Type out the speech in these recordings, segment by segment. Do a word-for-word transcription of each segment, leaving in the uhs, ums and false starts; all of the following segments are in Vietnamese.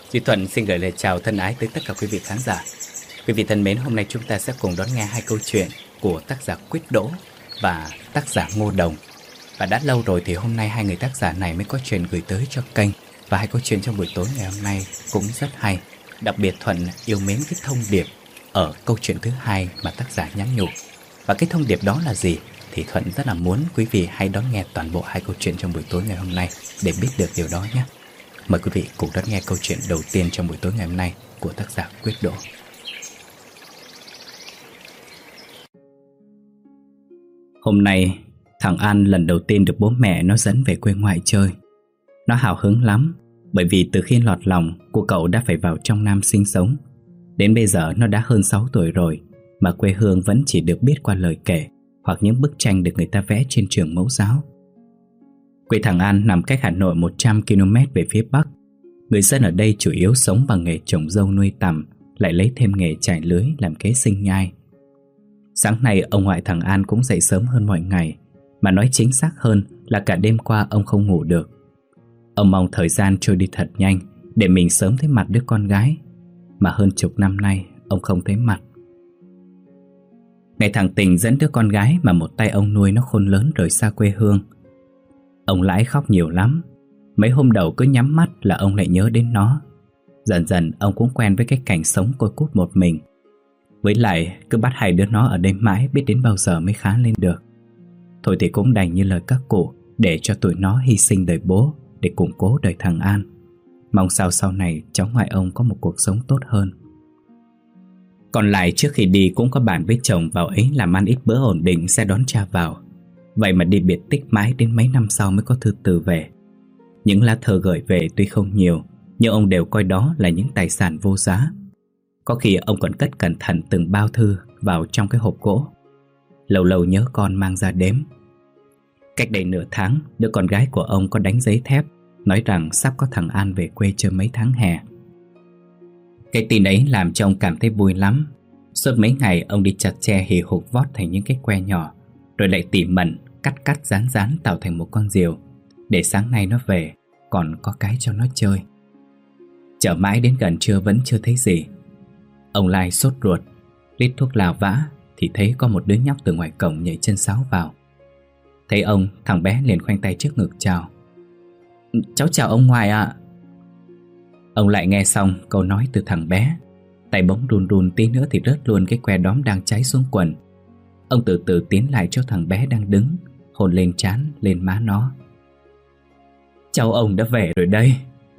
Duy Thuận xin gửi lời chào thân ái tới tất cả quý vị khán giả. Quý vị thân mến, hôm nay chúng ta sẽ cùng đón nghe hai câu chuyện của tác giả Quyết Đỗ và tác giả Ngô Đồng. Và đã lâu rồi thì hôm nay hai người tác giả này mới có chuyện gửi tới cho kênh. Và hai câu chuyện trong buổi tối ngày hôm nay cũng rất hay. Đặc biệt Thuận yêu mến cái thông điệp ở câu chuyện thứ hai mà tác giả nhắn nhủ. Và cái thông điệp đó là gì thì Thuận rất là muốn quý vị hãy đón nghe toàn bộ hai câu chuyện trong buổi tối ngày hôm nay để biết được điều đó nhé. Mời quý vị cùng đón nghe câu chuyện đầu tiên trong buổi tối ngày hôm nay của tác giả Quyết Đỗ. Hôm nay, thằng An lần đầu tiên được bố mẹ nó dẫn về quê ngoại chơi. Nó hào hứng lắm, bởi vì từ khi lọt lòng, cô cậu đã phải vào trong Nam sinh sống. Đến bây giờ nó đã hơn sáu tuổi rồi, mà quê hương vẫn chỉ được biết qua lời kể hoặc những bức tranh được người ta vẽ trên trường mẫu giáo. Quê thằng An nằm cách Hà Nội một trăm ki lô mét về phía Bắc. Người dân ở đây chủ yếu sống bằng nghề trồng dâu nuôi tằm, lại lấy thêm nghề trải lưới làm kế sinh nhai. Sáng nay ông ngoại thằng An cũng dậy sớm hơn mọi ngày, mà nói chính xác hơn là cả đêm qua ông không ngủ được. Ông mong thời gian trôi đi thật nhanh để mình sớm thấy mặt đứa con gái, mà hơn chục năm nay ông không thấy mặt. Ngày thằng Tình dẫn đứa con gái mà một tay ông nuôi nó khôn lớn rời xa quê hương. Ông Lãi khóc nhiều lắm. Mấy hôm đầu cứ nhắm mắt là ông lại nhớ đến nó. Dần dần ông cũng quen với cái cảnh sống côi cút một mình. Với lại cứ bắt hai đứa nó ở đây mãi, biết đến bao giờ mới khá lên được. Thôi thì cũng đành như lời các cụ, để cho tụi nó hy sinh đời bố để củng cố đời thằng An. Mong sao sau này cháu ngoại ông có một cuộc sống tốt hơn. Còn lại trước khi đi cũng có bàn với chồng vào ấy làm ăn ít bữa ổn định sẽ đón cha vào. Vậy mà đi biệt tích mãi đến mấy năm sau mới có thư từ về. Những lá thơ gửi về tuy không nhiều, nhưng ông đều coi đó là những tài sản vô giá. Có khi ông còn cất cẩn thận từng bao thư vào trong cái hộp gỗ. Lâu lâu nhớ con mang ra đếm. Cách đây nửa tháng, đứa con gái của ông có đánh giấy thép nói rằng sắp có thằng An về quê chơi mấy tháng hè. Cái tin ấy làm cho ông cảm thấy vui lắm. Suốt mấy ngày ông đi chặt tre hì hục vót thành những cái que nhỏ, rồi lại tỉ mẩn cắt cắt dán dán tạo thành một con diều, để sáng nay nó về còn có cái cho nó chơi. Chờ mãi đến gần trưa vẫn chưa thấy gì. Ông Lai sốt ruột, lít thuốc lào vã thì thấy có một đứa nhóc từ ngoài cổng nhảy chân sáo vào. Thấy ông, thằng bé liền khoanh tay trước ngực chào. Cháu chào ông ngoại ạ. Ông lại nghe xong câu nói từ thằng bé, tay bỗng run run tí nữa thì rớt luôn cái que đóm đang cháy xuống quần. Ông từ từ tiến lại chỗ thằng bé đang đứng, hôn lên trán lên má nó. Cháu ông đã về rồi đây.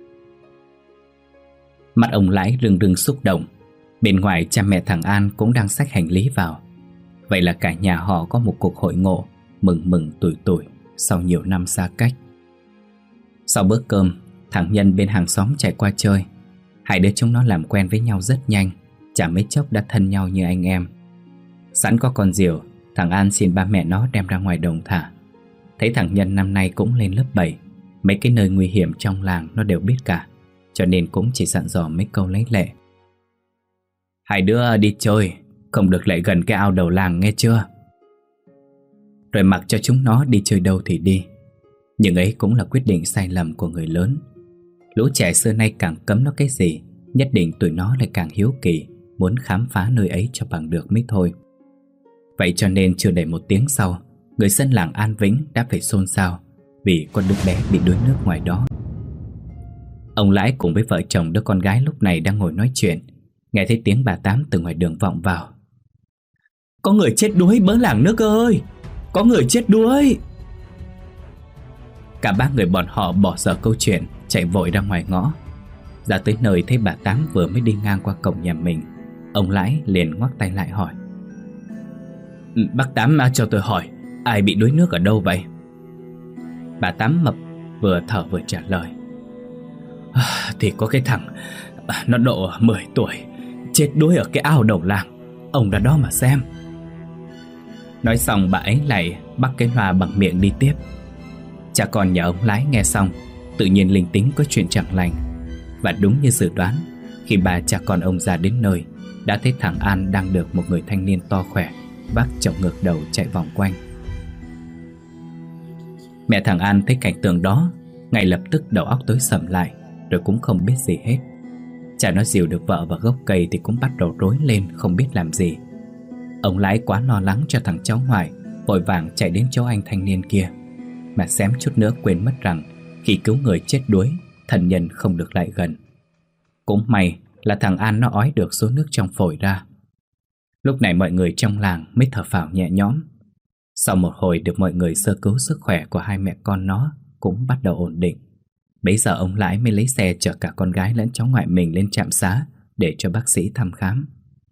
Mặt ông Lãi rưng rưng xúc động. Bên ngoài cha mẹ thằng An cũng đang xách hành lý vào. Vậy là cả nhà họ có một cuộc hội ngộ mừng mừng tủi tủi sau nhiều năm xa cách. Sau bữa cơm, thằng Nhân bên hàng xóm chạy qua chơi. Hai đứa chúng nó làm quen với nhau rất nhanh, chả mấy chốc đã thân nhau như anh em. Sẵn có con diều, thằng An xin ba mẹ nó đem ra ngoài đồng thả. Thấy thằng Nhân năm nay cũng lên lớp bảy, mấy cái nơi nguy hiểm trong làng nó đều biết cả, cho nên cũng chỉ dặn dò mấy câu lấy lệ. Hai đứa đi chơi, không được lại gần cái ao đầu làng nghe chưa? Rồi mặc cho chúng nó đi chơi đâu thì đi. Nhưng ấy cũng là quyết định sai lầm của người lớn. Lũ trẻ xưa nay càng cấm nó cái gì, nhất định tụi nó lại càng hiếu kỳ, muốn khám phá nơi ấy cho bằng được mới thôi. Vậy cho nên chưa đầy một tiếng sau, người dân làng An Vĩnh đã phải xôn xao vì con đứa bé bị đuối nước ngoài đó. Ông Lãi cùng với vợ chồng đứa con gái lúc này đang ngồi nói chuyện, nghe thấy tiếng bà Tám từ ngoài đường vọng vào. Có người chết đuối bớ làng nước ơi! Có người chết đuối! Cả ba người bọn họ bỏ dở câu chuyện, chạy vội ra ngoài ngõ. Ra tới nơi thấy bà Tám vừa mới đi ngang qua cổng nhà mình. Ông Lãi liền ngoắc tay lại hỏi. Bác Tám cho tôi hỏi, ai bị đuối nước ở đâu vậy? Bà Tám mập vừa thở vừa trả lời. À, thì có cái thằng nó độ mười tuổi chết đuối ở cái ao đầu làng. Ông ra đó mà xem. Nói xong bà ấy lại bắt cái loa bằng miệng đi tiếp. Cha con nhà ông Lái nghe xong tự nhiên linh tính có chuyện chẳng lành. Và đúng như dự đoán, khi ba cha con ông ra đến nơi, đã thấy thằng An đang được một người thanh niên to khỏe vác chồng ngược đầu chạy vòng quanh. Mẹ thằng An thấy cảnh tượng đó, ngay lập tức đầu óc tối sầm lại, rồi cũng không biết gì hết. Chả nó dìu được vợ vào gốc cây thì cũng bắt đầu rối lên không biết làm gì. Ông Lãi quá lo lắng cho thằng cháu ngoại, vội vàng chạy đến chỗ anh thanh niên kia, mà xém chút nữa quên mất rằng khi cứu người chết đuối, thần nhân không được lại gần. Cũng may là thằng An nó ói được số nước trong phổi ra. Lúc này mọi người trong làng mới thở phào nhẹ nhõm. Sau một hồi được mọi người sơ cứu sức khỏe của hai mẹ con nó cũng bắt đầu ổn định. Bấy giờ ông Lãi mới lấy xe chở cả con gái lẫn cháu ngoại mình lên trạm xá để cho bác sĩ thăm khám.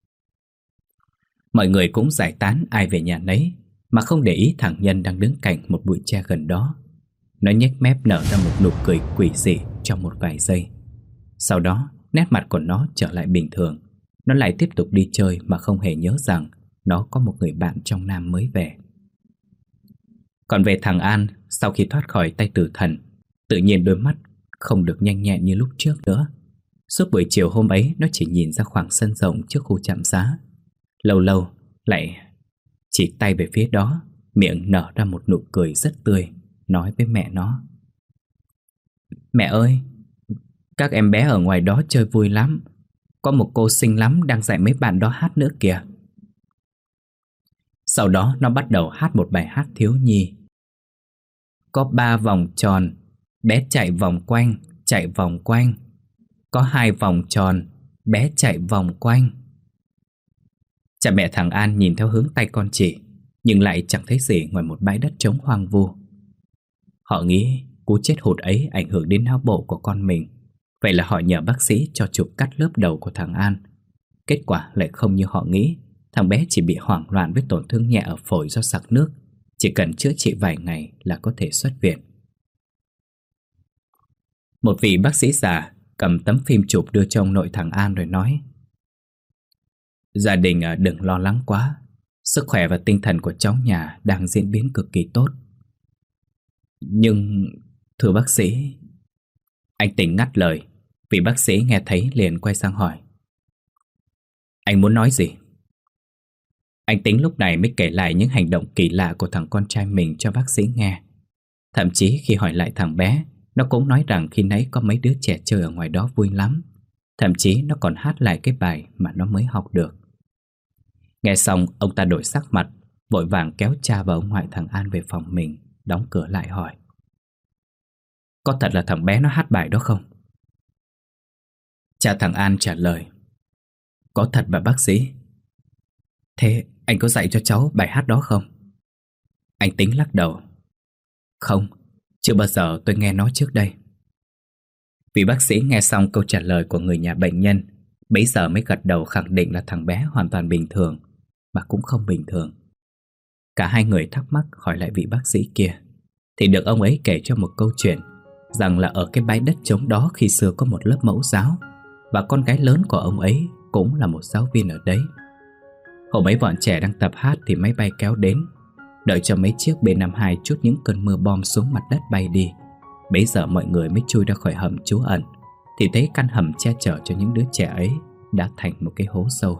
Mọi người cũng giải tán ai về nhà nấy, mà không để ý thằng Nhân đang đứng cạnh một bụi tre gần đó. Nó nhếch mép nở ra một nụ cười quỷ dị trong một vài giây. Sau đó nét mặt của nó trở lại bình thường. Nó lại tiếp tục đi chơi mà không hề nhớ rằng nó có một người bạn trong Nam mới về. Còn về thằng An, sau khi thoát khỏi tay tử thần, tự nhiên đôi mắt không được nhanh nhẹn như lúc trước nữa. Suốt buổi chiều hôm ấy, nó chỉ nhìn ra khoảng sân rộng trước khu trạm xá. Lâu lâu lại chỉ tay về phía đó, miệng nở ra một nụ cười rất tươi, nói với mẹ nó: "Mẹ ơi, các em bé ở ngoài đó chơi vui lắm. Có một cô xinh lắm đang dạy mấy bạn đó hát nữa kìa." Sau đó nó bắt đầu hát một bài hát thiếu nhi. Có ba vòng tròn, bé chạy vòng quanh, chạy vòng quanh. Có hai vòng tròn, bé chạy vòng quanh. Cha mẹ thằng An nhìn theo hướng tay con chỉ, nhưng lại chẳng thấy gì ngoài một bãi đất trống hoang vu. Họ nghĩ cú chết hụt ấy ảnh hưởng đến não bộ của con mình. Vậy là họ nhờ bác sĩ cho chụp cắt lớp đầu của thằng An. Kết quả lại không như họ nghĩ. Thằng bé chỉ bị hoảng loạn với tổn thương nhẹ ở phổi do sặc nước. Chỉ cần chữa trị vài ngày là có thể xuất viện. Một vị bác sĩ già cầm tấm phim chụp đưa cho ông nội thằng An rồi nói: "Gia đình đừng lo lắng quá. Sức khỏe và tinh thần của cháu nhà đang diễn biến cực kỳ tốt. Nhưng thưa bác sĩ..." Anh Tính ngắt lời. Vị bác sĩ nghe thấy liền quay sang hỏi: "Anh muốn nói gì?" Anh Tính lúc này mới kể lại những hành động kỳ lạ của thằng con trai mình cho bác sĩ nghe. Thậm chí khi hỏi lại thằng bé, nó cũng nói rằng khi nãy có mấy đứa trẻ chơi ở ngoài đó vui lắm. Thậm chí nó còn hát lại cái bài mà nó mới học được. Nghe xong, ông ta đổi sắc mặt, vội vàng kéo cha và ông ngoại thằng An về phòng mình, đóng cửa lại hỏi: "Có thật là thằng bé nó hát bài đó không?" Cha thằng An trả lời: "Có thật mà bác sĩ." "Thế anh có dạy cho cháu bài hát đó không?" Anh Tính lắc đầu: "Không, chưa bao giờ tôi nghe nó trước đây." Vị bác sĩ nghe xong câu trả lời của người nhà bệnh nhân, bấy giờ mới gật đầu khẳng định là thằng bé hoàn toàn bình thường, mà cũng không bình thường. Cả hai người thắc mắc hỏi lại vị bác sĩ kia, thì được ông ấy kể cho một câu chuyện rằng là ở cái bãi đất trống đó khi xưa có một lớp mẫu giáo, và con gái lớn của ông ấy cũng là một giáo viên ở đấy. Hôm ấy bọn trẻ đang tập hát thì máy bay kéo đến. Đợi cho mấy chiếc B năm mươi hai trút những cơn mưa bom xuống mặt đất bay đi, bấy giờ mọi người mới chui ra khỏi hầm trú ẩn, thì thấy căn hầm che chở cho những đứa trẻ ấy đã thành một cái hố sâu.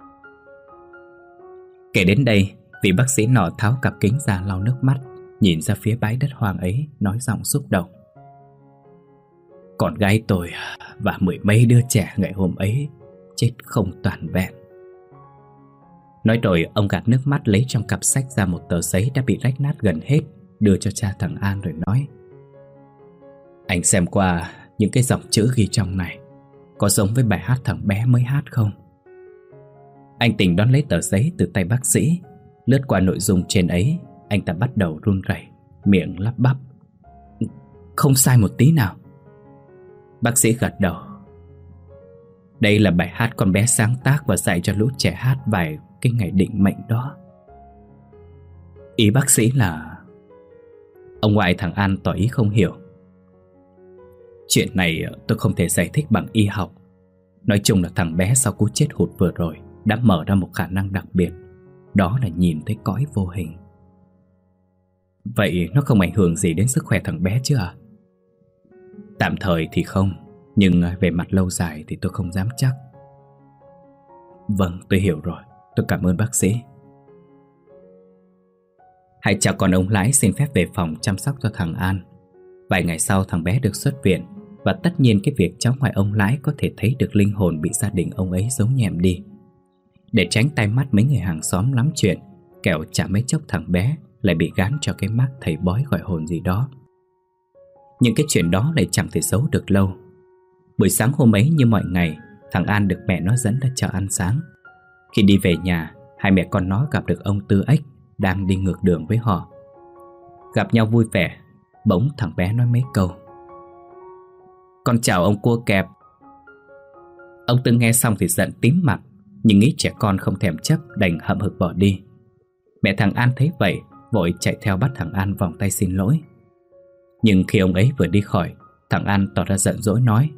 Kể đến đây, vị bác sĩ nọ tháo cặp kính ra lau nước mắt, nhìn ra phía bãi đất hoang ấy, nói giọng xúc động: "Con gái tôi và mười mấy đứa trẻ ngày hôm ấy chết không toàn vẹn." Nói rồi ông gạt nước mắt, lấy trong cặp sách ra một tờ giấy đã bị rách nát gần hết, đưa cho cha thằng An rồi nói: "Anh xem qua những cái dòng chữ ghi trong này, có giống với bài hát thằng bé mới hát không?" Anh Tình đón lấy tờ giấy từ tay bác sĩ, lướt qua nội dung trên ấy. Anh ta bắt đầu run rẩy, miệng lắp bắp: "Không sai một tí nào." Bác sĩ gật đầu: "Đây là bài hát con bé sáng tác và dạy cho lũ trẻ hát vài cái ngày định mệnh đó." Ý bác sĩ là... Ông ngoại thằng An tỏ ý không hiểu: "Chuyện này tôi không thể giải thích bằng y học. Nói chung là thằng bé sau cú chết hụt vừa rồi đã mở ra một khả năng đặc biệt, đó là nhìn thấy cõi vô hình." "Vậy nó không ảnh hưởng gì đến sức khỏe thằng bé chứ à?" "Tạm thời thì không, nhưng về mặt lâu dài thì tôi không dám chắc." "Vâng, tôi hiểu rồi, tôi cảm ơn bác sĩ." Hai cha con ông Lãi xin phép về phòng chăm sóc cho thằng An. Vài ngày sau thằng bé được xuất viện, Và tất nhiên cái việc cháu ngoại ông Lãi có thể thấy được linh hồn bị gia đình ông ấy giấu nhẹm đi. Để tránh tai mắt mấy người hàng xóm lắm chuyện, kẻo chả mấy chốc thằng bé lại bị gán cho cái mác thầy bói gọi hồn gì đó. Nhưng cái chuyện đó lại chẳng thể giấu được lâu. Buổi sáng hôm ấy như mọi ngày, thằng An được mẹ nó dẫn ra chợ ăn sáng. Khi đi về nhà, hai mẹ con nó gặp được ông Tư Ếch đang đi ngược đường với họ. Gặp nhau vui vẻ, bỗng thằng bé nói mấy câu: "Con chào ông cua kẹp." Ông Tư nghe xong thì giận tím mặt, nhưng nghĩ trẻ con không thèm chấp, đành hậm hực bỏ đi. Mẹ thằng An thấy vậy, vội chạy theo bắt thằng An vòng tay xin lỗi. Nhưng khi ông ấy vừa đi khỏi, thằng An tỏ ra giận dỗi nói: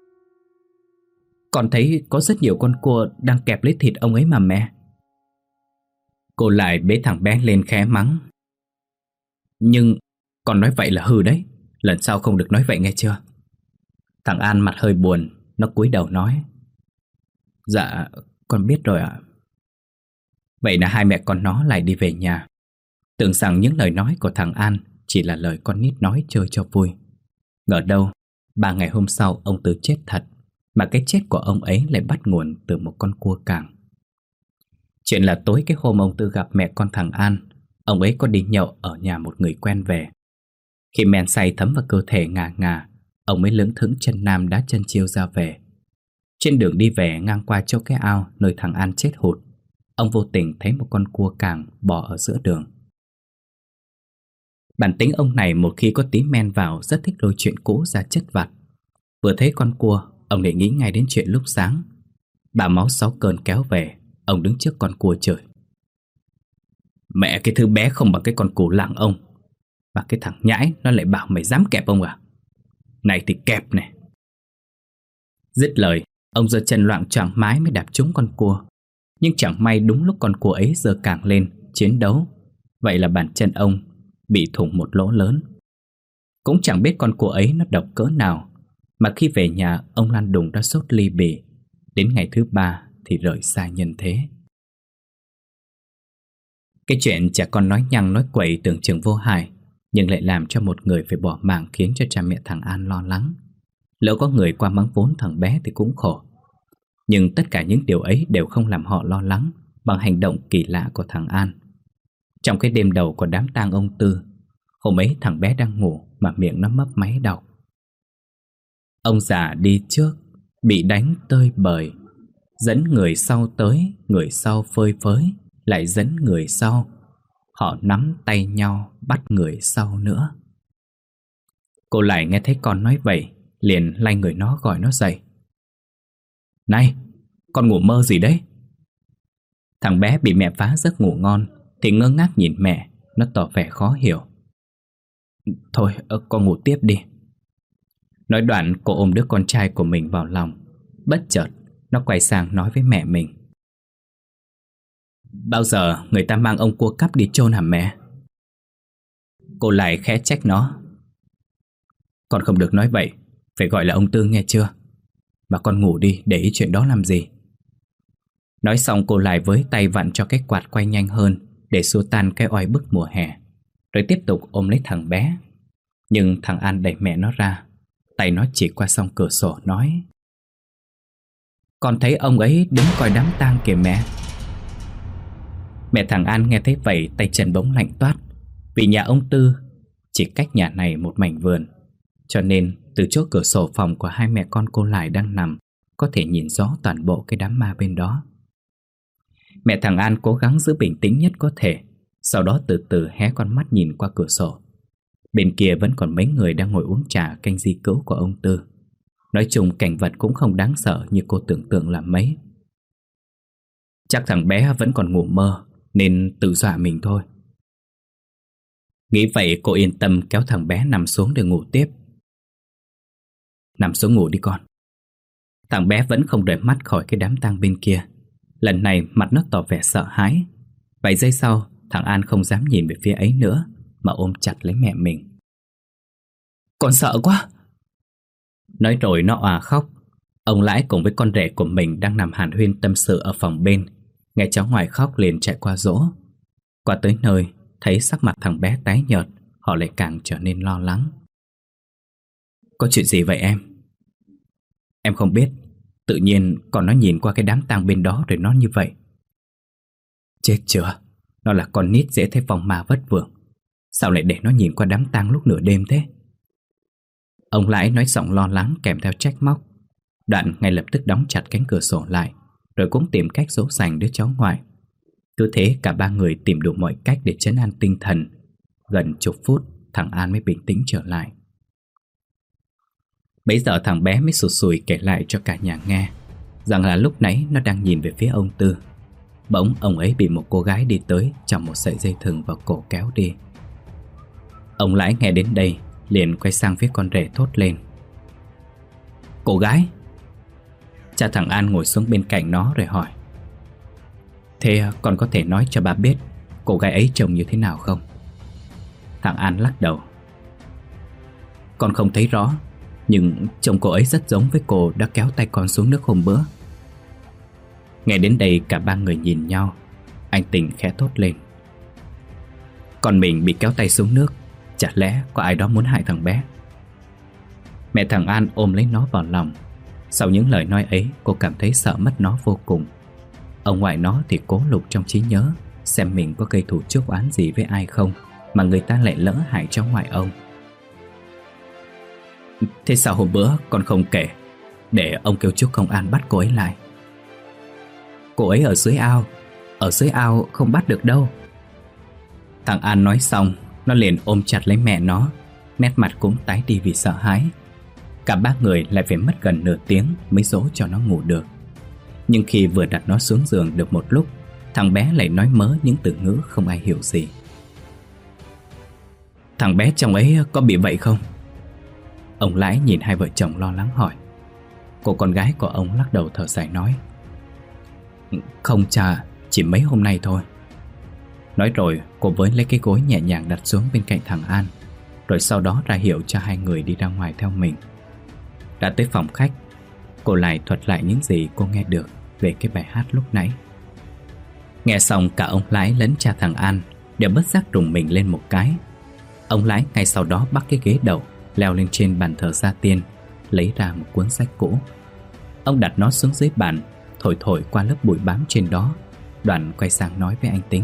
"Con thấy có rất nhiều con cua đang kẹp lấy thịt ông ấy mà mẹ." Cô lại bế thằng bé lên khẽ mắng: "Nhưng con nói vậy là hư đấy, lần sau không được nói vậy nghe chưa?" Thằng An mặt hơi buồn, nó cúi đầu nói: "Dạ, con biết rồi ạ." Vậy là hai mẹ con nó lại đi về nhà, tưởng rằng những lời nói của thằng An chỉ là lời con nít nói chơi cho vui. Ngờ đâu, ba ngày hôm sau ông Tư chết thật, mà cái chết của ông ấy lại bắt nguồn từ một con cua càng. Chuyện là tối cái hôm ông Tư gặp mẹ con thằng An, ông ấy có đi nhậu ở nhà một người quen về. Khi men say thấm vào cơ thể ngà ngà, ông ấy lững thững chân nam đá chân chiêu ra về. Trên đường đi về ngang qua chỗ cái ao nơi thằng An chết hụt, ông vô tình thấy một con cua càng bò ở giữa đường. Bản tính ông này một khi có tí men vào rất thích lôi chuyện cũ ra chất vặt. Vừa thấy con cua, ông lại nghĩ ngay đến chuyện lúc sáng. Bà máu sáu cơn kéo về, ông đứng trước con cua chửi: "Mẹ cái thứ bé không bằng cái con củ làng ông, mà cái thằng nhãi nó lại bảo mày dám kẹp ông à? Này thì kẹp này." Dứt lời, ông giơ chân loạng choạng mái mới đạp trúng con cua. Nhưng chẳng may đúng lúc con cua ấy giơ càng lên chiến đấu, vậy là bàn chân ông bị thủng một lỗ lớn. Cũng chẳng biết con cua ấy nó độc cỡ nào, mà khi về nhà ông lăn đùng ra sốt ly bì. Đến ngày thứ ba thì rời xa nhân thế. Cái chuyện trẻ con nói nhăng nói quậy tưởng chừng vô hại, nhưng lại làm cho một người phải bỏ mạng, khiến cho cha mẹ thằng An lo lắng. Lỡ có người qua mắng vốn thằng bé thì cũng khổ. Nhưng tất cả những điều ấy đều không làm họ lo lắng bằng hành động kỳ lạ của thằng An. Trong cái đêm đầu của đám tang ông Tư, hôm ấy thằng bé đang ngủ mà miệng nó mấp máy đọc: "Ông già đi trước, bị đánh tơi bời, dẫn người sau tới, người sau phơi phới, lại dẫn người sau. Họ nắm tay nhau bắt người sau nữa." Cô lại nghe thấy con nói vậy, liền lay người nó gọi nó dậy: "Này, con ngủ mơ gì đấy?" Thằng bé bị mẹ phá giấc ngủ ngon thì ngơ ngác nhìn mẹ, nó tỏ vẻ khó hiểu. "Thôi, con ngủ tiếp đi." Nói đoạn cô ôm đứa con trai của mình vào lòng. Bất chợt nó quay sang nói với mẹ mình: "Bao giờ người ta mang ông cua cắp đi chôn hả mẹ?" Cô lại khẽ trách nó: "Con không được nói vậy, phải gọi là ông Tư nghe chưa? Mà con ngủ đi, để ý chuyện đó làm gì." Nói xong cô lại với tay vặn cho cái quạt quay nhanh hơn để xua tan cái oi bức mùa hè, rồi tiếp tục ôm lấy thằng bé. Nhưng thằng An đẩy mẹ nó ra, tay nó chỉ qua song cửa sổ nói: "Con thấy ông ấy đứng coi đám tang kìa mẹ." Mẹ thằng An nghe thấy vậy, tay chân bỗng lạnh toát. Vì nhà ông Tư chỉ cách nhà này một mảnh vườn, cho nên từ chỗ cửa sổ phòng của hai mẹ con cô lại đang nằm, có thể nhìn rõ toàn bộ cái đám ma bên đó. Mẹ thằng An cố gắng giữ bình tĩnh nhất có thể, sau đó từ từ hé con mắt nhìn qua cửa sổ. Bên kia vẫn còn mấy người đang ngồi uống trà canh di cữu của ông Tư. Nói chung cảnh vật cũng không đáng sợ như cô tưởng tượng là mấy. Chắc thằng bé vẫn còn ngủ mơ nên tự dọa mình thôi. Nghĩ vậy cô yên tâm kéo thằng bé nằm xuống để ngủ tiếp. "Nằm xuống ngủ đi con." Thằng bé vẫn không rời mắt khỏi cái đám tang bên kia. Lần này mặt nó tỏ vẻ sợ hãi. Vài giây sau, thằng An không dám nhìn về phía ấy nữa, mà ôm chặt lấy mẹ mình. "Con sợ quá." Nói rồi nó òa khóc. Ông Lãi cùng với con rể của mình đang nằm hàn huyên tâm sự ở phòng bên, nghe cháu ngoài khóc liền chạy qua dỗ. Qua tới nơi, thấy sắc mặt thằng bé tái nhợt, họ lại càng trở nên lo lắng. "Có chuyện gì vậy em? Em không biết. Tự nhiên còn nó nhìn qua cái đám tang bên đó rồi nó như vậy. Chết chưa? Nó là con nít dễ thấy vong ma vất vưởng. Sao lại để nó nhìn qua đám tang lúc nửa đêm thế? Ông Lãi nói giọng lo lắng kèm theo trách móc. Đoạn ngay lập tức đóng chặt cánh cửa sổ lại, rồi cũng tìm cách dỗ dành đứa cháu ngoại. Cứ thế cả ba người tìm đủ mọi cách để trấn an tinh thần. Gần chục phút thằng An mới bình tĩnh trở lại. Bấy giờ thằng bé mới sụt sùi kể lại cho cả nhà nghe rằng là lúc nãy nó đang nhìn về phía ông Tư. Bỗng ông ấy bị một cô gái đi tới chòng một sợi dây thừng vào cổ kéo đi. Ông Lãi nghe đến đây liền quay sang phía con rể thốt lên: Cô gái? Cha thằng An ngồi xuống bên cạnh nó rồi hỏi: Thế con có thể nói cho bà biết cô gái ấy trông như thế nào không? Thằng An lắc đầu: Con không thấy rõ, nhưng trông cô ấy rất giống với cô đã kéo tay con xuống nước hôm bữa. Nghe đến đây cả ba người nhìn nhau. Anh Tình khẽ thốt lên: Con mình bị kéo tay xuống nước, chả lẽ có ai đó muốn hại thằng bé? Mẹ thằng An ôm lấy nó vào lòng. Sau những lời nói ấy, cô cảm thấy sợ mất nó vô cùng. Ông ngoại nó thì cố lục trong trí nhớ xem mình có gây thù chuốc oán gì với ai không mà người ta lại lỡ hại cháu ngoại ông. Thế sao hôm bữa con không kể, để ông kêu chú công an bắt cô ấy lại? Cô ấy ở dưới ao. Ở dưới ao không bắt được đâu. Thằng An nói xong, nó liền ôm chặt lấy mẹ nó, nét mặt cũng tái đi vì sợ hãi. Cả ba người lại phải mất gần nửa tiếng mới dỗ cho nó ngủ được. Nhưng khi vừa đặt nó xuống giường được một lúc, thằng bé lại nói mớ những từ ngữ không ai hiểu gì. Thằng bé trong ấy có bị vậy không? Ông Lãi nhìn hai vợ chồng lo lắng hỏi. Cô con gái của ông lắc đầu thở dài nói: Không cha, chỉ mấy hôm nay thôi. Nói rồi cô với lấy cái gối nhẹ nhàng đặt xuống bên cạnh thằng An, rồi sau đó ra hiệu cho hai người đi ra ngoài theo mình. Đã tới phòng khách, cô lại thuật lại những gì cô nghe được về cái bài hát lúc nãy. Nghe xong cả ông Lãi lẫn cha thằng An đều bất giác rùng mình lên một cái. Ông Lãi ngay sau đó bắt cái ghế đầu, leo lên trên bàn thờ gia tiên, lấy ra một cuốn sách cũ. Ông đặt nó xuống dưới bàn, thổi thổi qua lớp bụi bám trên đó, đoạn quay sang nói với anh Tính: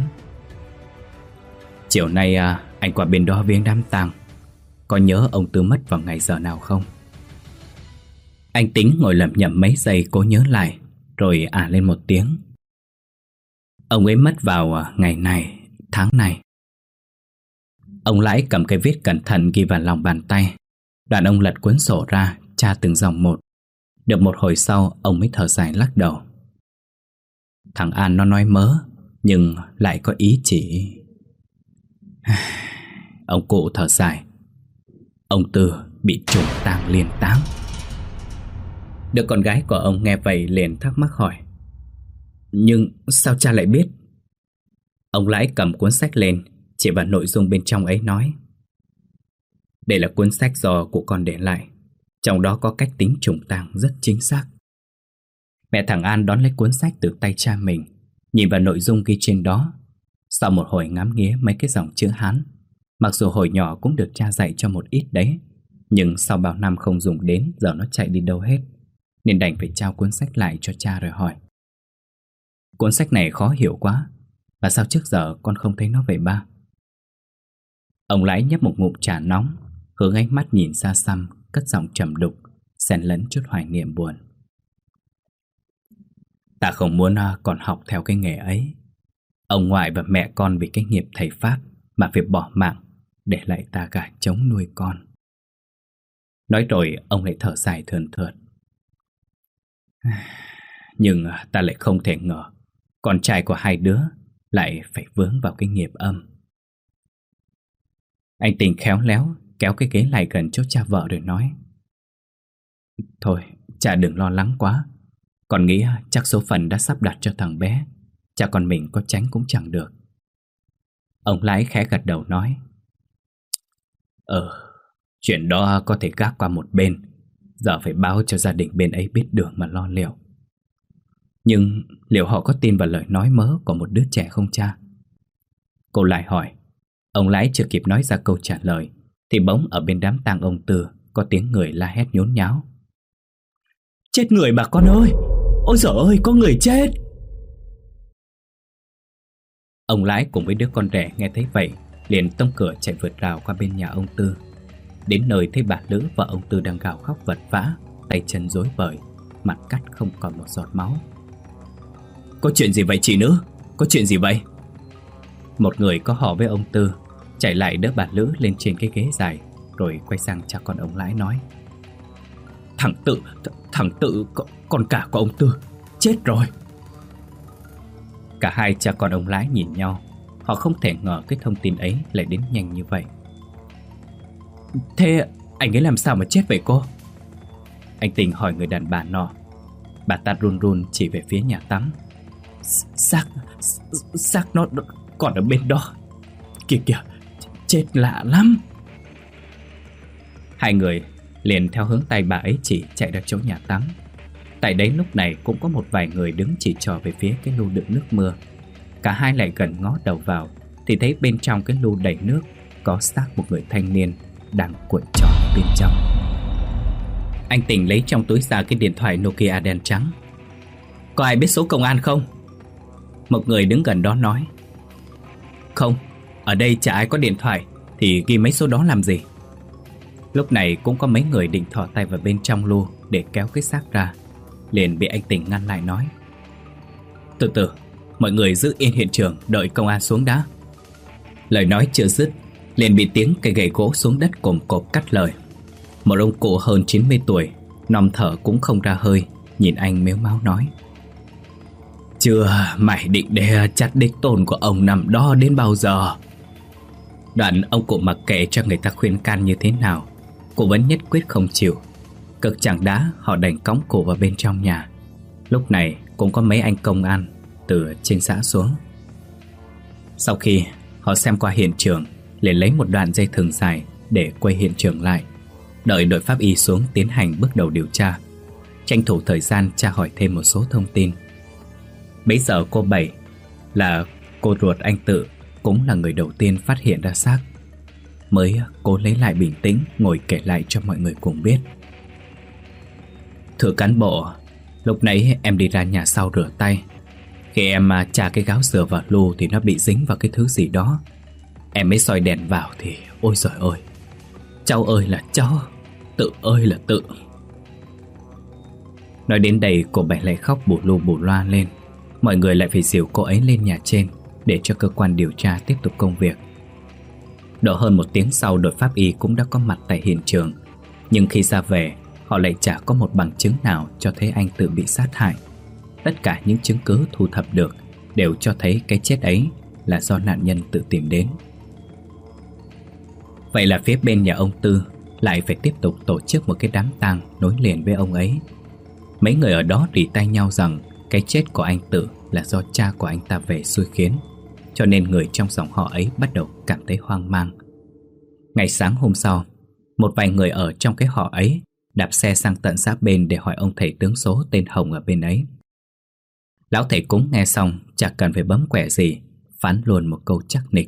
Chiều nay à, anh qua bên đó viếng đám tang. Có nhớ ông Tư mất vào ngày giờ nào không? Anh Tính ngồi lẩm nhẩm mấy giây cố nhớ lại, rồi ả lên một tiếng: Ông ấy mất vào ngày này, tháng này. Ông Lãi cầm cây viết cẩn thận ghi vào lòng bàn tay. Đoạn ông lật cuốn sổ ra, tra từng dòng một. Được một hồi sau, ông mới thở dài lắc đầu. Thằng An nó nói mớ, nhưng lại có ý chỉ. Ông cụ thở dài: Ông Tư bị trùng tang liên táng. Đứa con gái của ông nghe vậy liền thắc mắc hỏi: Nhưng sao cha lại biết? Ông Lãi cầm cuốn sách lên, chỉ vào nội dung bên trong ấy nói: Đây là cuốn sách do cụ con để lại, trong đó có cách tính trùng tang rất chính xác. Mẹ thằng An đón lấy cuốn sách từ tay cha mình, nhìn vào nội dung ghi trên đó. Sau một hồi ngắm nghía mấy cái dòng chữ Hán, mặc dù hồi nhỏ cũng được cha dạy cho một ít đấy, nhưng sau bao năm không dùng đến, giờ nó chạy đi đâu hết, nên đành phải trao cuốn sách lại cho cha rồi hỏi: Cuốn sách này khó hiểu quá, và sao trước giờ con không thấy nó vậy ba? Ông Lãi nhấp một ngụm trà nóng, hướng ánh mắt nhìn xa xăm, cất giọng trầm đục, xen lẫn chút hoài niệm buồn. Ta không muốn con học theo cái nghề ấy. Ông ngoại và mẹ con vì cái nghiệp thầy Pháp mà phải bỏ mạng để lại ta gà trống nuôi con. Nói rồi ông lại thở dài thườn thượt. Nhưng ta lại không thể ngờ con trai của hai đứa lại phải vướng vào cái nghiệp âm. Anh Tình khéo léo kéo cái ghế lại gần chỗ cha vợ rồi nói: Thôi, cha đừng lo lắng quá. Con nghĩ chắc số phận đã sắp đặt cho thằng bé, cha con mình có tránh cũng chẳng được. Ông Lãi khẽ gật đầu nói: Ờ, chuyện đó có thể gác qua một bên. Giờ phải báo cho gia đình bên ấy biết đường mà lo liệu. Nhưng liệu họ có tin vào lời nói mớ của một đứa trẻ không cha? Cô lại hỏi. Ông Lãi chưa kịp nói ra câu trả lời thì bỗng ở bên đám tang ông Tư có tiếng người la hét nhốn nháo: Chết người bà con ơi! Ôi giời ơi, có người chết! Ông Lãi cùng với đứa con rể nghe thấy vậy liền tông cửa chạy vượt rào qua bên nhà ông Tư. Đến nơi thấy bà Lữ và ông Tư đang gào khóc vật vã, tay chân rối bời, mặt cắt không còn một giọt máu. Có chuyện gì vậy chị Nữ? Có chuyện gì vậy? Một người có họ với ông Tư chạy lại đỡ bà Lữ lên trên cái ghế dài, rồi quay sang cha con ông Lãi nói: Thằng Tự, th thằng Tự, con cả của ông Tư chết rồi. Cả hai cha con ông Lãi nhìn nhau, họ không thể ngờ cái thông tin ấy lại đến nhanh như vậy. Thế anh ấy làm sao mà chết vậy cô? Anh Tình hỏi người đàn bà nọ. Bà ta run run chỉ về phía nhà tắm. Xác, xác nó còn ở bên đó. Kìa kìa, chết lạ lắm. Hai người liền theo hướng tay bà ấy chỉ chạy ra chỗ nhà tắm. Tại đấy lúc này cũng có một vài người đứng chỉ trỏ về phía cái lu đựng nước mưa. Cả hai lại gần ngó đầu vào thì thấy bên trong cái lu đầy nước có xác một người thanh niên đang cuộn tròn bên trong. Anh Tình lấy trong túi ra cái điện thoại Nokia đen trắng. Có ai biết số công an không? Một người đứng gần đó nói. Không, ở đây chả ai có điện thoại, thì ghi mấy số đó làm gì? Lúc này cũng có mấy người định thò tay vào bên trong lu để kéo cái xác ra, liền bị anh Tình ngăn lại nói. Từ từ, mọi người giữ yên hiện trường, đợi công an xuống đã. Lời nói chưa dứt, liền bị tiếng cây gậy gỗ xuống đất cồm cộp cắt lời. Một ông cụ hơn chín mươi tuổi, nòm thở cũng không ra hơi, nhìn anh mếu máo nói. Chưa, mày định để chặt đích tôn của ông nằm đó đến bao giờ? Đoạn ông cụ mặc kệ cho người ta khuyên can như thế nào, cụ vẫn nhất quyết không chịu. Cực chẳng đã, họ đành cõng cụ vào bên trong nhà. Lúc này cũng có mấy anh công an từ trên xã xuống. Sau khi họ xem qua hiện trường, liền lấy một đoạn dây thừng dài để quay hiện trường lại, đợi đội pháp y xuống tiến hành bước đầu điều tra, tranh thủ thời gian tra hỏi thêm một số thông tin. Bấy giờ cô Bảy, là cô ruột anh Tự, cũng là người đầu tiên phát hiện ra xác. Mới cô lấy lại bình tĩnh, ngồi kể lại cho mọi người cùng biết. Thưa cán bộ, lúc nãy em đi ra nhà sau rửa tay. Khi em chà cái gáo dừa vào lu thì nó bị dính vào cái thứ gì đó. Em mới soi đèn vào thì ôi giời ơi, cháu ơi là cháu, Tự ơi là Tự. Nói đến đây cô Bảy lại khóc bù lu bù loa lên. Mọi người lại phải dìu cô ấy lên nhà trên để cho cơ quan điều tra tiếp tục công việc. Độ hơn một tiếng sau, đội pháp y cũng đã có mặt tại hiện trường. Nhưng khi ra về, họ lại chả có một bằng chứng nào cho thấy anh Tự bị sát hại. Tất cả những chứng cứ thu thập được đều cho thấy cái chết ấy là do nạn nhân tự tìm đến. Vậy là phía bên nhà ông Tư lại phải tiếp tục tổ chức một cái đám tang nối liền với ông ấy. Mấy người ở đó rỉ tai nhau rằng cái chết của anh Tự là do cha của anh ta về xui khiến, cho nên người trong dòng họ ấy bắt đầu cảm thấy hoang mang. Ngày sáng hôm sau, một vài người ở trong cái họ ấy đạp xe sang tận xã bên để hỏi ông thầy tướng số tên Hồng ở bên ấy. Lão thầy cúng nghe xong chẳng cần phải bấm quẻ gì, phán luôn một câu chắc nịch.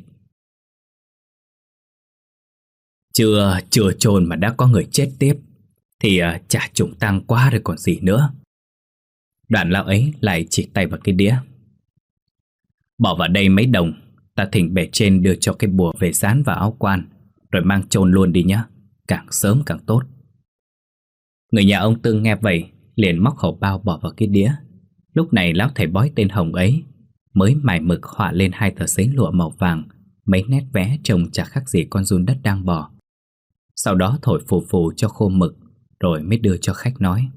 Chưa, chưa chôn mà đã có người chết tiếp thì uh, chả trùng tang quá rồi còn gì nữa. Đoạn lão ấy lại chỉ tay vào cái đĩa. Bỏ vào đây mấy đồng, ta thỉnh bề trên đưa cho cái bùa về dán vào áo quan, rồi mang chôn luôn đi nhá, càng sớm càng tốt. Người nhà ông Tư nghe vậy liền móc hầu bao bỏ vào cái đĩa. Lúc này lão thầy bói tên Hồng ấy mới mải mực họa lên hai tờ giấy lụa màu vàng, mấy nét vẽ trông chả khác gì con giun đất đang bò. Sau đó thổi phù phù cho khô mực, rồi mới đưa cho khách nói.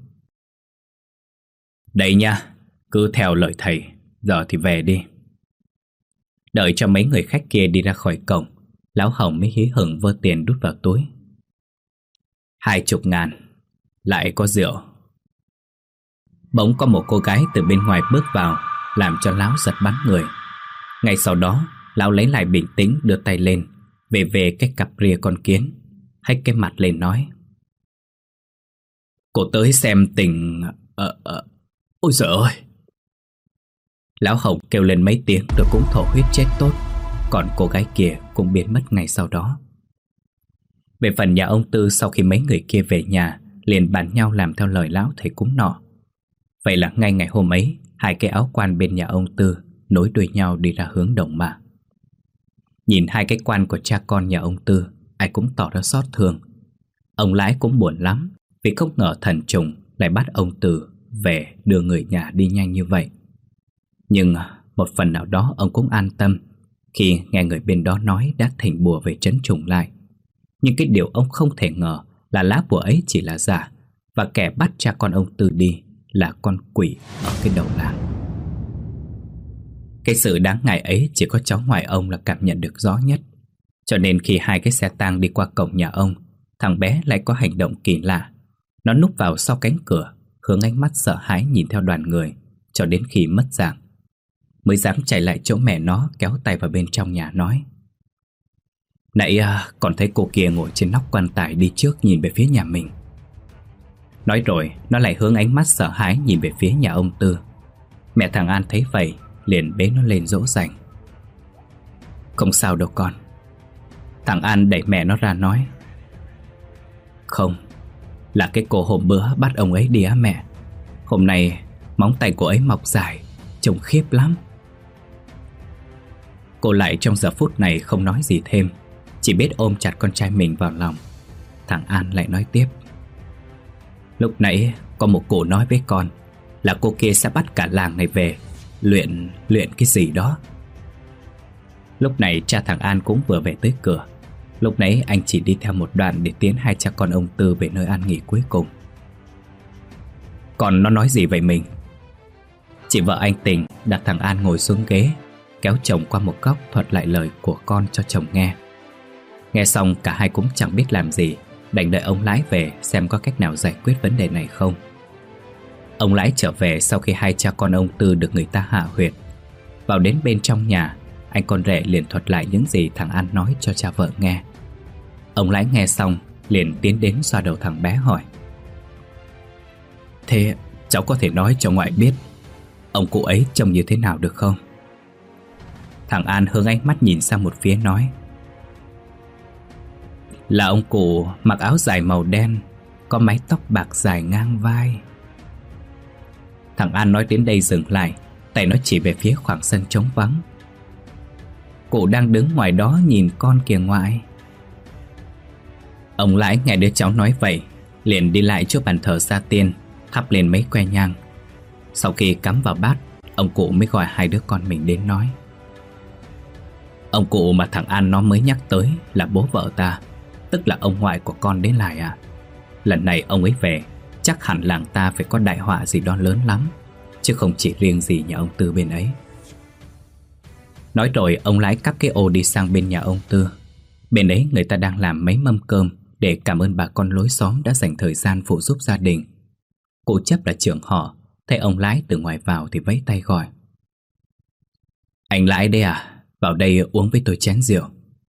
Đây nha, cứ theo lời thầy, giờ thì về đi. Đợi cho mấy người khách kia đi ra khỏi cổng, lão Hồng mới hí hửng vơ tiền đút vào túi. Hai chục ngàn, lại có rượu. Bỗng có một cô gái từ bên ngoài bước vào, làm cho lão giật bắn người. Ngay sau đó, lão lấy lại bình tĩnh, đưa tay lên về về cái cặp ria con kiến, hách cái mặt lên nói. Cô tới xem tình... Ờ, ờ, ôi giời ơi! Lão Hồng kêu lên mấy tiếng rồi cũng thổ huyết chết tốt. Còn cô gái kia cũng biến mất ngay sau đó. Về phần nhà ông Tư, sau khi mấy người kia về nhà liền bàn nhau làm theo lời lão thầy cúng nọ. Vậy là ngay ngày hôm ấy, hai cái áo quan bên nhà ông Tư nối đuôi nhau đi ra hướng Đồng Mã. Nhìn hai cái quan của cha con nhà ông Tư, ai cũng tỏ ra xót thương. Ông Lãi cũng buồn lắm, vì không ngờ thần trùng lại bắt ông Tư về đưa người nhà đi nhanh như vậy. Nhưng một phần nào đó ông cũng an tâm khi nghe người bên đó nói đã thỉnh bùa về trấn trùng lại. Nhưng cái điều ông không thể ngờ là lá bùa ấy chỉ là giả, và kẻ bắt cha con ông Tư đi là con quỷ ở cái đầu làng. Cái sự đáng ngại ấy chỉ có cháu ngoại ông là cảm nhận được rõ nhất. Cho nên khi hai cái xe tang đi qua cổng nhà ông, thằng bé lại có hành động kỳ lạ. Nó núp vào sau cánh cửa, hướng ánh mắt sợ hãi nhìn theo đoàn người cho đến khi mất dạng, mới dám chạy lại chỗ mẹ nó, kéo tay vào bên trong nhà nói: "Nãy à, còn thấy cô kia ngồi trên nóc quan tài đi trước nhìn về phía nhà mình." Nói rồi nó lại hướng ánh mắt sợ hãi nhìn về phía nhà ông Tư. Mẹ thằng An thấy vậy liền bế nó lên dỗ dành: "Không sao đâu con." Thằng An đẩy mẹ nó ra nói: "Không, là cái cô hôm bữa bắt ông ấy đi á mẹ. Hôm nay móng tay cô ấy mọc dài, trông khiếp lắm." Cô lại trong giờ phút này không nói gì thêm, chỉ biết ôm chặt con trai mình vào lòng. Thằng An lại nói tiếp: "Lúc nãy có một cụ nói với con là cô kia sẽ bắt cả làng này về Luyện, luyện cái gì đó." Lúc này cha thằng An cũng vừa về tới cửa. Lúc nãy anh chỉ đi theo một đoạn để tiến hai cha con ông Tư về nơi an nghỉ cuối cùng. "Còn nó nói gì vậy mình?" Chị vợ anh Tình đặt thằng An ngồi xuống ghế, kéo chồng qua một góc thuật lại lời của con cho chồng nghe. Nghe xong cả hai cũng chẳng biết làm gì, đành đợi ông Lãi về xem có cách nào giải quyết vấn đề này không. Ông Lãi trở về sau khi hai cha con ông Tư được người ta hạ huyệt. Vào đến bên trong nhà, anh con rể liền thuật lại những gì thằng An nói cho cha vợ nghe. Ông Lãi nghe xong liền tiến đến xoa đầu thằng bé hỏi: "Thế cháu có thể nói cho ngoại biết ông cụ ấy trông như thế nào được không?" Thằng An hướng ánh mắt nhìn sang một phía nói: "Là ông cụ mặc áo dài màu đen, có mái tóc bạc dài ngang vai." Thằng An nói đến đây dừng lại, tay nó chỉ về phía khoảng sân trống vắng: "Cụ đang đứng ngoài đó nhìn con kìa ngoại." Ông Lãi nghe đứa cháu nói vậy, liền đi lại trước bàn thờ gia tiên, thắp lên mấy que nhang. Sau khi cắm vào bát, ông cụ mới gọi hai đứa con mình đến nói: "Ông cụ mà thằng An nó mới nhắc tới là bố vợ ta, tức là ông ngoại của con đến lại à. Lần này ông ấy về, chắc hẳn làng ta phải có đại họa gì đó lớn lắm, chứ không chỉ riêng gì nhà ông Tư bên ấy." Nói rồi ông Lãi cắp cái ô đi sang bên nhà ông Tư. Bên ấy người ta đang làm mấy mâm cơm để cảm ơn bà con lối xóm đã dành thời gian phụ giúp gia đình. Cụ Chấp là trưởng họ, thấy ông Lãi từ ngoài vào thì vẫy tay gọi: "Anh Lãi đây à, vào đây uống với tôi chén rượu."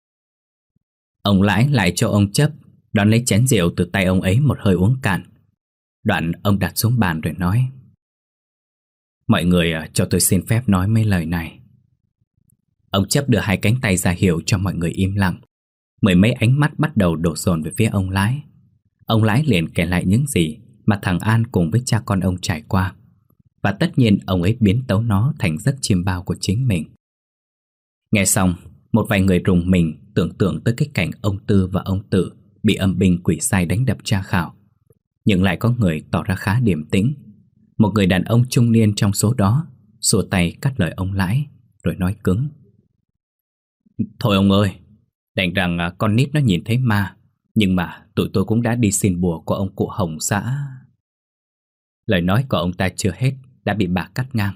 Ông Lãi lại cho ông Chấp đón lấy chén rượu từ tay ông ấy một hơi uống cạn. Đoạn ông đặt xuống bàn rồi nói: "Mọi người cho tôi xin phép nói mấy lời này." Ông Chấp đưa hai cánh tay ra hiệu cho mọi người im lặng. Mười mấy ánh mắt bắt đầu đổ dồn về phía ông Lãi. Ông Lãi liền kể lại những gì mà thằng An cùng với cha con ông trải qua, và tất nhiên ông ấy biến tấu nó thành giấc chiêm bao của chính mình. Nghe xong, một vài người rùng mình tưởng tượng tới cái cảnh ông Tư và ông Tự bị âm binh quỷ sai đánh đập tra khảo. Nhưng lại có người tỏ ra khá điềm tĩnh. Một người đàn ông trung niên trong số đó xua tay cắt lời ông Lãi, rồi nói cứng: "Thôi ông ơi, đành rằng con nít nó nhìn thấy ma, nhưng mà tụi tôi cũng đã đi xin bùa của ông cụ Hồng xã." Lời nói của ông ta chưa hết đã bị bà cắt ngang: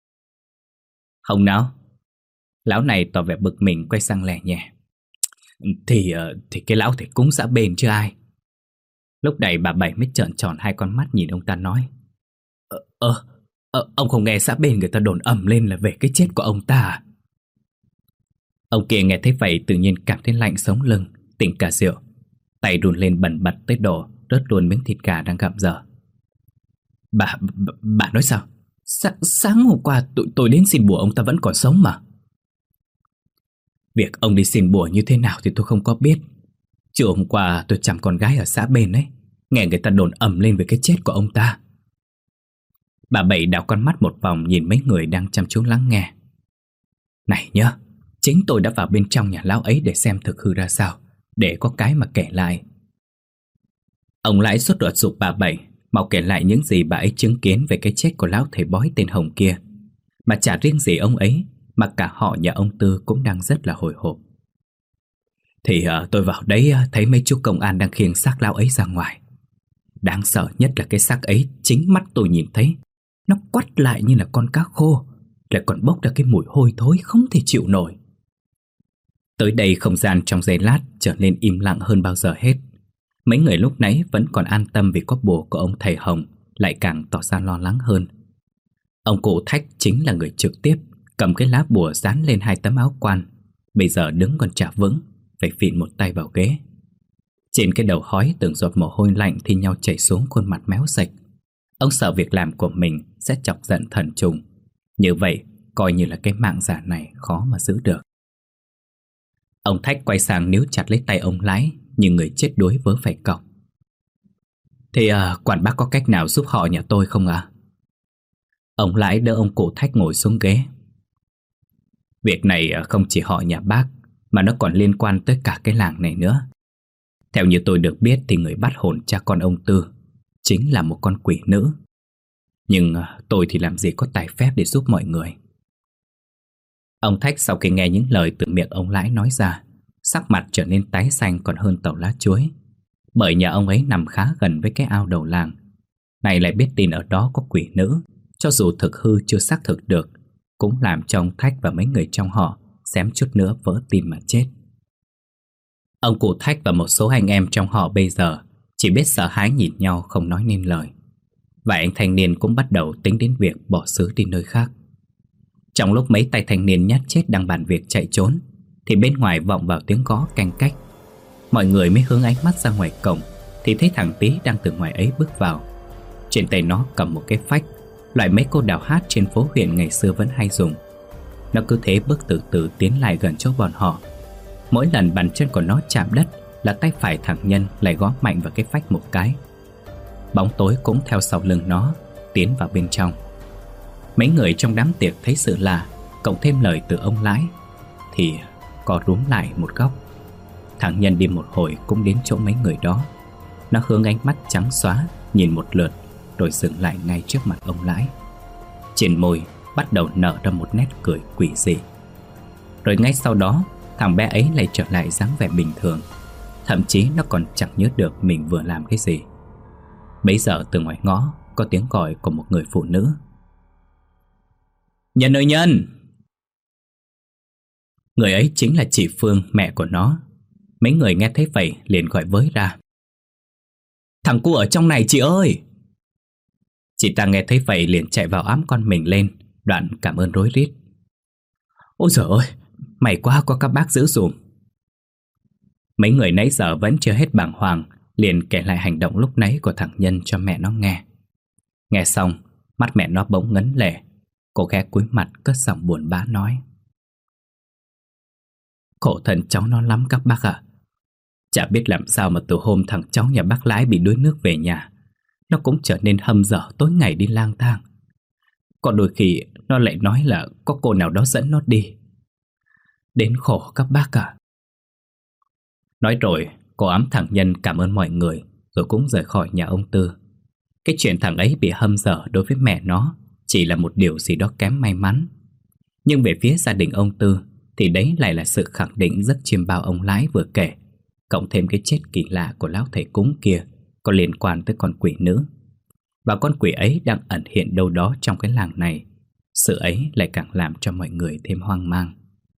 "Hồng nào?" Lão này tỏ vẻ bực mình, quay sang lẻ nhẹ: Thì thì cái lão thầy cúng xã bên chứ ai." Lúc này bà Bảy mới trợn tròn hai con mắt nhìn ông ta nói: Ờ, ờ, ờ ông không nghe xã bên người ta đồn ầm lên là về cái chết của ông ta à?" Ông kia nghe thấy vậy tự nhiên cảm thấy lạnh sống lưng, tỉnh cả rượu. Tay run lên bần bật tới độ rớt luôn miếng thịt gà đang gặm dở. Bà, bà, bà nói sao? Sa, sáng hôm qua tụi tôi đến xin bùa ông ta vẫn còn sống mà." "Việc ông đi xin bùa như thế nào thì tôi không có biết. Chiều hôm qua tôi chăm con gái ở xã bên ấy, Nghe người ta đồn ầm lên về cái chết của ông ta. Bà Bảy đảo con mắt một vòng nhìn mấy người đang chăm chú lắng nghe. Này nhá, chính tôi đã vào bên trong nhà lão ấy để xem thực hư ra sao, để có cái mà kể lại. Ông Lãi sốt ruột giục bà Bảy mau kể lại những gì bà ấy chứng kiến về cái chết của lão thầy bói tên Hồng kia. Mà chả riêng gì ông ấy, mà cả họ nhà ông Tư cũng đang rất là hồi hộp. Thì uh, tôi vào đấy uh, thấy mấy chú công an đang khiêng xác lão ấy ra ngoài. Đáng sợ nhất là cái xác ấy chính mắt tôi nhìn thấy, nó quắt lại như là con cá khô, lại còn bốc ra cái mùi hôi thối không thể chịu nổi. Tới đây không gian trong giây lát trở nên im lặng hơn bao giờ hết. Mấy người lúc nãy vẫn còn an tâm vì có bùa của ông thầy Hồng lại càng tỏ ra lo lắng hơn. Ông cụ Thách chính là người trực tiếp cầm cái lá bùa dán lên hai tấm áo quan, bây giờ đứng còn chả vững, phải phịn một tay vào ghế. Trên cái đầu hói từng giọt mồ hôi lạnh thi nhau chảy xuống khuôn mặt méo sạch. Ông sợ việc làm của mình sẽ chọc giận thần trùng. Như vậy coi như là cái mạng giả này khó mà giữ được. Ông Thách quay sang níu chặt lấy tay ông Lãi như người chết đuối vớ phải cọc. Thì à, quản bác có cách nào giúp họ nhà tôi không ạ? À? Ông Lãi đỡ ông cụ Thách ngồi xuống ghế. Việc này không chỉ họ nhà bác, mà nó còn liên quan tới cả cái làng này nữa. Theo như tôi được biết thì người bắt hồn cha con ông Tư chính là một con quỷ nữ. Nhưng tôi thì làm gì có tài phép để giúp mọi người. Ông Thách sau khi nghe những lời từ miệng ông Lãi nói ra, sắc mặt trở nên tái xanh còn hơn tàu lá chuối. Bởi nhà ông ấy nằm khá gần với cái ao đầu làng. Này lại biết tin ở đó có quỷ nữ, cho dù thực hư chưa xác thực được, cũng làm cho ông Thách và mấy người trong họ xém chút nữa vỡ tim mà chết. Ông cụ Thách và một số anh em trong họ bây giờ chỉ biết sợ hãi nhìn nhau không nói nên lời. Và anh thanh niên cũng bắt đầu tính đến việc bỏ xứ đi nơi khác. Trong lúc mấy tay thanh niên nhát chết đang bàn việc chạy trốn, thì bên ngoài vọng vào tiếng gõ canh cách. Mọi người mới hướng ánh mắt ra ngoài cổng, thì thấy thằng Tý đang từ ngoài ấy bước vào. Trên tay nó cầm một cái phách, loại mấy cô đào hát trên phố huyện ngày xưa vẫn hay dùng. Nó cứ thế bước từ từ tiến lại gần chỗ bọn họ. Mỗi lần bàn chân của nó chạm đất là tay phải thằng Nhân lại gõ mạnh vào cái phách một cái. Bóng tối cũng theo sau lưng nó tiến vào bên trong. Mấy người trong đám tiệc thấy sự lạ, cộng thêm lời từ ông Lãi, thì co rúm lại một góc. Thằng Nhân đi một hồi cũng đến chỗ mấy người đó. Nó hướng ánh mắt trắng xóa nhìn một lượt, rồi dừng lại ngay trước mặt ông Lãi. Trên môi bắt đầu nở ra một nét cười quỷ dị. Rồi ngay sau đó, thằng bé ấy lại trở lại dáng vẻ bình thường. Thậm chí nó còn chẳng nhớ được mình vừa làm cái gì. Bấy giờ từ ngoài ngõ có tiếng gọi của một người phụ nữ. Nhân ơi Nhân! Người ấy chính là chị Phương, mẹ của nó. Mấy người nghe thấy vậy liền gọi với ra. Thằng cu ở trong này chị ơi! Chị ta nghe thấy vậy liền chạy vào ẵm con mình lên, đoạn cảm ơn rối rít. Ôi giời ơi, may quá có các bác giữ dùm. Mấy người nãy giờ vẫn chưa hết bàng hoàng, liền kể lại hành động lúc nãy của thằng Nhân cho mẹ nó nghe. Nghe xong, mắt mẹ nó bỗng ngấn lệ. Cô ghé cúi mặt cất giọng buồn bã nói. Khổ thân cháu nó lắm các bác ạ. Chả biết làm sao mà từ hôm thằng cháu nhà bác Lãi bị đuối nước về nhà, nó cũng trở nên hâm dở tối ngày đi lang thang. Còn đôi khi nó lại nói là có cô nào đó dẫn nó đi. Đến khổ các bác ạ. Nói rồi cô ẵm thằng Nhân cảm ơn mọi người, rồi cũng rời khỏi nhà ông Tư. Cái chuyện thằng ấy bị hâm dở đối với mẹ nó chỉ là một điều gì đó kém may mắn. Nhưng về phía gia đình ông Tư thì đấy lại là sự khẳng định rất chiêm bao ông Lãi vừa kể, cộng thêm cái chết kỳ lạ của lão thầy cúng kia có liên quan tới con quỷ nữ. Và con quỷ ấy đang ẩn hiện đâu đó trong cái làng này. Sự ấy lại càng làm cho mọi người thêm hoang mang.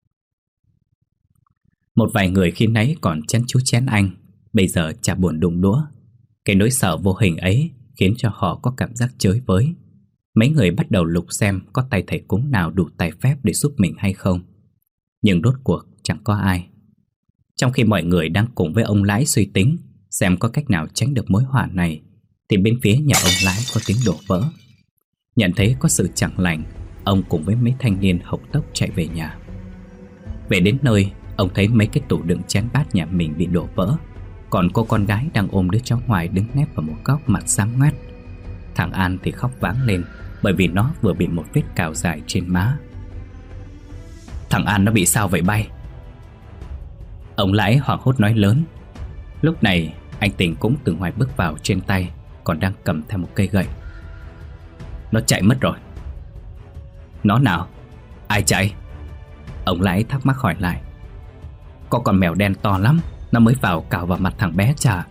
Một vài người khi nãy còn chén chú chén anh, bây giờ chả buồn đụng đũa. Cái nỗi sợ vô hình ấy khiến cho họ có cảm giác chới với. Mấy người bắt đầu lục xem có tay thầy cúng nào đủ tài phép để giúp mình hay không. Nhưng rốt cuộc chẳng có ai. Trong khi mọi người đang cùng với ông Lãi suy tính xem có cách nào tránh được mối họa này, thì bên phía nhà ông Lãi có tiếng đổ vỡ. Nhận thấy có sự chẳng lành, ông cùng với mấy thanh niên hộc tốc chạy về nhà. Về đến nơi, ông thấy mấy cái tủ đựng chén bát nhà mình bị đổ vỡ, Còn cô con gái đang ôm đứa cháu ngoại đứng nép vào một góc mặt xám ngoét. Thằng An thì khóc váng lên bởi vì nó vừa bị một vết cào dài trên má. Thằng An nó bị sao vậy bay? Ông Lãi hoảng hốt nói lớn. Lúc này anh Tình cũng từ ngoài bước vào, trên tay còn đang cầm theo một cây gậy. Nó chạy mất rồi. Nó nào? Ai chạy? Ông Lãi thắc mắc hỏi lại. Có con mèo đen to lắm, nó mới vào cào vào mặt thằng bé chà.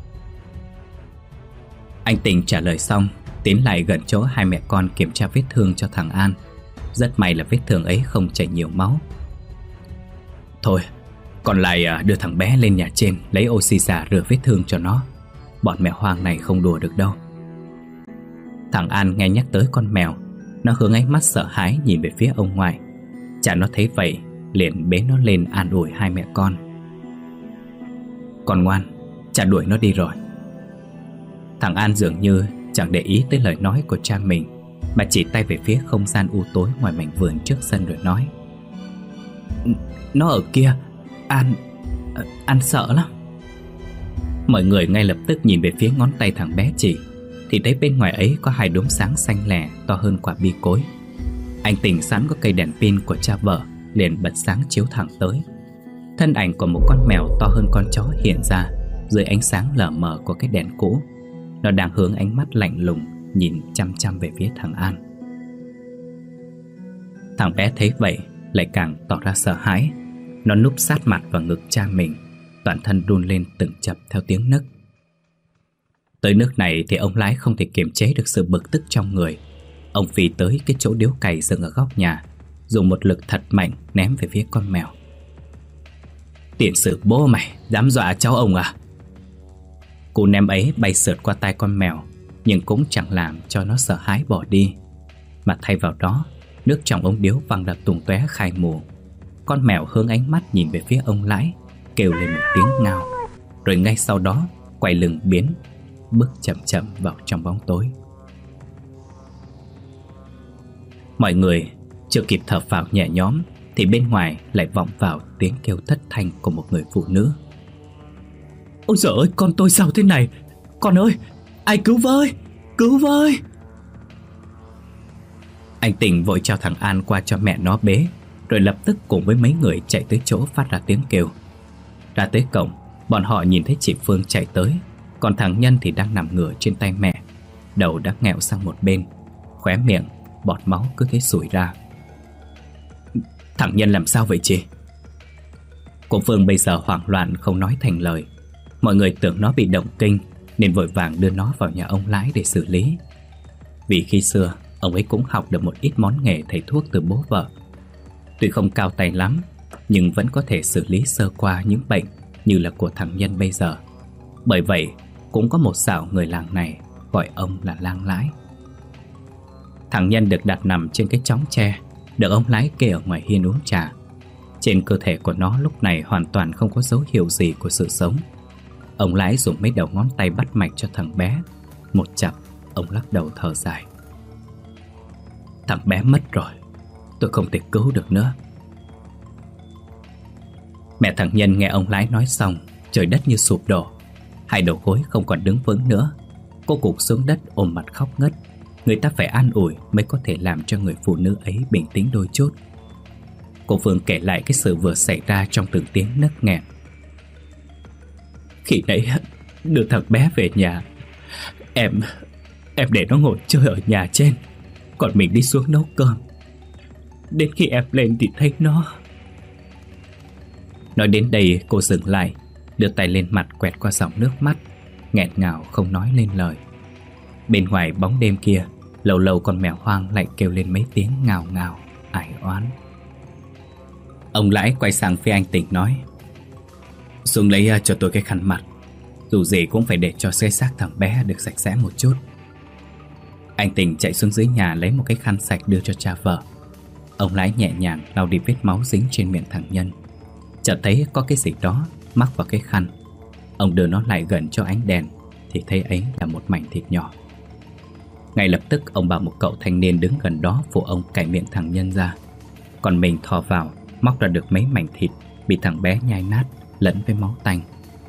Anh Tình trả lời xong, tiến lại gần chỗ hai mẹ con kiểm tra vết thương cho thằng An. Rất may là vết thương ấy không chảy nhiều máu. Thôi, còn lại đưa thằng bé lên nhà trên lấy oxy xả rửa vết thương cho nó. Bọn mèo hoang này không đùa được đâu. Thằng An nghe nhắc tới con mèo, nó hướng ánh mắt sợ hãi nhìn về phía ông ngoại. Cha nó thấy vậy liền bế nó lên an ủi hai mẹ con. Con ngoan, cha đuổi nó đi rồi. Thằng An dường như chẳng để ý tới lời nói của cha mình, mà chỉ tay về phía không gian u tối ngoài mảnh vườn trước sân rồi nói. Nó ở kia, An... An sợ lắm. Mọi người ngay lập tức nhìn về phía ngón tay thằng bé chỉ, thì thấy bên ngoài ấy có hai đốm sáng xanh lẻ to hơn quả bi cối. Anh Tình sẵn có cây đèn pin của cha vợ liền bật sáng chiếu thẳng tới. Thân ảnh của một con mèo to hơn con chó hiện ra dưới ánh sáng lờ mờ của cái đèn cũ. Nó đang hướng ánh mắt lạnh lùng nhìn chăm chăm về phía thằng An. Thằng bé thấy vậy lại càng tỏ ra sợ hãi. Nó núp sát mặt vào ngực cha mình, toàn thân run lên từng chập theo tiếng nấc. Tới nước này thì ông Lái không thể kiềm chế được sự bực tức trong người. Ông phi tới cái chỗ điếu cày dựng ở góc nhà, dùng một lực thật mạnh ném về phía con mèo. Tiền sử bố mày dám dọa cháu ông à? Cú ném ấy bay sượt qua tai con mèo, nhưng cũng chẳng làm cho nó sợ hãi bỏ đi, mà thay vào đó nước trong ống điếu văng ra tung tóe khai mù. Con mèo hướng ánh mắt nhìn về phía ông Lãi, kêu lên một tiếng ngao, rồi ngay sau đó quay lưng biến, bước chậm chậm vào trong bóng tối. Mọi người chưa kịp thở phào nhẹ nhõm thì bên ngoài lại vọng vào tiếng kêu thất thanh của một người phụ nữ. Ôi giời ơi, con tôi sao thế này? Con ơi, ai cứu với, cứu với! Anh Tình vội trao thằng An qua cho mẹ nó bế, rồi lập tức cùng với mấy người chạy tới chỗ phát ra tiếng kêu. Ra tới cổng, bọn họ nhìn thấy chị Phương chạy tới, còn thằng Nhân thì đang nằm ngửa trên tay mẹ, đầu đã nghẹo sang một bên, khóe miệng bọt máu cứ thế sủi ra. Thằng Nhân làm sao vậy chị? Cô Phương bây giờ hoảng loạn không nói thành lời. Mọi người tưởng nó bị động kinh nên vội vàng đưa nó vào nhà ông Lái để xử lý. Vì khi xưa ông ấy cũng học được một ít món nghề thầy thuốc từ bố vợ. Tuy không cao tay lắm, nhưng vẫn có thể xử lý sơ qua những bệnh như là của thằng Nhân bây giờ. Bởi vậy cũng có một xạo người làng này gọi ông là Lang Lái. Thằng Nhân được đặt nằm trên cái chóng tre, được ông Lái kê ở ngoài hiên uống trà. Trên cơ thể của nó lúc này hoàn toàn không có dấu hiệu gì của sự sống. Ông Lái dùng mấy đầu ngón tay bắt mạch cho thằng bé. Một chặp, ông lắc đầu thở dài. Thằng bé mất rồi, tôi không thể cứu được nữa. Mẹ thằng Nhân nghe ông Lái nói xong, trời đất như sụp đổ. Hai đầu gối không còn đứng vững nữa. Cô gục xuống đất ôm mặt khóc ngất. Người ta phải an ủi mới có thể làm cho người phụ nữ ấy bình tĩnh đôi chút. Cô Phương kể lại cái sự vừa xảy ra trong từng tiếng nấc nghẹn. Khi nãy đưa thằng bé về nhà, Em Em để nó ngồi chơi ở nhà trên, còn mình đi xuống nấu cơm. Đến khi em lên thì thấy nó. Nói đến đây cô dừng lại, đưa tay lên mặt quẹt qua dòng nước mắt, nghẹn ngào không nói lên lời. Bên ngoài bóng đêm kia, lâu lâu con mèo hoang lại kêu lên mấy tiếng ngào ngào, ải oán. Ông Lãi quay sang phía anh Tình nói: Xuống lấy cho tôi cái khăn mặt, dù gì cũng phải để cho cái xác thằng bé được sạch sẽ một chút. Anh Tình chạy xuống dưới nhà lấy một cái khăn sạch đưa cho cha vợ. Ông Lãi nhẹ nhàng lau đi vết máu dính trên miệng thằng Nhân. Chợt thấy có cái gì đó mắc vào cái khăn. Ông đưa nó lại gần cho ánh đèn thì thấy ấy là một mảnh thịt nhỏ. Ngay lập tức ông bảo một cậu thanh niên đứng gần đó phụ ông cạy miệng thằng Nhân ra. Còn mình thò vào móc ra được mấy mảnh thịt bị thằng bé nhai nát lẫn với máu tanh.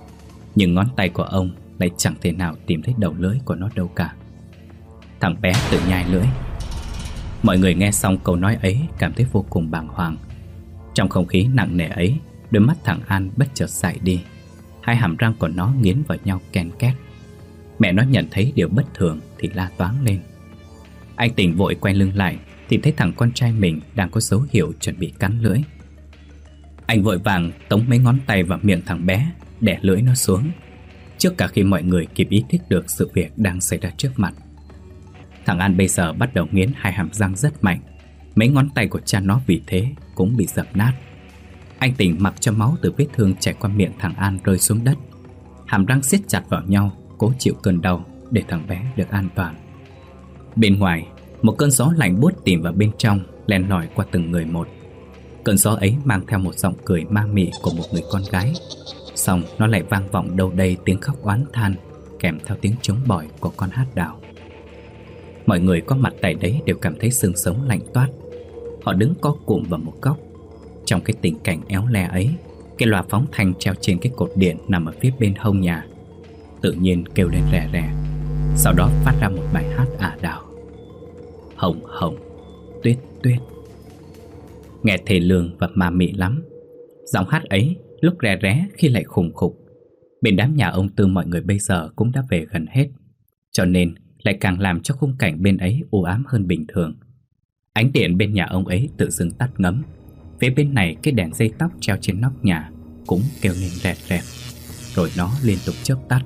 nhưng ngón tay của ông lại chẳng thể nào tìm thấy đầu lưỡi của nó đâu cả. Thằng bé tự nhai lưỡi. Mọi người nghe xong câu nói ấy cảm thấy vô cùng bàng hoàng. Trong không khí nặng nề ấy, đôi mắt thằng An bất chợt dại đi. Hai hàm răng của nó nghiến vào nhau ken két. Mẹ nó nhận thấy điều bất thường thì la toáng lên. Anh Tình vội quay lưng lại thì thấy thằng con trai mình đang có dấu hiệu chuẩn bị cắn lưỡi. Anh vội vàng tống mấy ngón tay vào miệng thằng bé, đè lưỡi nó xuống, trước cả khi mọi người kịp ý thức được sự việc đang xảy ra trước mặt. Thằng An bây giờ bắt đầu nghiến hai hàm răng rất mạnh. Mấy ngón tay của cha nó vì thế cũng bị dập nát. Anh Tình mặc cho máu từ vết thương chảy qua miệng thằng An rơi xuống đất. Hàm răng siết chặt vào nhau, cố chịu cơn đau để thằng bé được an toàn. Bên ngoài, một cơn gió lạnh buốt tìm vào bên trong, len lỏi qua từng người một. Cơn gió ấy mang theo một giọng cười ma mị của một người con gái. Xong nó lại vang vọng đâu đây tiếng khóc oán than, kèm theo tiếng trống bỏi của con hát đào. Mọi người có mặt tại đấy đều cảm thấy xương sống lạnh toát. Họ đứng co cụm vào một góc. Trong cái tình cảnh éo le ấy, cái loa phóng thanh treo trên cái cột điện nằm ở phía bên hông nhà tự nhiên kêu lên rè rè. Sau đó phát ra một bài hát ả đào: Hồng hồng, tuyết tuyết. Nghe thê lương và ma mị lắm. Giọng hát ấy lúc rè ré khi lại khùng khục. Bên đám nhà ông Tư mọi người bây giờ cũng đã về gần hết, cho nên lại càng làm cho khung cảnh bên ấy u ám hơn bình thường. Ánh điện bên nhà ông ấy tự dưng tắt ngấm. Phía bên này cái đèn dây tóc treo trên nóc nhà cũng kêu lên rẹt rẹt, rồi nó liên tục chớp tắt.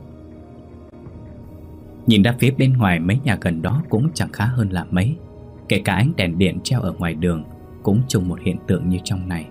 Nhìn ra phía bên ngoài mấy nhà gần đó cũng chẳng khá hơn là mấy. Kể cả ánh đèn điện treo ở ngoài đường cũng trùng một hiện tượng như trong này.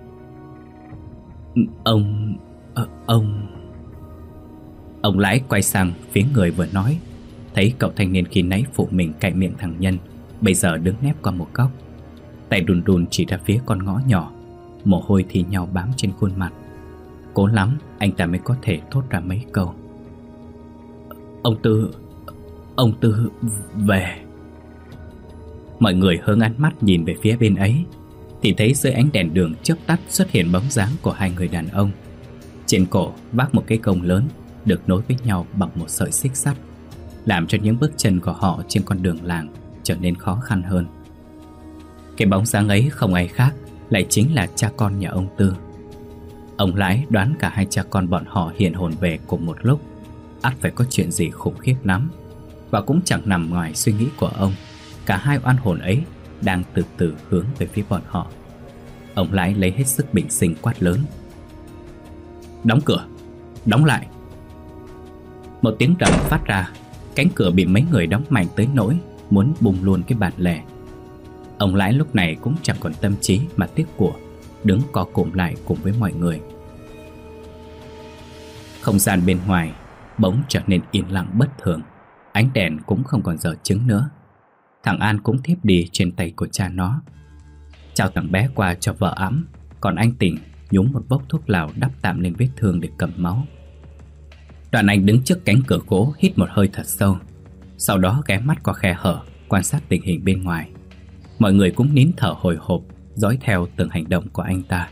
Ông... À, ông... Ông Lãi quay sang phía người vừa nói, thấy cậu thanh niên khi nãy phụ mình cạnh miệng thằng Nhân bây giờ đứng nép qua một góc, tay đùn đùn chỉ ra phía con ngõ nhỏ. Mồ hôi thì nhau bám trên khuôn mặt. Cố lắm anh ta mới có thể thốt ra mấy câu: Ông Tư... Ông Tư... về. Mọi người hướng ánh mắt nhìn về phía bên ấy thì thấy dưới ánh đèn đường chớp tắt xuất hiện bóng dáng của hai người đàn ông. Trên cổ vác một cái gông lớn được nối với nhau bằng một sợi xích sắt, làm cho những bước chân của họ trên con đường làng trở nên khó khăn hơn. Cái bóng dáng ấy không ai khác lại chính là cha con nhà ông Tư. Ông Lãi đoán cả hai cha con bọn họ hiện hồn về cùng một lúc, ắt phải có chuyện gì khủng khiếp lắm. Và cũng chẳng nằm ngoài suy nghĩ của ông, cả hai oan hồn ấy đang từ từ hướng về phía bọn họ. Ông Lãi lấy hết sức bình sinh quát lớn: Đóng cửa, đóng lại. Một tiếng rầm phát ra, cánh cửa bị mấy người đóng mạnh tới nỗi muốn bung luôn cái bàn lề. Ông Lãi lúc này cũng chẳng còn tâm trí mà tiếc của, đứng co cụm lại cùng với mọi người. Không gian bên ngoài bỗng trở nên yên lặng bất thường. Ánh đèn cũng không còn giờ chứng nữa. Thằng An cũng thiếp đi trên tay của cha nó. Chào thằng bé qua cho vợ ẵm, còn anh Tình nhúng một bốc thuốc lào đắp tạm lên vết thương để cầm máu. Đoàn Anh đứng trước cánh cửa gỗ hít một hơi thật sâu, sau đó ghé mắt qua khe hở quan sát tình hình bên ngoài. Mọi người cũng nín thở hồi hộp, dõi theo từng hành động của anh ta.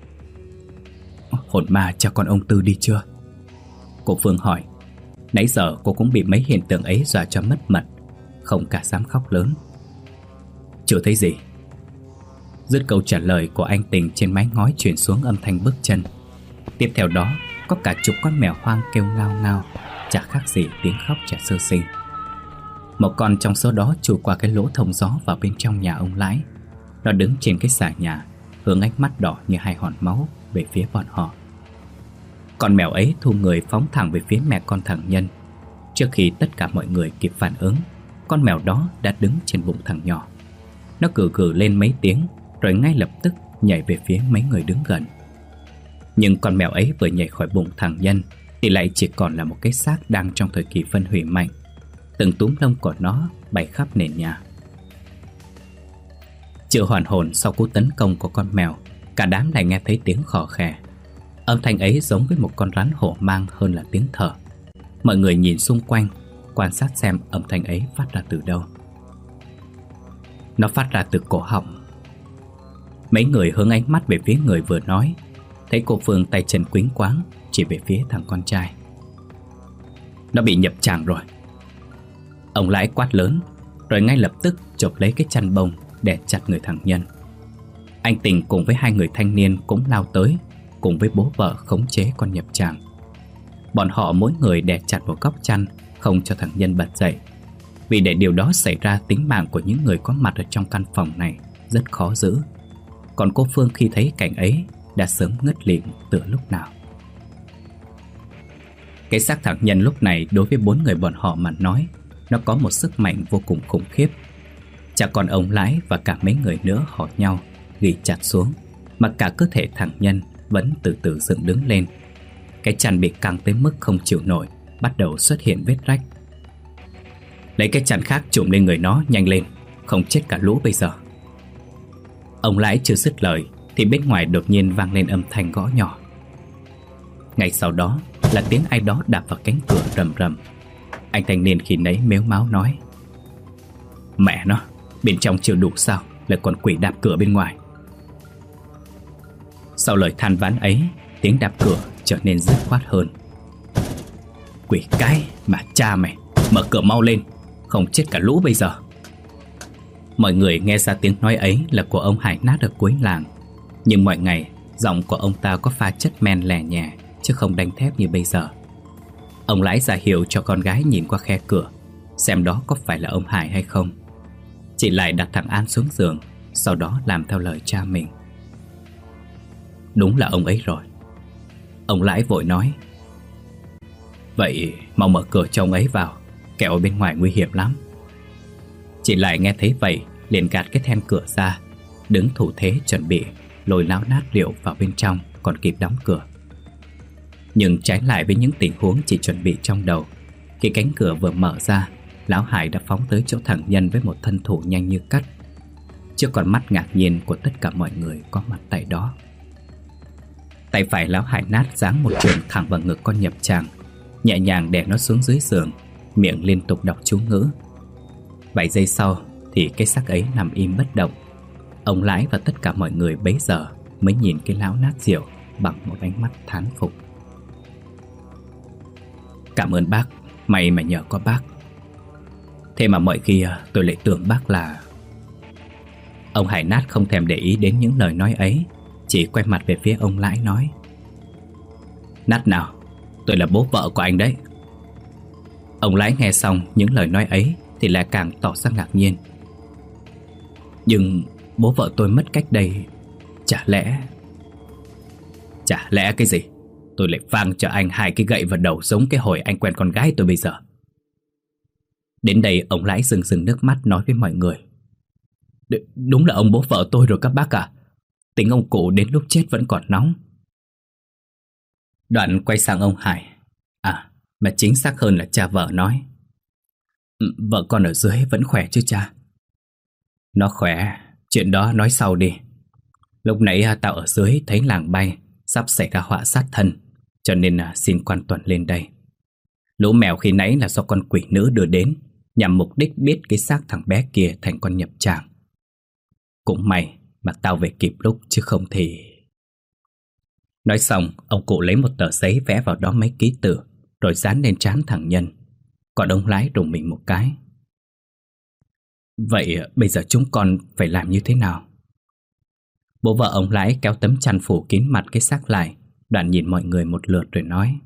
Hồn ma cho con ông Tư đi chưa? Cô Phương hỏi. Nãy giờ cô cũng bị mấy hiện tượng ấy dọa cho mất mật, không cả dám khóc lớn. Chưa thấy gì. Dứt câu trả lời của anh Tình, trên mái ngói truyền xuống âm thanh bước chân. Tiếp theo đó có cả chục con mèo hoang kêu ngao ngao, chả khác gì tiếng khóc trẻ sơ sinh. Một con trong số đó chui qua cái lỗ thông gió vào bên trong nhà ông Lãi. Nó đứng trên cái xà nhà, hướng ánh mắt đỏ như hai hòn máu về phía bọn họ. Con mèo ấy thu người phóng thẳng về phía mẹ con thằng Nhân. Trước khi tất cả mọi người kịp phản ứng, con mèo đó đã đứng trên bụng thằng nhỏ. Nó cừ cừ lên mấy tiếng, rồi ngay lập tức nhảy về phía mấy người đứng gần. Nhưng con mèo ấy vừa nhảy khỏi bụng thằng Nhân thì lại chỉ còn là một cái xác đang trong thời kỳ phân hủy mạnh. Từng túm lông của nó bay khắp nền nhà. Chưa hoàn hồn sau cú tấn công của con mèo, cả đám lại nghe thấy tiếng khò khè. Âm thanh ấy giống với một con rắn hổ mang hơn là tiếng thở. Mọi người nhìn xung quanh, quan sát xem âm thanh ấy phát ra từ đâu. Nó phát ra từ cổ họng. Mấy người hướng ánh mắt về phía người vừa nói, thấy cô Phương tay chân quĩnh quáng chỉ về phía thằng con trai. nó bị nhập tràng rồi. Ông Lãi quát lớn, rồi ngay lập tức chộp lấy cái chăn bông đè chặt người thằng Nhân. Anh Tình cùng với hai người thanh niên cũng lao tới, cùng với bố vợ khống chế con nhập tràng. Bọn họ mỗi người đè chặt một góc chăn, không cho thằng Nhân bật dậy. Vì để điều đó xảy ra, tính mạng của những người có mặt ở trong căn phòng này rất khó giữ. Còn cô Phương khi thấy cảnh ấy đã sớm ngất lịm từ lúc nào. Cái xác thằng Nhân lúc này đối với bốn người bọn họ mà nói, nó có một sức mạnh vô cùng khủng khiếp. Chả còn ông Lãi và cả mấy người nữa họ nhau ghi chặt xuống, mà cả cơ thể thằng Nhân vẫn từ từ dựng đứng lên. Cái chăn bị căng tới mức không chịu nổi, bắt đầu xuất hiện vết rách. Lấy cái chăn khác trùm lên người nó, nhanh lên, không chết cả lũ bây giờ. Ông Lãi chưa dứt lời thì bên ngoài đột nhiên vang lên âm thanh gõ nhỏ. Ngay sau đó là tiếng ai đó đạp vào cánh cửa rầm rầm. Anh thanh niên khi nấy mếu máo nói: Mẹ nó, bên trong chưa đủ sao, lại còn quỷ đạp cửa bên ngoài. Sau lời than vãn ấy, tiếng đạp cửa trở nên dứt khoát hơn. Quỷ cái mà cha mày, mở cửa mau lên, không chết cả lũ bây giờ. Mọi người nghe ra tiếng nói ấy là của ông Hải Nát ở cuối làng. Nhưng mọi ngày giọng của ông ta có pha chất men lè nhẹ, chứ không đanh thép như bây giờ. Ông Lãi ra hiệu cho con gái nhìn qua khe cửa, xem đó có phải là ông Hải hay không. Chị lại đặt thằng An xuống giường, sau đó làm theo lời cha mình. Đúng là ông ấy rồi. Ông Lãi vội nói: Vậy mau mở cửa cho ông ấy vào, kẻo ở bên ngoài nguy hiểm lắm. Chị lại nghe thấy vậy, liền gạt cái then cửa ra, đứng thủ thế chuẩn bị lôi Lão Nát rượu vào bên trong, còn kịp đóng cửa. Nhưng trái lại với những tình huống chị chuẩn bị trong đầu, khi cánh cửa vừa mở ra, Lão Hải đã phóng tới chỗ thằng Nhân với một thân thủ nhanh như cắt, trước con mắt ngạc nhiên của tất cả mọi người có mặt tại đó. Tay phải Lão Hải Nát giáng một trường thẳng vào ngực con nhập tràng, nhẹ nhàng đè nó xuống dưới giường, miệng liên tục đọc chú ngữ. Vài giây sau thì cái xác ấy nằm im bất động. Ông Lãi và tất cả mọi người bấy giờ mới nhìn cái Lão Nát rượu bằng một ánh mắt thán phục. Cảm ơn bác, may mà nhờ có bác. Thế mà mọi khi tôi lại tưởng bác là... Ông Hải Nát không thèm để ý đến những lời nói ấy, chỉ quay mặt về phía ông Lãi nói: Nát nào, tôi là bố vợ của anh đấy. Ông Lãi nghe xong những lời nói ấy thì lại càng tỏ ra ngạc nhiên. Nhưng bố vợ tôi mất cách đây, chả lẽ... Chả lẽ cái gì? Tôi lại vang cho anh hai cái gậy vào đầu giống cái hồi anh quen con gái tôi bây giờ. Đến đây ông Lãi rưng rưng nước mắt nói với mọi người: D- Đúng là ông bố vợ tôi rồi các bác ạ. Tính ông cụ đến lúc chết vẫn còn nóng. Đoạn quay sang ông Hải: À, mà chính xác hơn là cha vợ nói: Vợ con ở dưới vẫn khỏe chứ cha? Nó khỏe, chuyện đó nói sau đi. Lúc nãy tao ở dưới thấy làng bay sắp xảy ra họa sát thân, cho nên xin quan tuần lên đây. Lũ mèo khi nãy là do con quỷ nữ đưa đến, nhằm mục đích biết cái xác thằng bé kia thành con nhập tràng. Cũng may mà tao về kịp lúc, chứ không thì... Nói xong, ông cụ lấy một tờ giấy vẽ vào đó mấy ký tự, rồi dán lên trán thằng Nhân. Còn ông Lãi rùng mình một cái. Vậy bây giờ chúng con phải làm như thế nào? Bố vợ ông Lãi kéo tấm chăn phủ kín mặt cái xác lại, đoạn nhìn mọi người một lượt rồi nói: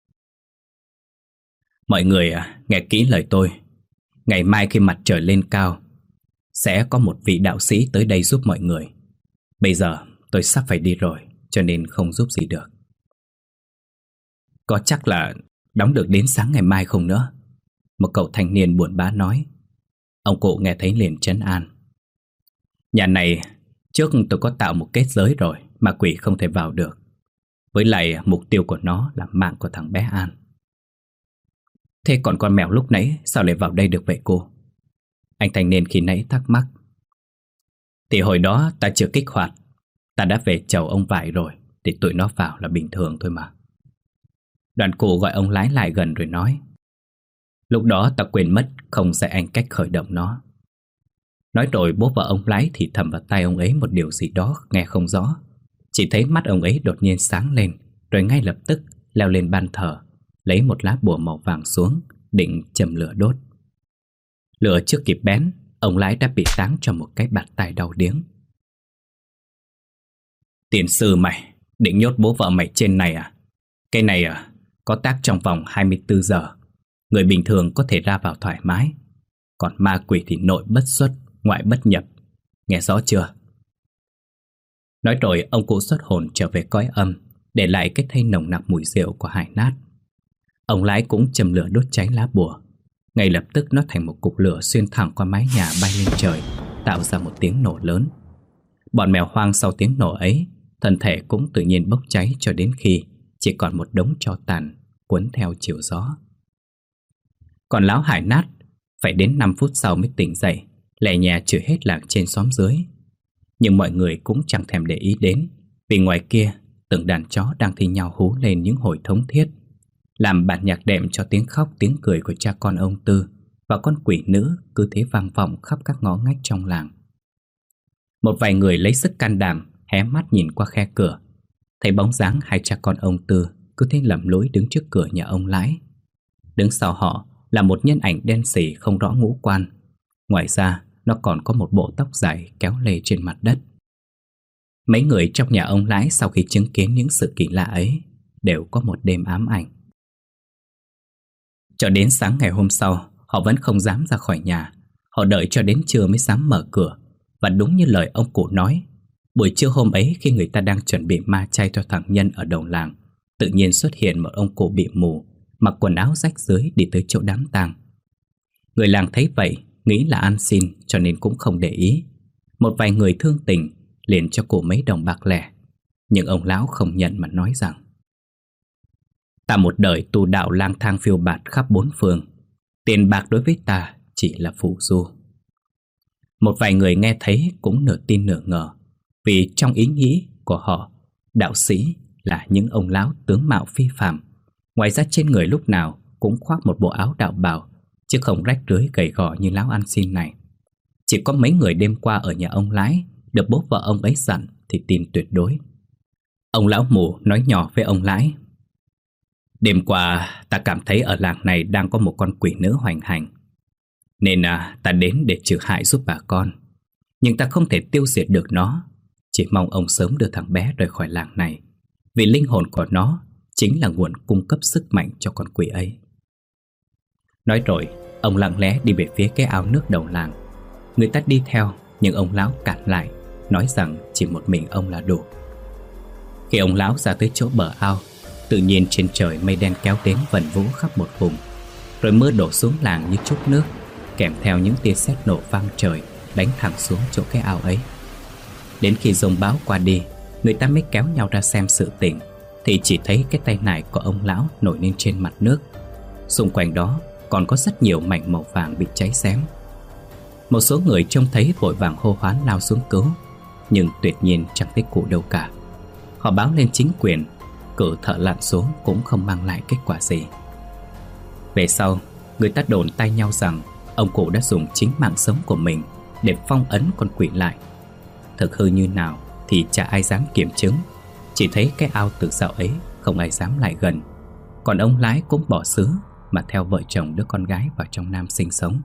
Mọi người à, nghe kỹ lời tôi. Ngày mai khi mặt trời lên cao, sẽ có một vị đạo sĩ tới đây giúp mọi người. Bây giờ tôi sắp phải đi rồi, cho nên không giúp gì được. Có chắc là đóng được đến sáng ngày mai không nữa? Một cậu thanh niên buồn bã nói. Ông cụ nghe thấy liền trấn an: Nhà này trước tôi có tạo một kết giới rồi, mà quỷ không thể vào được. Với lại mục tiêu của nó là mạng của thằng bé An. Thế còn con mèo lúc nãy sao lại vào đây được vậy cô? Anh thanh niên khi nãy thắc mắc. Thì hồi đó ta chưa kích hoạt, ta đã về chầu ông Vải rồi, thì tụi nó vào là bình thường thôi mà. Đoàn cụ gọi ông Lái lại gần rồi nói: Lúc đó ta quên mất không dạy anh cách khởi động nó. Nói rồi bố và ông Lái thì thầm vào tai ông ấy một điều gì đó nghe không rõ. Chỉ thấy mắt ông ấy đột nhiên sáng lên, rồi ngay lập tức leo lên ban thờ, lấy một lá bùa màu vàng xuống, định châm lửa đốt. Lửa chưa kịp bén, ông Lãi đã bị táng cho một cái bạt tai đau điếng. Tiền sư mày, định nhốt bố vợ mày trên này à? Cái này à, có tác trong vòng hai mươi tư giờ. Người bình thường có thể ra vào thoải mái, còn ma quỷ thì nội bất xuất, ngoại bất nhập. Nghe rõ chưa? Nói rồi ông cụ xuất hồn trở về cõi âm, để lại cái thây nồng nặc mùi rượu của Hải Nát. Ông Lãi cũng châm lửa đốt cháy lá bùa. Ngay lập tức nó thành một cục lửa xuyên thẳng qua mái nhà bay lên trời, tạo ra một tiếng nổ lớn. Bọn mèo hoang sau tiếng nổ ấy, thân thể cũng tự nhiên bốc cháy cho đến khi chỉ còn một đống tro tàn cuốn theo chiều gió. Còn lão Hải Nát phải đến năm phút sau mới tỉnh dậy, lẻ nhẹ chửi hết làng trên xóm dưới. Nhưng mọi người cũng chẳng thèm để ý đến, vì ngoài kia từng đàn chó đang thi nhau hú lên những hồi thống thiết, làm bản nhạc đệm cho tiếng khóc tiếng cười của cha con ông Tư và con quỷ nữ cứ thế vang vọng khắp các ngõ ngách trong làng. Một vài người lấy sức can đảm hé mắt nhìn qua khe cửa, thấy bóng dáng hai cha con ông Tư cứ thế lầm lũi đứng trước cửa nhà ông Lãi. Đứng sau họ là một nhân ảnh đen sì không rõ ngũ quan. Ngoài ra nó còn có một bộ tóc dài kéo lê trên mặt đất. Mấy người trong nhà ông Lãi sau khi chứng kiến những sự kỳ lạ ấy đều có một đêm ám ảnh. Cho đến sáng ngày hôm sau, họ vẫn không dám ra khỏi nhà. Họ đợi cho đến trưa mới dám mở cửa. Và đúng như lời ông cụ nói, buổi trưa hôm ấy khi người ta đang chuẩn bị ma chay cho thằng Nhân ở đầu làng, tự nhiên xuất hiện một ông cụ bị mù, mặc quần áo rách rưới đi tới chỗ đám tang. Người làng thấy vậy, nghĩ là ăn xin cho nên cũng không để ý. Một vài người thương tình liền cho cụ mấy đồng bạc lẻ. Nhưng ông lão không nhận mà nói rằng: ta một đời tu đạo lang thang phiêu bạt khắp bốn phương, tiền bạc đối với ta chỉ là phù du. Một vài người nghe thấy cũng nửa tin nửa ngờ, vì trong ý nghĩ của họ, đạo sĩ là những ông lão tướng mạo phi phàm. Ngoài ra trên người lúc nào cũng khoác một bộ áo đạo bào, chứ không rách rưới gầy gò như lão ăn xin này. Chỉ có mấy người đêm qua ở nhà ông Lãi được bố vợ ông ấy dặn thì tin tuyệt đối. Ông lão mù nói nhỏ với ông Lãi: đêm qua ta cảm thấy ở làng này đang có một con quỷ nữ hoành hành, nên à, ta đến để trừ hại giúp bà con. Nhưng ta không thể tiêu diệt được nó. Chỉ mong ông sớm đưa thằng bé rời khỏi làng này, vì linh hồn của nó chính là nguồn cung cấp sức mạnh cho con quỷ ấy. Nói rồi, ông lặng lẽ đi về phía cái ao nước đầu làng. Người ta đi theo, nhưng ông lão cản lại, nói rằng chỉ một mình ông là đủ. Khi ông lão ra tới chỗ bờ ao, tự nhiên trên trời mây đen kéo đến vần vũ khắp một vùng. Rồi mưa đổ xuống làng như trút nước, kèm theo những tia sét nổ vang trời đánh thẳng xuống chỗ cái ao ấy. Đến khi dông bão qua đi, người ta mới kéo nhau ra xem sự tình, thì chỉ thấy cái tay nải của ông lão nổi lên trên mặt nước. Xung quanh đó còn có rất nhiều mảnh màu vàng bị cháy xém. Một số người trông thấy vội vàng hô hoán lao xuống cứu, nhưng tuyệt nhiên chẳng thấy cụ đâu cả. Họ báo lên chính quyền, cử thợ lặn xuống cũng không mang lại kết quả gì. Về sau, người ta đồn tai nhau rằng ông cụ đã dùng chính mạng sống của mình để phong ấn con quỷ lại. Thực hư như nào thì chả ai dám kiểm chứng, chỉ thấy cái ao tự dạo ấy không ai dám lại gần. Còn ông Lãi cũng bỏ xứ mà theo vợ chồng đứa con gái vào trong Nam sinh sống.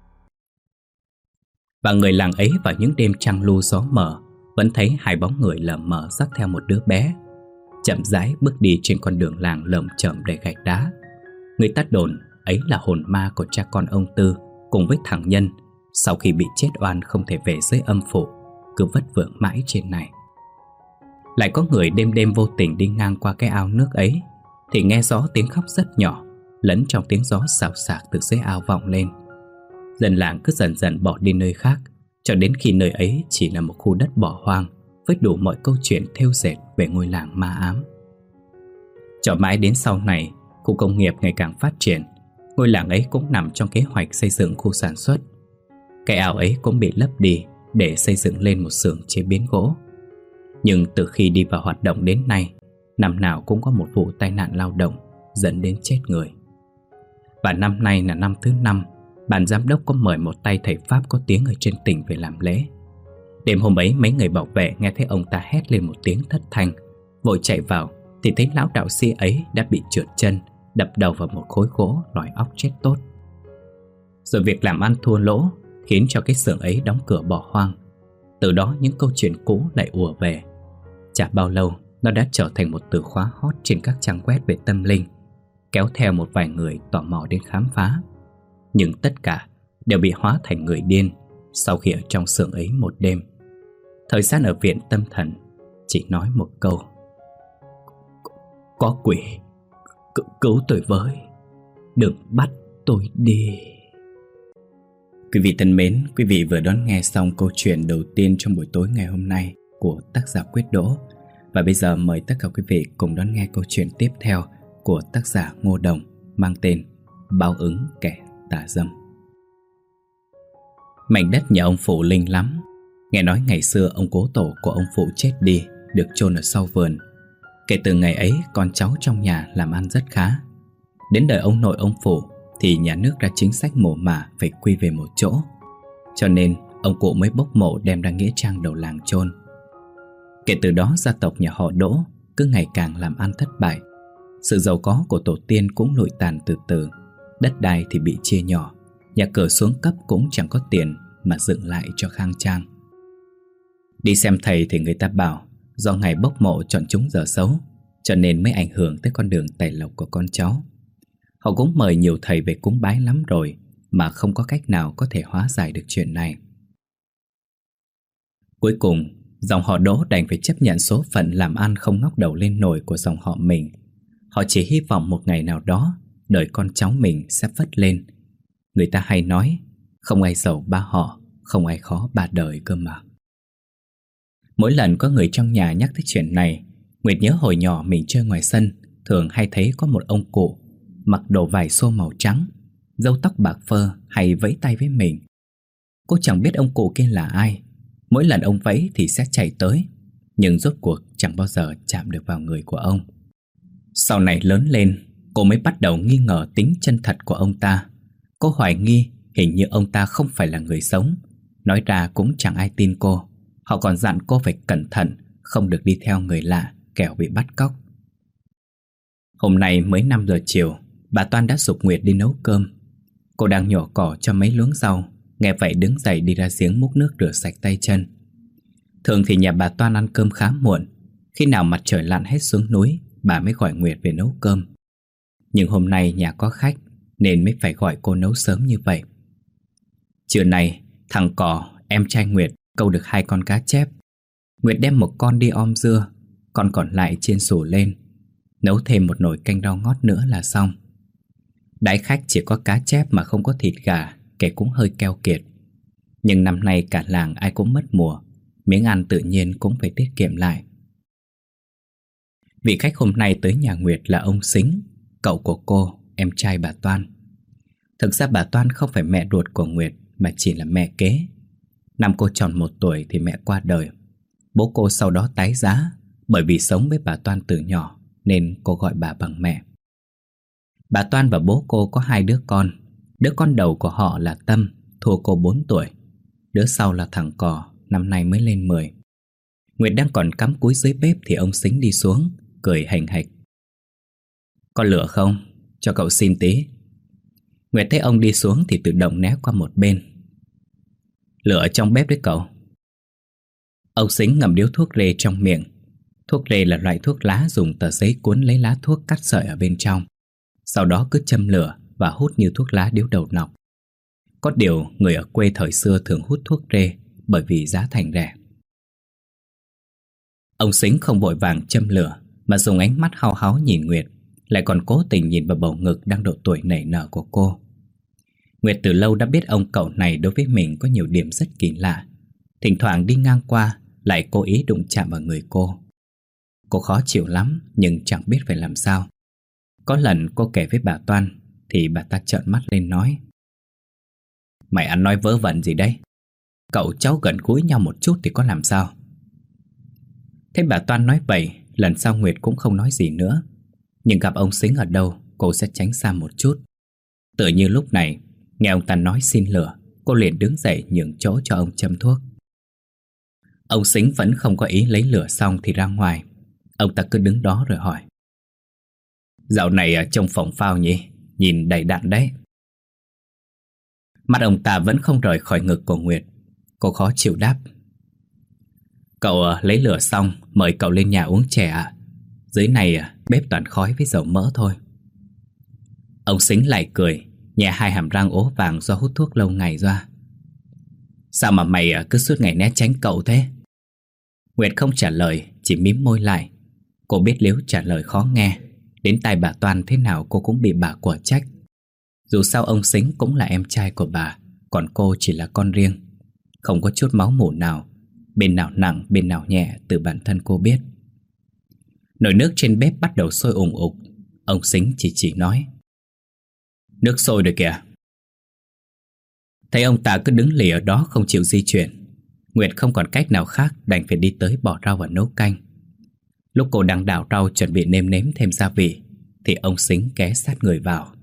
Và người làng ấy vào những đêm trăng lu gió mở vẫn thấy hai bóng người lờ mờ dắt theo một đứa bé, chậm rãi bước đi trên con đường làng lởm chởm đầy gạch đá. Người ta đồn ấy là hồn ma của cha con ông Tư cùng với thằng Nhân, sau khi bị chết oan không thể về dưới âm phủ, cứ vất vưởng mãi trên này. Lại có người đêm đêm vô tình đi ngang qua cái ao nước ấy, thì nghe rõ tiếng khóc rất nhỏ, lẫn trong tiếng gió xào xạc từ dưới ao vọng lên. Dân làng cứ dần dần bỏ đi nơi khác, cho đến khi nơi ấy chỉ là một khu đất bỏ hoang với đủ mọi câu chuyện thêu dệt về ngôi làng ma ám. Cho mãi đến sau này, khu công nghiệp ngày càng phát triển, ngôi làng ấy cũng nằm trong kế hoạch xây dựng khu sản xuất. Cái ao ấy cũng bị lấp đi để xây dựng lên một xưởng chế biến gỗ. Nhưng từ khi đi vào hoạt động đến nay, năm nào cũng có một vụ tai nạn lao động dẫn đến chết người. Và năm nay là năm thứ năm, ban giám đốc có mời một tay thầy Pháp có tiếng ở trên tỉnh về làm lễ. Đêm hôm ấy, mấy người bảo vệ nghe thấy ông ta hét lên một tiếng thất thanh, vội chạy vào thì thấy lão đạo sĩ ấy đã bị trượt chân, đập đầu vào một khối gỗ lòi óc chết tốt. Rồi việc làm ăn thua lỗ khiến cho cái xưởng ấy đóng cửa bỏ hoang. Từ đó những câu chuyện cũ lại ùa về. Chả bao lâu nó đã trở thành một từ khóa hot trên các trang web về tâm linh, kéo theo một vài người tò mò đến khám phá. Nhưng tất cả đều bị hóa thành người điên sau khi ở trong xưởng ấy một đêm. Thời gian ở viện tâm thần chỉ nói một câu: có quỷ, C- cứu tôi với, đừng bắt tôi đi. Quý vị thân mến, quý vị vừa đón nghe xong câu chuyện đầu tiên trong buổi tối ngày hôm nay của tác giả Quyết Đỗ. Và bây giờ mời tất cả quý vị cùng đón nghe câu chuyện tiếp theo của tác giả Ngô Đồng, mang tên Báo ứng kẻ tà dâm. Mảnh đất nhà ông Phụ linh lắm. Nghe nói ngày xưa ông cố tổ của ông Phụ chết đi, được chôn ở sau vườn. Kể từ ngày ấy, con cháu trong nhà làm ăn rất khá. Đến đời ông nội ông Phụ thì nhà nước ra chính sách mồ mả phải quy về một chỗ, cho nên ông cụ mới bốc mộ đem ra nghĩa trang đầu làng chôn. Kể từ đó gia tộc nhà họ Đỗ cứ ngày càng làm ăn thất bại. Sự giàu có của tổ tiên cũng lụi tàn từ từ. Đất đai thì bị chia nhỏ, nhà cửa xuống cấp cũng chẳng có tiền mà dựng lại cho khang trang. Đi xem thầy thì người ta bảo do ngày bốc mộ chọn trúng giờ xấu, cho nên mới ảnh hưởng tới con đường tài lộc của con cháu. Họ cũng mời nhiều thầy về cúng bái lắm rồi mà không có cách nào có thể hóa giải được chuyện này. Cuối cùng, dòng họ Đỗ đành phải chấp nhận số phận làm ăn không ngóc đầu lên nổi của dòng họ mình. Họ chỉ hy vọng một ngày nào đó đời con cháu mình sẽ phất lên. Người ta hay nói không ai giàu ba họ, không ai khó ba đời cơ mà. Mỗi lần có người trong nhà nhắc tới chuyện này, Nguyệt nhớ hồi nhỏ mình chơi ngoài sân, thường hay thấy có một ông cụ mặc đồ vải xô màu trắng, râu tóc bạc phơ hay vẫy tay với mình. Cô chẳng biết ông cụ kia là ai. Mỗi lần ông vẫy thì sẽ chạy tới, nhưng rốt cuộc chẳng bao giờ chạm được vào người của ông. Sau này lớn lên, cô mới bắt đầu nghi ngờ tính chân thật của ông ta. Cô hoài nghi hình như ông ta không phải là người sống. Nói ra cũng chẳng ai tin cô. Họ còn dặn cô phải cẩn thận, không được đi theo người lạ, kẻo bị bắt cóc. Hôm nay mới năm giờ chiều, bà Toan đã giục Nguyệt đi nấu cơm. Cô đang nhổ cỏ cho mấy luống rau, nghe vậy đứng dậy đi ra giếng múc nước rửa sạch tay chân. Thường thì nhà bà Toan ăn cơm khá muộn. Khi nào mặt trời lặn hết xuống núi, bà mới gọi Nguyệt về nấu cơm. Nhưng hôm nay nhà có khách nên mới phải gọi cô nấu sớm như vậy. Trưa nay, thằng Cò, em trai Nguyệt, câu được hai con cá chép. Nguyệt đem một con đi om dưa, con còn lại chiên xù lên, nấu thêm một nồi canh rau ngót nữa là xong. Đãi khách chỉ có cá chép mà không có thịt gà, kể cũng hơi keo kiệt. Nhưng năm nay cả làng ai cũng mất mùa, miếng ăn tự nhiên cũng phải tiết kiệm lại. Vị khách hôm nay tới nhà Nguyệt là ông Sính, cậu của cô, em trai bà Toan. Thực ra bà Toan không phải mẹ ruột của Nguyệt mà chỉ là mẹ kế. Năm cô tròn một tuổi thì mẹ qua đời. Bố cô sau đó tái giá, bởi vì sống với bà Toan từ nhỏ nên cô gọi bà bằng mẹ. Bà Toan và bố cô có hai đứa con. Đứa con đầu của họ là Tâm, thua cô bốn tuổi. Đứa sau là thằng Cò, năm nay mới lên mười. Nguyệt đang còn cắm cúi dưới bếp thì ông Sính đi xuống, cười hành hạch. Có lửa không? Cho cậu xin tí. Nguyệt thấy ông đi xuống thì tự động né qua một bên. Lửa ở trong bếp đấy cậu. Ông Sính ngậm điếu thuốc rê trong miệng. Thuốc rê là loại thuốc lá dùng tờ giấy cuốn lấy lá thuốc cắt sợi ở bên trong, sau đó cứ châm lửa và hút như thuốc lá điếu đầu nọc. Có điều người ở quê thời xưa thường hút thuốc rê bởi vì giá thành rẻ. Ông Sính không vội vàng châm lửa mà dùng ánh mắt hao háo nhìn Nguyệt, lại còn cố tình nhìn vào bầu ngực đang độ tuổi nảy nở của cô. Nguyệt từ lâu đã biết ông cậu này đối với mình có nhiều điểm rất kỳ lạ. Thỉnh thoảng đi ngang qua lại cố ý đụng chạm vào người cô. Cô khó chịu lắm nhưng chẳng biết phải làm sao. Có lần cô kể với bà Toan thì bà ta trợn mắt lên nói: Mày ăn nói vớ vẩn gì đấy? Cậu cháu gần gũi nhau một chút thì có làm sao? Thế bà Toan nói vậy, lần sau Nguyệt cũng không nói gì nữa. Nhưng gặp ông Sính ở đâu cô sẽ tránh xa một chút. Tự như lúc này nghe ông ta nói xin lửa, cô liền đứng dậy nhường chỗ cho ông châm thuốc. Ông Sính vẫn không có ý lấy lửa xong thì ra ngoài. Ông ta cứ đứng đó rồi hỏi: Dạo này trông phồng phao nhỉ, nhìn đầy đặn đấy. Mắt ông ta vẫn không rời khỏi ngực của Nguyệt. Cô khó chịu đáp. Cậu lấy lửa xong, mời cậu lên nhà uống chè ạ. Dưới này bếp toàn khói với dầu mỡ thôi. Ông Sính lại cười, nhè hai hàm răng ố vàng do hút thuốc lâu ngày ra. Sao mà mày cứ suốt ngày né tránh cậu thế? Nguyệt không trả lời, chỉ mím môi lại. Cô biết nếu trả lời khó nghe, đến tai bà Toan thế nào cô cũng bị bà quả trách. Dù sao ông Sính cũng là em trai của bà, còn cô chỉ là con riêng. Không có chút máu mủ nào, bên nào nặng bên nào nhẹ từ bản thân cô biết. Nồi nước trên bếp bắt đầu sôi ùng ục. Ông Sính chỉ chỉ nói. Nước sôi rồi kìa. Thấy ông ta cứ đứng lì ở đó không chịu di chuyển, Nguyệt không còn cách nào khác đành phải đi tới bỏ rau vào nấu canh. Lúc cô đang đảo rau chuẩn bị nêm nếm thêm gia vị thì ông Sính ghé sát người vào.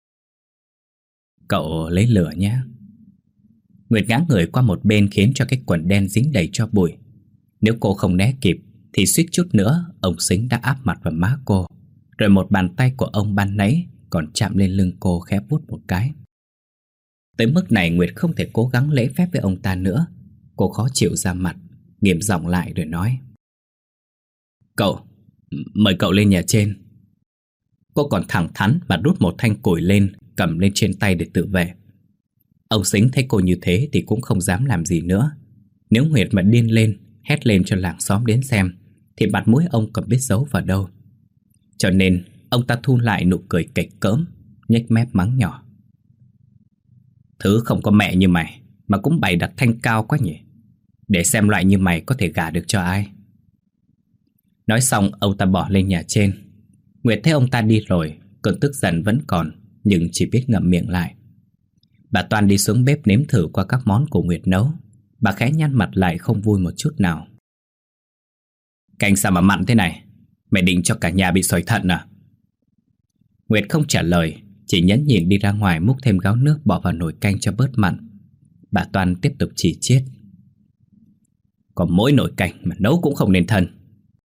Cậu lấy lửa nhé. Nguyệt ngã người qua một bên khiến cho cái quần đen dính đầy tro bụi. Nếu cô không né kịp thì suýt chút nữa ông Sính đã áp mặt vào má cô, rồi một bàn tay của ông ban nãy còn chạm lên lưng cô khẽ vuốt một cái. Tới mức này Nguyệt không thể cố gắng lễ phép với ông ta nữa. Cô khó chịu ra mặt, nghiêm giọng lại rồi nói. Cậu, mời cậu lên nhà trên. Cô còn thẳng thắn mà rút một thanh củi lên, cầm lên trên tay để tự vệ. Ông Sính thấy cô như thế thì cũng không dám làm gì nữa. Nếu Nguyệt mà điên lên, hét lên cho làng xóm đến xem, thì mặt mũi ông còn biết giấu vào đâu. Cho nên ông ta thu lại nụ cười kịch cỡm, nhếch mép mắng nhỏ. Thứ không có mẹ như mày mà cũng bày đặt thanh cao quá nhỉ. Để xem loại như mày có thể gả được cho ai. Nói xong ông ta bỏ lên nhà trên. Nguyệt thấy ông ta đi rồi, cơn tức giận vẫn còn, nhưng chỉ biết ngậm miệng lại. Bà Toan đi xuống bếp nếm thử qua các món của Nguyệt nấu. Bà khẽ nhăn mặt lại không vui một chút nào. Canh sao mà mặn thế này? Mày định cho cả nhà bị sỏi thận à? Nguyệt không trả lời, chỉ nhẫn nhịn đi ra ngoài múc thêm gáo nước bỏ vào nồi canh cho bớt mặn. Bà Toan tiếp tục chỉ chiết. Còn mỗi nồi canh mà nấu cũng không nên thân.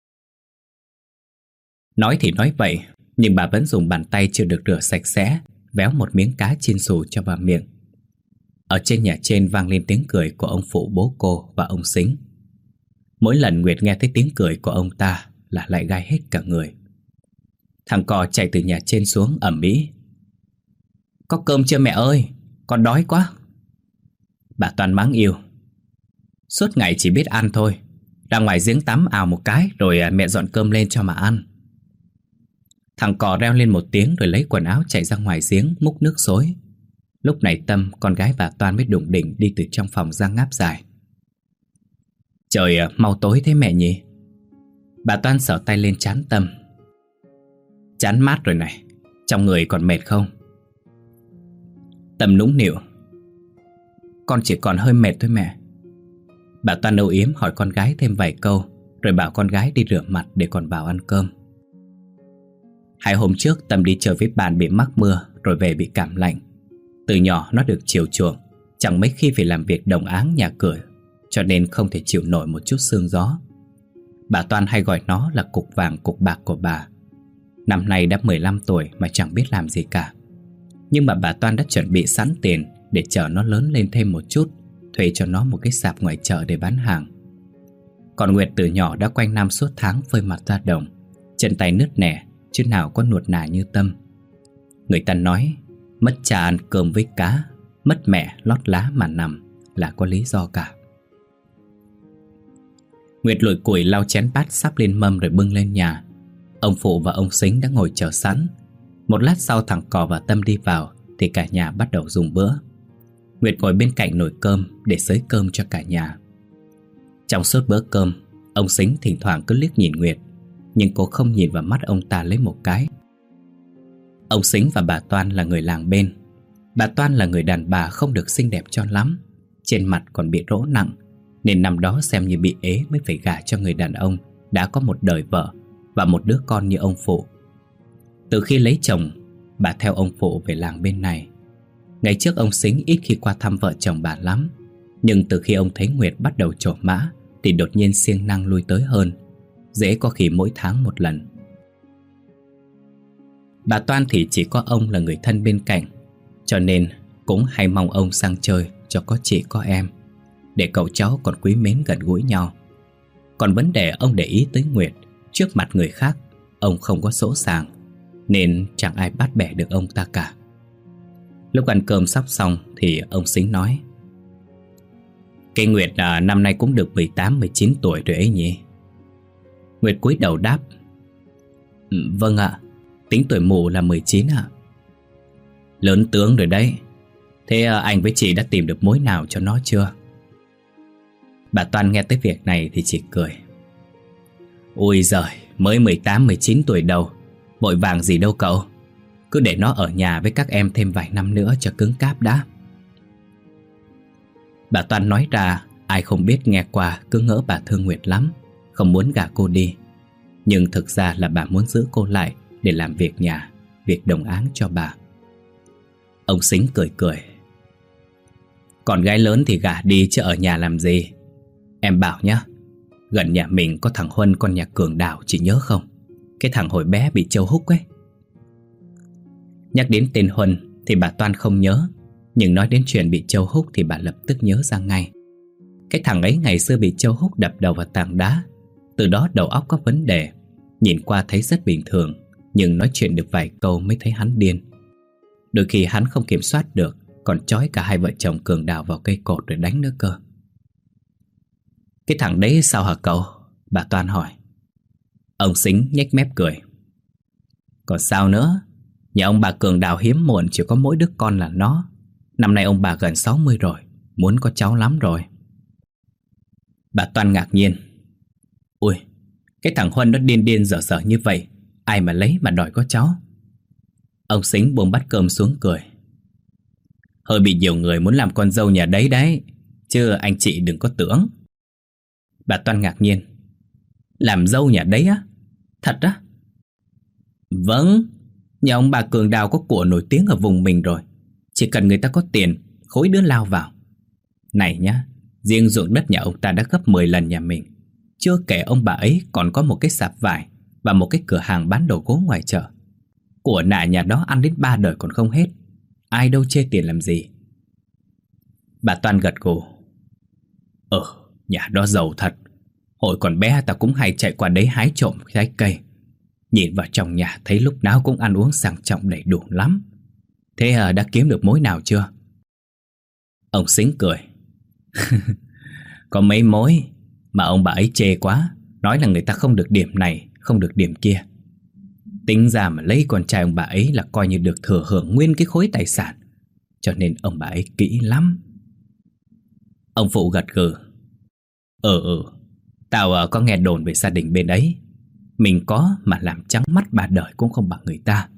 Nói thì nói vậy, nhưng bà vẫn dùng bàn tay chưa được rửa sạch sẽ véo một miếng cá chiên xù cho vào miệng. Ở trên nhà trên vang lên tiếng cười của ông phụ bố cô và ông Sính. Mỗi lần Nguyệt nghe thấy tiếng cười của ông ta là lại gai hết cả người. Thằng cò chạy từ nhà trên xuống ầm ĩ. Có cơm chưa mẹ ơi? Con đói quá. Bà Toan mắng yêu. Suốt ngày chỉ biết ăn thôi. Ra ngoài giếng tắm ào một cái rồi mẹ dọn cơm lên cho mà ăn. Thằng cò reo lên một tiếng rồi lấy quần áo chạy ra ngoài giếng múc nước xối. Lúc này Tâm, con gái bà Toan mới đủng đỉnh đi từ trong phòng ra ngáp dài. Trời mau tối thế mẹ nhỉ? Bà Toan xỏ tay lên trán Tâm. Chán mát rồi này, trong người còn mệt không? Tâm nũng nịu. Con chỉ còn hơi mệt thôi mẹ. Bà Toan âu yếm hỏi con gái thêm vài câu, rồi bảo con gái đi rửa mặt để còn vào ăn cơm. Hai hôm trước Tâm đi chơi với bạn bị mắc mưa rồi về bị cảm lạnh. Từ nhỏ nó được chiều chuộng, chẳng mấy khi phải làm việc đồng áng nhà cửa, cho nên không thể chịu nổi một chút sương gió. Bà Toan hay gọi nó là cục vàng cục bạc của bà. Năm nay đã mười lăm tuổi mà chẳng biết làm gì cả. Nhưng mà bà Toan đã chuẩn bị sẵn tiền để chờ nó lớn lên thêm một chút, thuê cho nó một cái sạp ngoài chợ để bán hàng. Còn Nguyệt từ nhỏ đã quanh năm suốt tháng phơi mặt ra đồng, chân tay nứt nẻ, chứ nào có nuột nà như Tâm. Người ta nói mất cha ăn cơm với cá, mất mẹ lót lá mà nằm là có lý do cả. Nguyệt lội củi lau chén bát sắp lên mâm rồi bưng lên nhà. Ông phụ và ông Sính đã ngồi chờ sẵn. Một lát sau thằng Cò và Tâm đi vào thì cả nhà bắt đầu dùng bữa. Nguyệt ngồi bên cạnh nồi cơm để xới cơm cho cả nhà. Trong suốt bữa cơm, ông Sính thỉnh thoảng cứ liếc nhìn Nguyệt, nhưng cô không nhìn vào mắt ông ta lấy một cái. Ông Sính và bà Toan là người làng bên. Bà Toan là người đàn bà không được xinh đẹp cho lắm, trên mặt còn bị rỗ nặng, nên năm đó xem như bị ế mới phải gả cho người đàn ông đã có một đời vợ và một đứa con như ông phụ. Từ khi lấy chồng, bà theo ông phụ về làng bên này. Ngày trước ông Sính ít khi qua thăm vợ chồng bà lắm, nhưng từ khi ông thấy Nguyệt bắt đầu trổ mã thì đột nhiên siêng năng lui tới hơn, dễ có khi mỗi tháng một lần. Bà Toan thì chỉ có ông là người thân bên cạnh, cho nên cũng hay mong ông sang chơi cho có chị có em, để cậu cháu còn quý mến gần gũi nhau. Còn vấn đề ông để ý tới Nguyệt trước mặt người khác, ông không có sỗ sàng, nên chẳng ai bắt bẻ được ông ta cả. Lúc ăn cơm sắp xong thì ông Sính nói: Cái Nguyệt à, năm nay cũng được mười tám mười chín tuổi rồi ấy nhỉ? Nguyệt cúi đầu đáp: Vâng ạ, tính tuổi mụ là mười chín ạ. Lớn tướng rồi đấy. Thế anh với chị đã tìm được mối nào cho nó chưa? Bà Toan nghe tới việc này thì chỉ cười: Ôi giời, mới mười tám mười chín tuổi đầu, vội vàng gì đâu cậu. Cứ để nó ở nhà với các em thêm vài năm nữa cho cứng cáp đã. Bà Toan nói ra, ai không biết nghe qua cứ ngỡ bà thương Nguyệt lắm, không muốn gả cô đi. Nhưng thực ra là bà muốn giữ cô lại để làm việc nhà, việc đồng áng cho bà. Ông Sính cười cười: Con gái lớn thì gả đi chứ ở nhà làm gì. Em bảo nhá, gần nhà mình có thằng Huân con nhà Cường Đào, chị nhớ không? Cái thằng hồi bé bị Châu húc ấy. Nhắc đến tên Huân thì bà Toan không nhớ, nhưng nói đến chuyện bị Châu húc thì bà lập tức nhớ ra ngay. Cái thằng ấy ngày xưa bị Châu húc đập đầu vào tảng đá. Từ đó đầu óc có vấn đề. Nhìn qua thấy rất bình thường, nhưng nói chuyện được vài câu mới thấy hắn điên. Đôi khi hắn không kiểm soát được, còn trói cả hai vợ chồng Cường Đào vào cây cột rồi đánh nữa cơ. Cái thằng đấy sao hả cậu? Bà Toan hỏi. Ông Sính nhếch mép cười: Còn sao nữa, nhà ông bà Cường Đào hiếm muộn chỉ có mỗi đứa con là nó. Năm nay ông bà gần sáu mươi rồi, muốn có cháu lắm rồi. Bà Toan ngạc nhiên: Ui, cái thằng Huân nó điên điên dở dở như vậy, ai mà lấy mà đòi có cháu? Ông Sính buông bát cơm xuống cười: Hơi bị nhiều người muốn làm con dâu nhà đấy đấy, chứ anh chị đừng có tưởng. Bà Toan ngạc nhiên: Làm dâu nhà đấy á? Thật á? Vâng, nhà ông bà Cường Đào có của nổi tiếng ở vùng mình rồi. Chỉ cần người ta có tiền, khối đứa lao vào. Này nhá, riêng ruộng đất nhà ông ta đã gấp mười lần nhà mình. Chưa kể ông bà ấy còn có một cái sạp vải và một cái cửa hàng bán đồ gỗ ngoài chợ. Của nạ nhà đó ăn đến ba đời còn không hết. Ai đâu chê tiền làm gì. Bà Toan gật gù: Ờ, nhà đó giàu thật. Hồi còn bé ta cũng hay chạy qua đấy hái trộm trái cây. Nhìn vào trong nhà thấy lúc nào cũng ăn uống sang trọng đầy đủ lắm. Thế à, đã kiếm được mối nào chưa? Ông Sính cười: Có mấy mối mà ông bà ấy chê quá, nói là người ta không được điểm này, không được điểm kia. Tính ra mà lấy con trai ông bà ấy là coi như được thừa hưởng nguyên cái khối tài sản. Cho nên ông bà ấy kỹ lắm. Ông Phụ gật gừ: Ừ ừ, tao có nghe đồn về gia đình bên ấy. Mình có mà làm trắng mắt ba đời cũng không bằng người ta.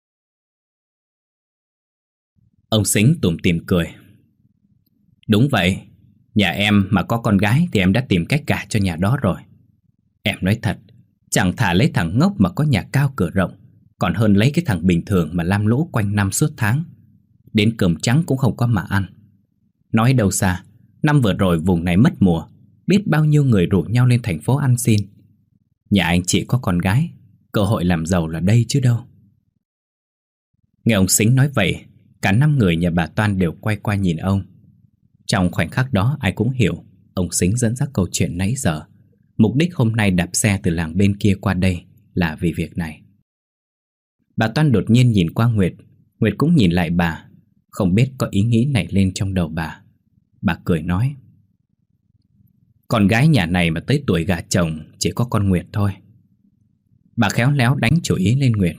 Ông Sính tủm tỉm cười: Đúng vậy, nhà em mà có con gái thì em đã tìm cách gả cho nhà đó rồi. Em nói thật, chẳng thà lấy thằng ngốc mà có nhà cao cửa rộng, còn hơn lấy cái thằng bình thường mà lam lũ quanh năm suốt tháng. Đến cơm trắng cũng không có mà ăn. Nói đâu xa, năm vừa rồi vùng này mất mùa, biết bao nhiêu người rủ nhau lên thành phố ăn xin. Nhà anh chị có con gái, cơ hội làm giàu là đây chứ đâu. Nghe ông Sính nói vậy, cả năm người nhà bà Toan đều quay qua nhìn ông. Trong khoảnh khắc đó ai cũng hiểu ông Sính dẫn dắt câu chuyện nãy giờ. Mục đích hôm nay đạp xe từ làng bên kia qua đây là vì việc này. Bà Toan đột nhiên nhìn qua Nguyệt. Nguyệt cũng nhìn lại bà, không biết có ý nghĩ nảy lên trong đầu bà. Bà cười nói: Con gái nhà này mà tới tuổi gả chồng chỉ có con Nguyệt thôi. Bà khéo léo đánh chủ ý lên Nguyệt.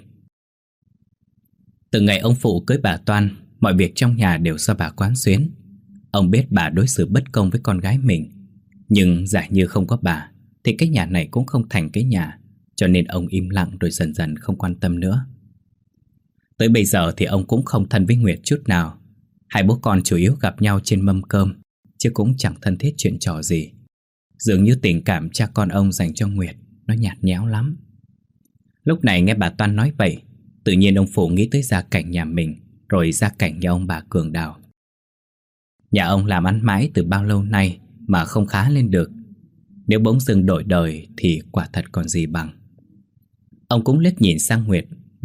Từ ngày ông Phụ cưới bà Toan, mọi việc trong nhà đều do bà quán xuyến. Ông biết bà đối xử bất công với con gái mình, nhưng giả như không có bà thì cái nhà này cũng không thành cái nhà. Cho nên ông im lặng rồi dần dần không quan tâm nữa. Tới bây giờ thì ông cũng không thân với Nguyệt chút nào. Hai bố con chủ yếu gặp nhau trên mâm cơm, chứ cũng chẳng thân thiết chuyện trò gì. Dường như tình cảm cha con ông dành cho Nguyệt nó nhạt nhẽo lắm. Lúc này nghe bà Toan nói vậy, tự nhiên ông Phụ nghĩ tới gia cảnh nhà mình, rồi gia cảnh nhà ông bà Cường Đào. Nhà ông làm ăn mãi từ bao lâu nay mà không khá lên được. Nếu bỗng dưng đổi đời thì quả thật còn gì bằng. Ông cũng liếc nhìn sang Nguyệt,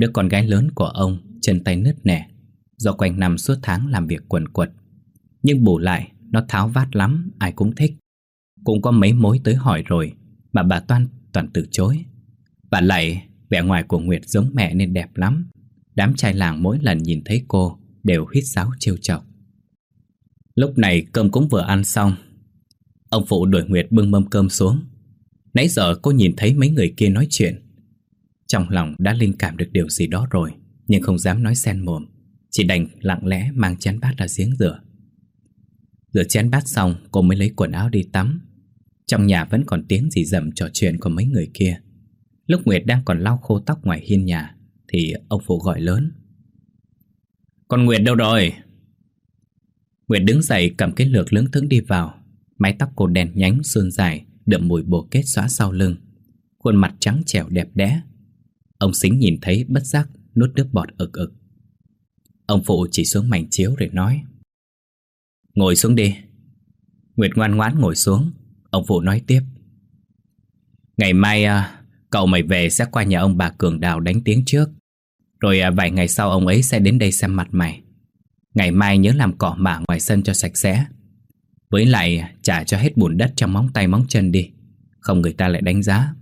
Đứa con gái lớn của ông chân tay nứt nẻ do quanh năm suốt tháng làm việc quần quật. Nhưng bù lại nó tháo vát lắm, ai cũng thích. Cũng có mấy mối tới hỏi rồi mà bà Toan toàn từ chối. Và lại vẻ ngoài của Nguyệt giống mẹ nên đẹp lắm. Đám trai làng mỗi lần nhìn thấy cô đều huýt sáo trêu chọc. Lúc này cơm cũng vừa ăn xong. Ông phụ đuổi Nguyệt bưng mâm cơm xuống. Nãy giờ cô nhìn thấy mấy người kia nói chuyện, trong lòng đã linh cảm được điều gì đó rồi, nhưng không dám nói xen mồm, chỉ đành lặng lẽ mang chén bát ra giếng rửa. Rửa chén bát xong, cô mới lấy quần áo đi tắm. Trong nhà vẫn còn tiếng rì rầm trò chuyện của mấy người kia. Lúc Nguyệt đang còn lau khô tóc ngoài hiên nhà thì ông phụ gọi lớn: "Con Nguyệt đâu rồi?" Nguyệt đứng dậy cầm cái lược lững thững đi vào. Mái tóc cô đen nhánh suôn dài, đượm mùi bồ kết xõa sau lưng, khuôn mặt trắng trẻo đẹp đẽ. Ông Sính nhìn thấy bất giác nuốt nước bọt ực ực. Ông phụ chỉ xuống mảnh chiếu rồi nói: "Ngồi xuống đi." Nguyệt ngoan ngoãn ngồi xuống. Ông phụ nói tiếp: "Ngày mai à, cậu mày về sẽ qua nhà ông bà Cường Đào đánh tiếng trước. Rồi à, vài ngày sau ông ấy sẽ đến đây xem mặt mày. Ngày mai nhớ làm cỏ mả ngoài sân cho sạch sẽ. Với lại trả cho hết bùn đất trong móng tay móng chân đi, không người ta lại đánh giá."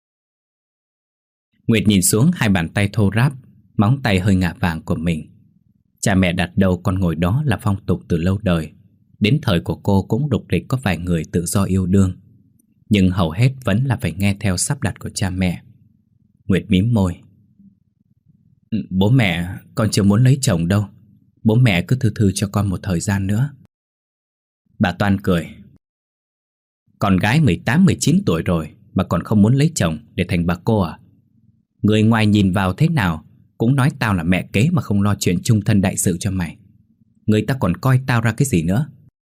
Nguyệt nhìn xuống hai bàn tay thô ráp, móng tay hơi ngả vàng của mình. Cha mẹ đặt đâu con ngồi đó là phong tục từ lâu đời. Đến thời của cô cũng đục địch có vài người tự do yêu đương, nhưng hầu hết vẫn là phải nghe theo sắp đặt của cha mẹ. Nguyệt mím môi: "Bố mẹ, con chưa muốn lấy chồng đâu. Bố mẹ cứ thư thư cho con một thời gian nữa." Bà Toan cười: "Con gái mười tám mười chín tuổi rồi mà còn không muốn lấy chồng để thành bà cô à? Người ngoài nhìn vào thế nào cũng nói tao là mẹ kế mà không lo chuyện chung thân đại sự cho mày. Người ta còn coi tao ra cái gì nữa?"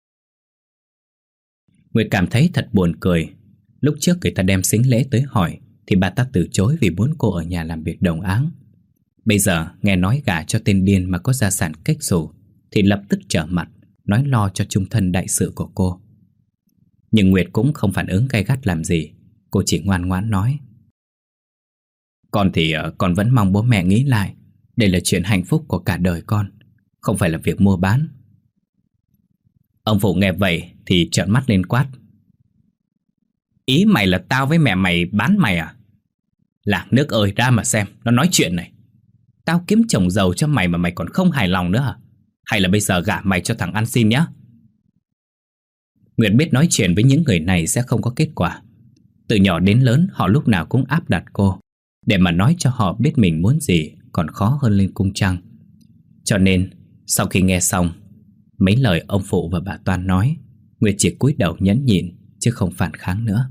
Nguyệt cảm thấy thật buồn cười. Lúc trước người ta đem sính lễ tới hỏi thì bà ta từ chối vì muốn cô ở nhà làm việc đồng áng. Bây giờ nghe nói gả cho tên điên mà có gia sản cách xù thì lập tức trở mặt, nói lo cho chung thân đại sự của cô. Nhưng Nguyệt cũng không phản ứng gay gắt làm gì. Cô chỉ ngoan ngoãn nói: "Con thì con vẫn mong bố mẹ nghĩ lại. Đây là chuyện hạnh phúc của cả đời con, không phải là việc mua bán." Ông phụ nghe vậy thì trợn mắt lên quát: "Ý mày là tao với mẹ mày bán mày à? Làng nước ơi, ra mà xem nó nói chuyện này. Tao kiếm chồng giàu cho mày mà mày còn không hài lòng nữa à? Hay là bây giờ gả mày cho thằng ăn xin nhá?" Nguyệt biết nói chuyện với những người này sẽ không có kết quả. Từ nhỏ đến lớn họ lúc nào cũng áp đặt cô, để mà nói cho họ biết mình muốn gì còn khó hơn lên cung trăng. Cho nên sau khi nghe xong mấy lời ông phụ và bà Toan nói, Nguyệt chỉ cúi đầu nhẫn nhịn chứ không phản kháng nữa.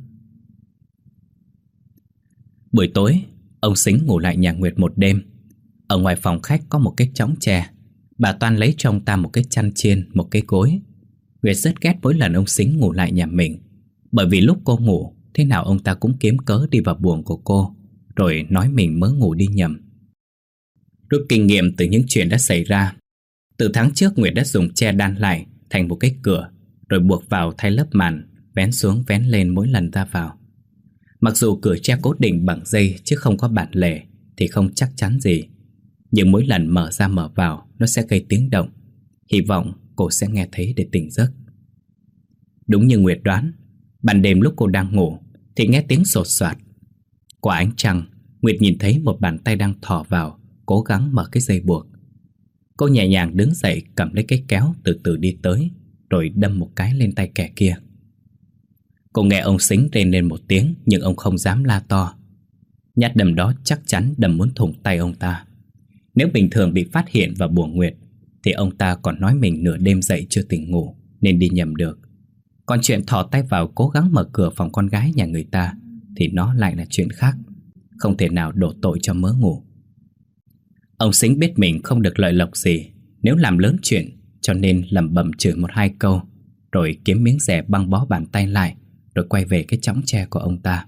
Buổi tối, ông Sính ngủ lại nhà Nguyệt một đêm. Ở ngoài phòng khách có một cái chõng tre. Bà Toan lấy cho ông ta một cái chăn chiên, một cái gối. Nguyệt rất ghét mỗi lần ông Sính ngủ lại nhà mình, bởi vì lúc cô ngủ, thế nào ông ta cũng kiếm cớ đi vào buồng của cô, rồi nói mình mới ngủ đi nhầm. Rút kinh nghiệm từ những chuyện đã xảy ra, từ tháng trước Nguyệt đã dùng tre đan lại thành một cái cửa, rồi buộc vào thay lớp màn, vén xuống vén lên mỗi lần ra vào. Mặc dù cửa tre cố định bằng dây chứ không có bản lề thì không chắc chắn gì, nhưng mỗi lần mở ra mở vào nó sẽ gây tiếng động. Hy vọng cô sẽ nghe thấy để tỉnh giấc. Đúng như Nguyệt đoán, ban đêm lúc cô đang ngủ thì nghe tiếng sột soạt. Qua ánh trăng, Nguyệt nhìn thấy một bàn tay đang thò vào, cố gắng mở cái dây buộc. Cô nhẹ nhàng đứng dậy, cầm lấy cái kéo, từ từ đi tới, rồi đâm một cái lên tay kẻ kia. Cô nghe ông Sính rên lên một tiếng, nhưng ông không dám la to. Nhát đâm đó chắc chắn đâm muốn thủng tay ông ta. Nếu bình thường bị phát hiện vào buồng Nguyệt thì ông ta còn nói mình nửa đêm dậy chưa tỉnh ngủ nên đi nhầm được. Còn chuyện thò tay vào cố gắng mở cửa phòng con gái nhà người ta thì nó lại là chuyện khác, không thể nào đổ tội cho mớ ngủ. Ông Sính biết mình không được lợi lộc gì nếu làm lớn chuyện, cho nên lẩm bẩm chửi một hai câu, rồi kiếm miếng rẻ băng bó bàn tay lại, rồi quay về cái chõng tre của ông ta.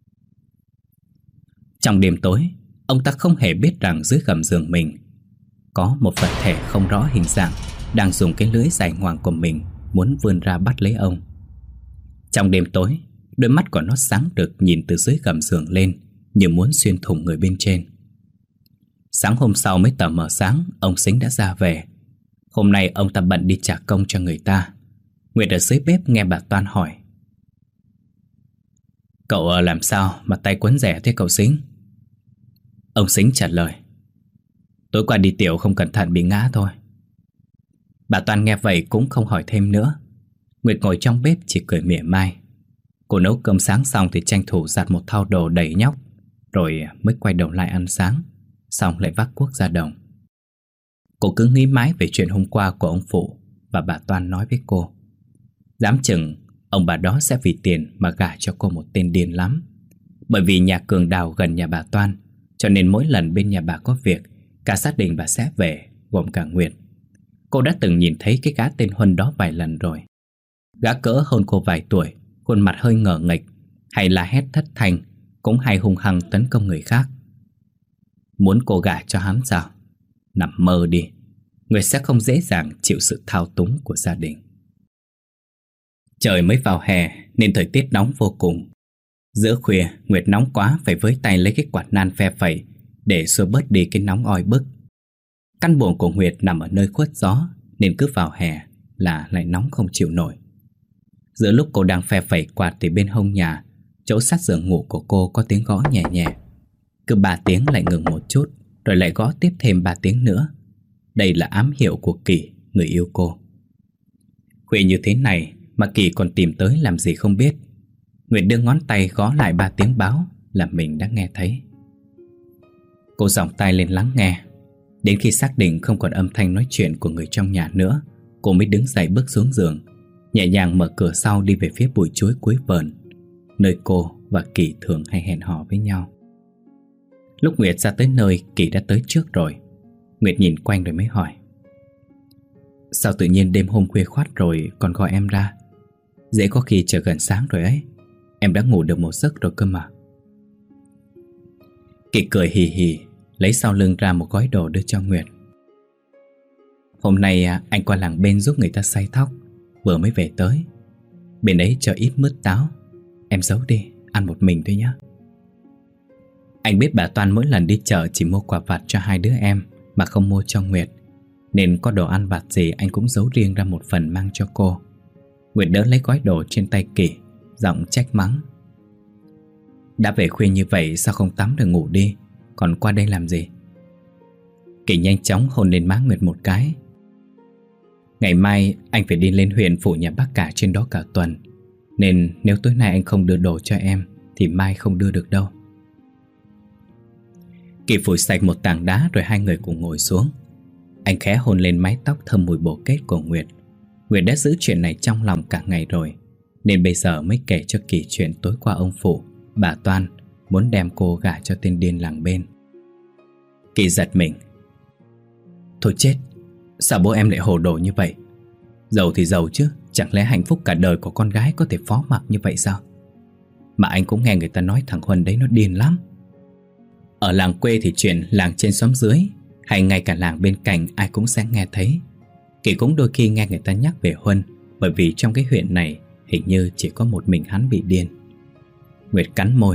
Trong đêm tối, ông ta không hề biết rằng dưới gầm giường mình có một vật thể không rõ hình dạng đang dùng cái lưỡi dài ngoằng của mình muốn vươn ra bắt lấy ông. Trong đêm tối, đôi mắt của nó sáng rực nhìn từ dưới gầm giường lên, như muốn xuyên thủng người bên trên. Sáng hôm sau mới tờ mờ sáng, ông Sính đã ra về. Hôm nay ông ta bận đi trả công cho người ta. Nguyệt ở dưới bếp nghe bà Toan hỏi: Cậu làm sao mà tay quấn rẻ thế cậu Sính? Ông Sính trả lời: Tối qua đi tiểu không cẩn thận bị ngã thôi. Bà Toan nghe vậy cũng không hỏi thêm nữa. Nguyệt ngồi trong bếp chỉ cười mỉa mai. Cô nấu cơm sáng xong thì tranh thủ giặt một thau đồ đầy nhóc, rồi mới quay đầu lại ăn sáng, xong lại vác cuốc ra đồng. Cô cứ nghĩ mãi về chuyện hôm qua của ông Phụ, và bà Toan nói với cô: Dám chừng ông bà đó sẽ vì tiền mà gả cho cô một tên điên lắm. Bởi vì nhà Cường Đào gần nhà bà Toan, cho nên mỗi lần bên nhà bà có việc, cả gia đình bà sẽ về, gồm cả Nguyệt. Cô đã từng nhìn thấy cái gã tên Huân đó vài lần rồi. Gã cỡ hơn cô vài tuổi, khuôn mặt hơi ngờ nghệch, hay la hét thất thanh, cũng hay hung hăng tấn công người khác. Muốn cô gả cho hắn sao? Nằm mơ đi. Nguyệt sẽ không dễ dàng chịu sự thao túng của gia đình. Trời mới vào hè nên thời tiết nóng vô cùng. Giữa khuya, Nguyệt nóng quá phải với tay lấy cái quạt nan phe phẩy để xua bớt đi cái nóng oi bức. Căn buồng của Nguyệt nằm ở nơi khuất gió, nên cứ vào hè là lại nóng không chịu nổi. Giữa lúc cô đang phe phẩy quạt thì bên hông nhà, chỗ sát giường ngủ của cô có tiếng gõ nhẹ nhẹ. Cứ ba tiếng lại ngừng một chút, rồi lại gõ tiếp thêm ba tiếng nữa. Đây là ám hiệu của Kỳ, người yêu cô. Khuya như thế này mà Kỳ còn tìm tới làm gì không biết. Nguyệt đưa ngón tay gõ lại ba tiếng báo là mình đã nghe thấy. Cô giọng tai lên lắng nghe. Đến khi xác định không còn âm thanh nói chuyện của người trong nhà nữa, cô mới đứng dậy bước xuống giường, nhẹ nhàng mở cửa sau đi về phía bụi chuối cuối vườn, nơi cô và Kỳ thường hay hẹn hò với nhau. Lúc Nguyệt ra tới nơi, Kỳ đã tới trước rồi. Nguyệt nhìn quanh rồi mới hỏi: Sao tự nhiên đêm hôm khuya khoắt rồi còn gọi em ra? Dễ có khi chờ gần sáng rồi ấy. Em đã ngủ được một giấc rồi cơ mà. Kỳ cười hì hì, lấy sau lưng ra một gói đồ đưa cho Nguyệt. Hôm nay anh qua làng bên giúp người ta xay thóc, vừa mới về tới. Bên ấy chờ ít mứt táo, em giấu đi, ăn một mình thôi nhé. Anh biết bà Toan mỗi lần đi chợ chỉ mua quà vặt cho hai đứa em mà không mua cho Nguyệt, nên có đồ ăn vặt gì anh cũng giấu riêng ra một phần mang cho cô. Nguyệt đỡ lấy gói đồ trên tay Kỳ, giọng trách mắng: Đã về khuya như vậy sao không tắm rồi ngủ đi, còn qua đây làm gì? Kỳ nhanh chóng hôn lên má Nguyệt một cái. Ngày mai anh phải đi lên huyện phụ nhà bác cả trên đó cả tuần, nên nếu tối nay anh không đưa đồ cho em thì mai không đưa được đâu. Kỳ phủi sạch một tảng đá rồi hai người cùng ngồi xuống. Anh khẽ hôn lên mái tóc thơm mùi bồ kết của Nguyệt. Nguyệt đã giữ chuyện này trong lòng cả ngày rồi, nên bây giờ mới kể cho Kỳ chuyện tối qua ông Phụ, bà Toan muốn đem cô gả cho tên điên làng bên. Kỳ giật mình. Thôi chết, sao bố em lại hồ đồ như vậy? Giàu thì giàu chứ, chẳng lẽ hạnh phúc cả đời của con gái có thể phó mặc như vậy sao? Mà anh cũng nghe người ta nói thằng Huân đấy nó điên lắm. Ở làng quê thì chuyện làng trên xóm dưới, hay ngay cả làng bên cạnh ai cũng sẽ nghe thấy. Kỳ cũng đôi khi nghe người ta nhắc về Huân, bởi vì trong cái huyện này hình như chỉ có một mình hắn bị điên. Nguyệt cắn môi.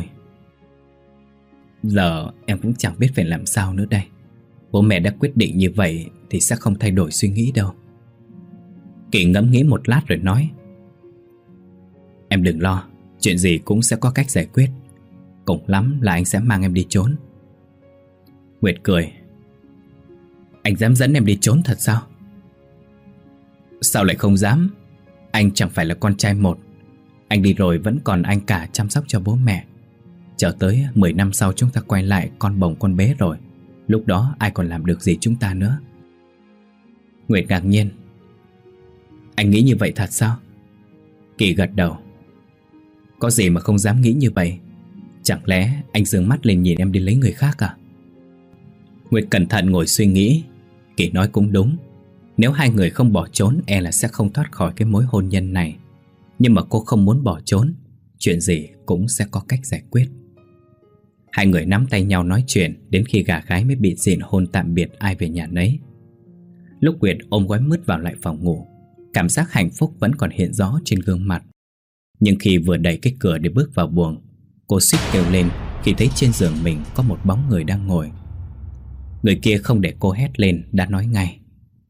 Giờ em cũng chẳng biết phải làm sao nữa đây. Bố mẹ đã quyết định như vậy thì sẽ không thay đổi suy nghĩ đâu. Kỳ ngẫm nghĩ một lát rồi nói: Em đừng lo, chuyện gì cũng sẽ có cách giải quyết. Cùng lắm là anh sẽ mang em đi trốn. Nguyệt cười. Anh dám dẫn em đi trốn thật sao? Sao lại không dám? Anh chẳng phải là con trai một. Anh đi rồi vẫn còn anh cả chăm sóc cho bố mẹ. Chờ tới mười năm sau chúng ta quay lại con bồng con bé rồi, lúc đó ai còn làm được gì chúng ta nữa. Nguyệt ngạc nhiên. Anh nghĩ như vậy thật sao? Kỳ gật đầu. Có gì mà không dám nghĩ như vậy? Chẳng lẽ anh giương mắt lên nhìn em đi lấy người khác à? Nguyệt cẩn thận ngồi suy nghĩ. Kỳ nói cũng đúng. Nếu hai người không bỏ trốn, e là sẽ không thoát khỏi cái mối hôn nhân này. Nhưng mà cô không muốn bỏ trốn, chuyện gì cũng sẽ có cách giải quyết. Hai người nắm tay nhau nói chuyện đến khi gà gái mới bị dịn hôn tạm biệt ai về nhà nấy. Lúc Nguyệt ôm gói mứt vào lại phòng ngủ, cảm giác hạnh phúc vẫn còn hiện rõ trên gương mặt. Nhưng khi vừa đẩy cái cửa để bước vào buồng, cô suýt kêu lên khi thấy trên giường mình có một bóng người đang ngồi. Người kia không để cô hét lên đã nói ngay: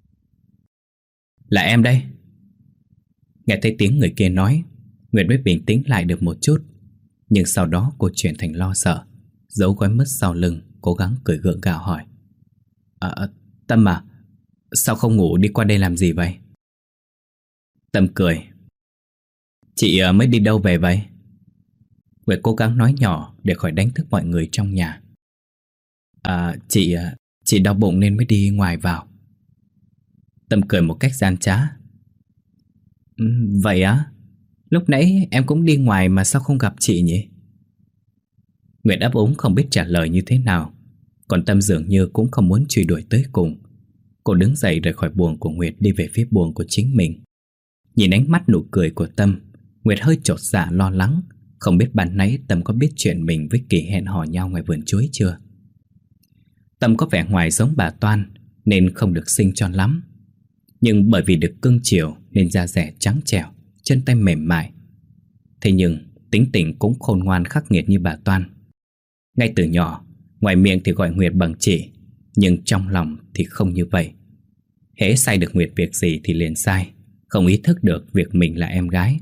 "Là em đây." Nghe thấy tiếng người kia nói, Nguyệt mới bình tĩnh lại được một chút. Nhưng sau đó cô chuyển thành lo sợ, giấu gói mứt sau lưng, cố gắng cười gượng gạo hỏi: À, Tâm à, sao không ngủ đi qua đây làm gì vậy? Tâm cười: Chị mới đi đâu về vậy? Nguyệt cố gắng nói nhỏ để khỏi đánh thức mọi người trong nhà. À, chị, chị đau bụng nên mới đi ngoài vào. Tâm cười một cách gian trá: ừ, Vậy á? Lúc nãy em cũng đi ngoài mà sao không gặp chị nhỉ? Nguyệt ấp úng không biết trả lời như thế nào. Còn Tâm dường như cũng không muốn truy đuổi tới cùng. Cô đứng dậy rời khỏi buồng của Nguyệt, đi về phía buồng của chính mình. Nhìn ánh mắt nụ cười của Tâm, Nguyệt hơi chột dạ lo lắng. Không biết ban nãy Tâm có biết chuyện mình với Kỳ hẹn hò nhau ngoài vườn chuối chưa. Tâm có vẻ ngoài giống bà Toan nên không được xinh cho lắm. Nhưng bởi vì được cưng chiều nên da dẻ trắng trẻo, chân tay mềm mại. Thế nhưng tính tình cũng khôn ngoan khắc nghiệt như bà Toan. Ngay từ nhỏ, ngoài miệng thì gọi Nguyệt bằng chị, nhưng trong lòng thì không như vậy. Hễ sai được Nguyệt việc gì thì liền sai, không ý thức được việc mình là em gái.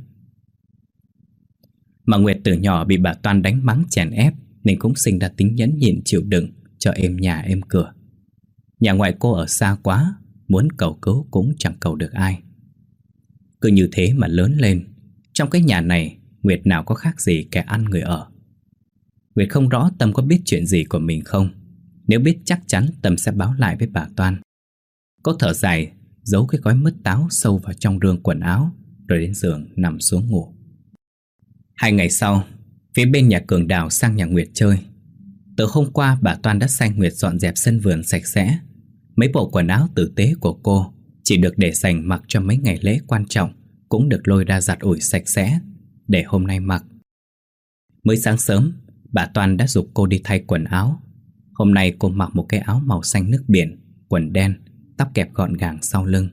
Mà Nguyệt từ nhỏ bị bà Toan đánh mắng chèn ép nên cũng sinh ra tính nhẫn nhịn chịu đựng cho êm nhà êm cửa. Nhà ngoại cô ở xa quá, muốn cầu cứu cũng chẳng cầu được ai. Cứ như thế mà lớn lên. Trong cái nhà này, Nguyệt nào có khác gì kẻ ăn người ở. Nguyệt không rõ Tâm có biết chuyện gì của mình không. Nếu biết chắc chắn Tâm sẽ báo lại với bà Toan. Cô thở dài, giấu cái gói mứt táo sâu vào trong rương quần áo, rồi đến giường nằm xuống ngủ. Hai ngày sau, phía bên nhà Cường Đào sang nhà Nguyệt chơi. Từ hôm qua bà Toan đã sai Nguyệt dọn dẹp sân vườn sạch sẽ. Mấy bộ quần áo tử tế của cô chỉ được để dành mặc cho mấy ngày lễ quan trọng cũng được lôi ra giặt ủi sạch sẽ để hôm nay mặc. Mới sáng sớm, bà Toan đã giục cô đi thay quần áo. Hôm nay cô mặc một cái áo màu xanh nước biển, quần đen, tóc kẹp gọn gàng sau lưng.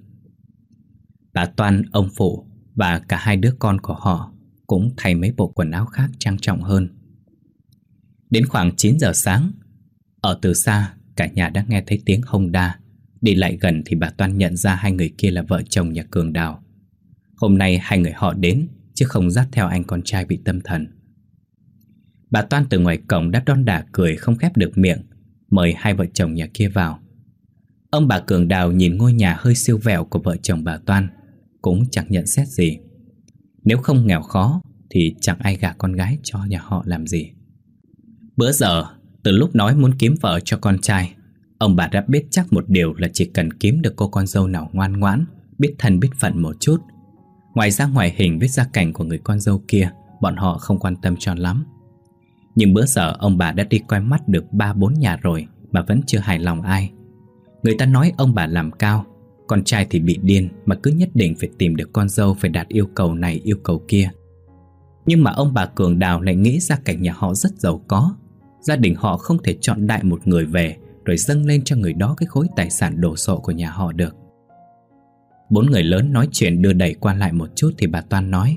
Bà Toan, ông Phụ và cả hai đứa con của họ cũng thay mấy bộ quần áo khác trang trọng hơn. Đến khoảng chín giờ sáng, ở từ xa cả nhà đã nghe thấy tiếng hông đa. Đi lại gần thì bà Toan nhận ra hai người kia là vợ chồng nhà Cường Đào. Hôm nay hai người họ đến chứ không dắt theo anh con trai bị tâm thần. Bà Toan từ ngoài cổng đã đon đả cười không khép được miệng, mời hai vợ chồng nhà kia vào. Ông bà Cường Đào nhìn ngôi nhà hơi siêu vẹo của vợ chồng bà Toan, cũng chẳng nhận xét gì. Nếu không nghèo khó thì chẳng ai gả con gái cho nhà họ làm gì. Bữa giờ, từ lúc nói muốn kiếm vợ cho con trai, ông bà đã biết chắc một điều là chỉ cần kiếm được cô con dâu nào ngoan ngoãn, biết thân biết phận một chút. Ngoài ra ngoại hình với gia cảnh của người con dâu kia, bọn họ không quan tâm cho lắm. Nhưng bữa giờ ông bà đã đi coi mắt được ba bốn nhà rồi mà vẫn chưa hài lòng ai. Người ta nói ông bà làm cao, con trai thì bị điên mà cứ nhất định phải tìm được con dâu phải đạt yêu cầu này yêu cầu kia. Nhưng mà ông bà Cường Đào lại nghĩ gia cảnh nhà họ rất giàu có. Gia đình họ không thể chọn đại một người về rồi dâng lên cho người đó cái khối tài sản đồ sộ của nhà họ được. Bốn người lớn nói chuyện đưa đẩy qua lại một chút thì bà Toan nói: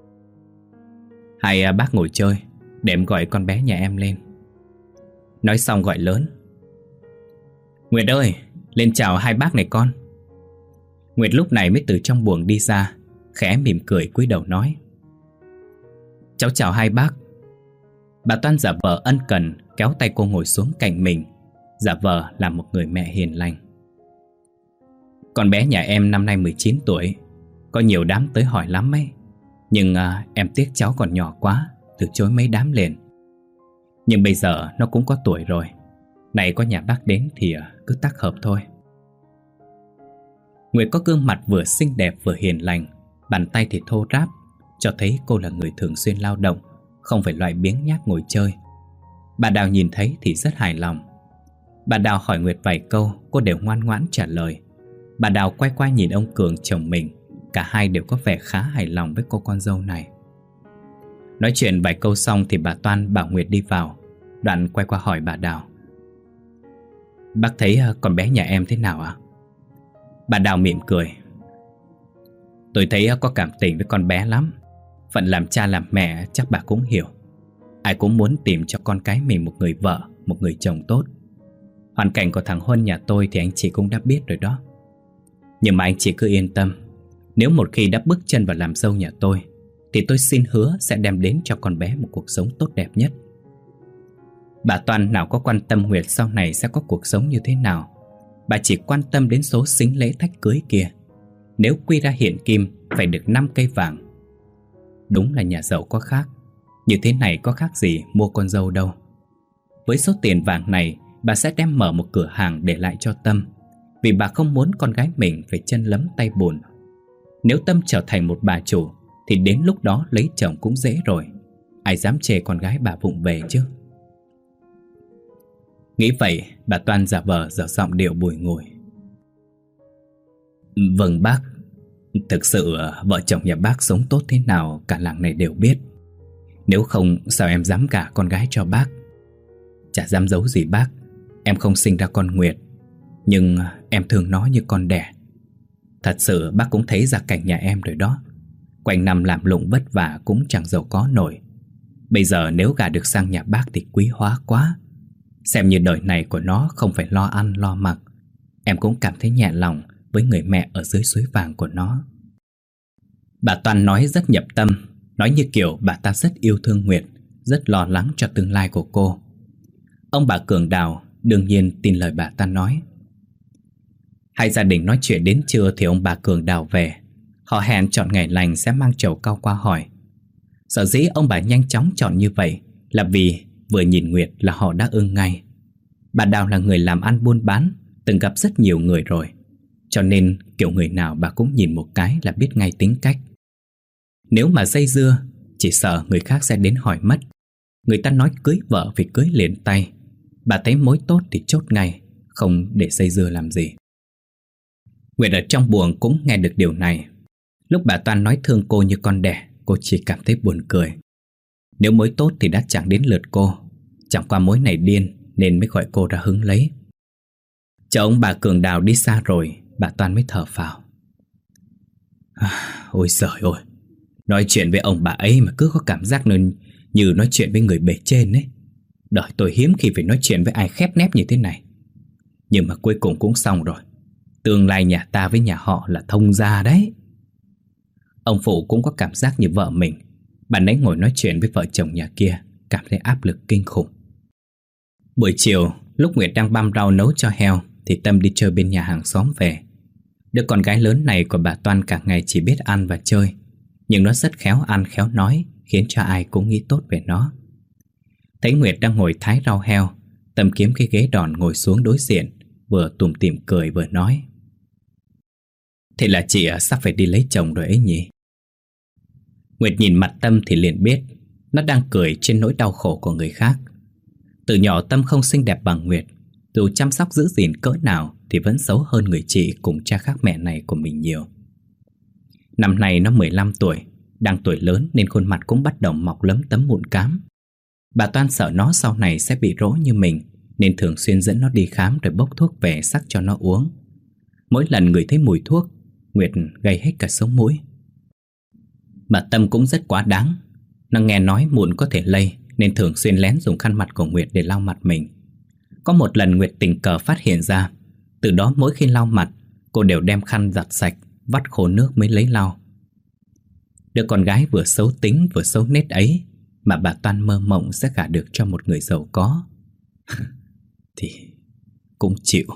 Hai bác ngồi chơi, để em gọi con bé nhà em lên. Nói xong gọi lớn: Nguyệt ơi, lên chào hai bác này con. Nguyệt lúc này mới từ trong buồng đi ra, khẽ mỉm cười cúi đầu nói: Cháu chào hai bác. Bà Toan giả vờ ân cần kéo tay cô ngồi xuống cạnh mình, giả vờ là một người mẹ hiền lành. Con bé nhà em năm nay mười chín tuổi, có nhiều đám tới hỏi lắm ấy. Nhưng à, em tiếc cháu còn nhỏ quá, từ chối mấy đám liền. Nhưng bây giờ nó cũng có tuổi rồi, này có nhà bác đến thì à, cứ tác hợp thôi. Nguyệt có gương mặt vừa xinh đẹp vừa hiền lành, bàn tay thì thô ráp, cho thấy cô là người thường xuyên lao động, không phải loại biếng nhác ngồi chơi. Bà Đào nhìn thấy thì rất hài lòng. Bà Đào hỏi Nguyệt vài câu, cô đều ngoan ngoãn trả lời. Bà Đào quay qua nhìn ông Cường chồng mình, cả hai đều có vẻ khá hài lòng với cô con dâu này. Nói chuyện vài câu xong thì bà Toan bảo Nguyệt đi vào, đoạn quay qua hỏi bà Đào: Bác thấy con bé nhà em thế nào ạ? Bà Đào mỉm cười: Tôi thấy có cảm tình với con bé lắm. Phận làm cha làm mẹ chắc bà cũng hiểu. Ai cũng muốn tìm cho con cái mình một người vợ, một người chồng tốt. Hoàn cảnh của thằng Huân nhà tôi thì anh chị cũng đã biết rồi đó. Nhưng mà anh chị cứ yên tâm, nếu một khi đã bước chân vào làm dâu nhà tôi thì tôi xin hứa sẽ đem đến cho con bé một cuộc sống tốt đẹp nhất. Bà Toan nào có quan tâm Nguyệt sau này sẽ có cuộc sống như thế nào. Bà chỉ quan tâm đến số sính lễ thách cưới kia. Nếu quy ra hiện kim phải được năm cây vàng. Đúng là nhà giàu có khác. Như thế này có khác gì mua con dâu đâu. Với số tiền vàng này, bà sẽ đem mở một cửa hàng để lại cho Tâm, vì bà không muốn con gái mình phải chân lấm tay bùn. Nếu Tâm trở thành một bà chủ thì đến lúc đó lấy chồng cũng dễ rồi. Ai dám chê con gái bà vụng về chứ. Nghĩ vậy, bà Toan giả vờ dở giọng điệu bùi ngùi. Vâng bác, thực sự vợ chồng nhà bác sống tốt thế nào cả làng này đều biết. Nếu không sao em dám gả con gái cho bác. Chả dám giấu gì bác, em không sinh ra con Nguyệt, nhưng em thương nó như con đẻ. Thật sự bác cũng thấy gia cảnh nhà em rồi đó. Quanh năm làm lụng vất vả cũng chẳng giàu có nổi. Bây giờ nếu gả được sang nhà bác thì quý hóa quá. Xem như đời này của nó không phải lo ăn lo mặc. Em cũng cảm thấy nhẹ lòng với người mẹ ở dưới suối vàng của nó. Bà Toan nói rất nhập tâm, nói như kiểu bà ta rất yêu thương Nguyệt, rất lo lắng cho tương lai của cô. Ông bà Cường Đào đương nhiên tin lời bà ta nói. Hai gia đình nói chuyện đến trưa thì ông bà Cường Đào về. Họ hẹn chọn ngày lành sẽ mang trầu cau qua hỏi. Sở dĩ ông bà nhanh chóng chọn như vậy là vì vừa nhìn Nguyệt là họ đã ưng ngay. Bà Đào là người làm ăn buôn bán, từng gặp rất nhiều người rồi, cho nên kiểu người nào bà cũng nhìn một cái là biết ngay tính cách. Nếu mà dây dưa, chỉ sợ người khác sẽ đến hỏi mất. Người ta nói cưới vợ vì cưới liền tay. Bà thấy mối tốt thì chốt ngay, không để dây dưa làm gì. Nguyệt ở trong buồng cũng nghe được điều này. Lúc bà Toan nói thương cô như con đẻ, cô chỉ cảm thấy buồn cười. Nếu mối tốt thì đã chẳng đến lượt cô. Chẳng qua mối này điên nên mới gọi cô ra hứng lấy. Chờ ông bà Cường Đào đi xa rồi, bà Toan mới thở phào. À, ôi giời ơi, nói chuyện với ông bà ấy mà cứ có cảm giác nên như nói chuyện với người bề trên ấy. Đời tôi hiếm khi phải nói chuyện với ai khép nép như thế này. Nhưng mà cuối cùng cũng xong rồi. Tương lai nhà ta với nhà họ là thông gia đấy. Ông Phụ cũng có cảm giác như vợ mình. Bạn ấy ngồi nói chuyện với vợ chồng nhà kia, cảm thấy áp lực kinh khủng. Buổi chiều, lúc Nguyệt đang băm rau nấu cho heo thì Tâm đi chơi bên nhà hàng xóm về. Đứa con gái lớn này của bà Toan cả ngày chỉ biết ăn và chơi, nhưng nó rất khéo ăn khéo nói, khiến cho ai cũng nghĩ tốt về nó. Thấy Nguyệt đang ngồi thái rau heo, Tâm kiếm cái ghế đòn ngồi xuống đối diện, vừa tủm tỉm cười vừa nói. Thế là chị sắp phải đi lấy chồng rồi ấy nhỉ? Nguyệt nhìn mặt Tâm thì liền biết nó đang cười trên nỗi đau khổ của người khác. Từ nhỏ Tâm không xinh đẹp bằng Nguyệt, dù chăm sóc giữ gìn cỡ nào thì vẫn xấu hơn người chị cùng cha khác mẹ này của mình nhiều. Năm nay nó mười lăm tuổi, đang tuổi lớn nên khuôn mặt cũng bắt đầu mọc lấm tấm mụn cám. Bà Toan sợ nó sau này sẽ bị rỗ như mình, nên thường xuyên dẫn nó đi khám rồi bốc thuốc về sắc cho nó uống. Mỗi lần ngửi thấy mùi thuốc, Nguyệt gây hết cả sống mũi. Bà Tâm cũng rất quá đáng. Nó nghe nói mụn có thể lây nên thường xuyên lén dùng khăn mặt của Nguyệt để lau mặt mình. Có một lần Nguyệt tình cờ phát hiện ra. Từ đó mỗi khi lau mặt, cô đều đem khăn giặt sạch, vắt khô nước mới lấy lau. Đứa con gái vừa xấu tính vừa xấu nết ấy mà bà Toan mơ mộng sẽ gả được cho một người giàu có thì cũng chịu.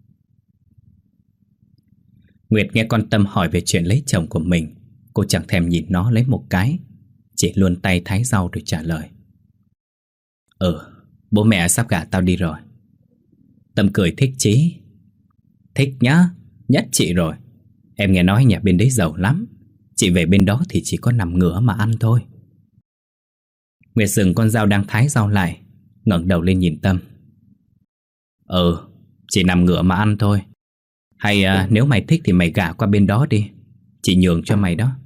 Nguyệt nghe con Tâm hỏi về chuyện lấy chồng của mình, cô chẳng thèm nhìn nó lấy một cái, chỉ luồn tay thái rau rồi trả lời. Ừ, bố mẹ sắp gả tao đi rồi. Tâm cười thích chí. Thích nhá, nhất chị rồi. Em nghe nói nhà bên đấy giàu lắm. Chị về bên đó thì chỉ có nằm ngửa mà ăn thôi. Nguyệt dừng con dao đang thái rau lại, ngẩng đầu lên nhìn Tâm. Ừ, chỉ nằm ngửa mà ăn thôi. Hay à, nếu mày thích thì mày gả qua bên đó đi, chị nhường cho mày đó.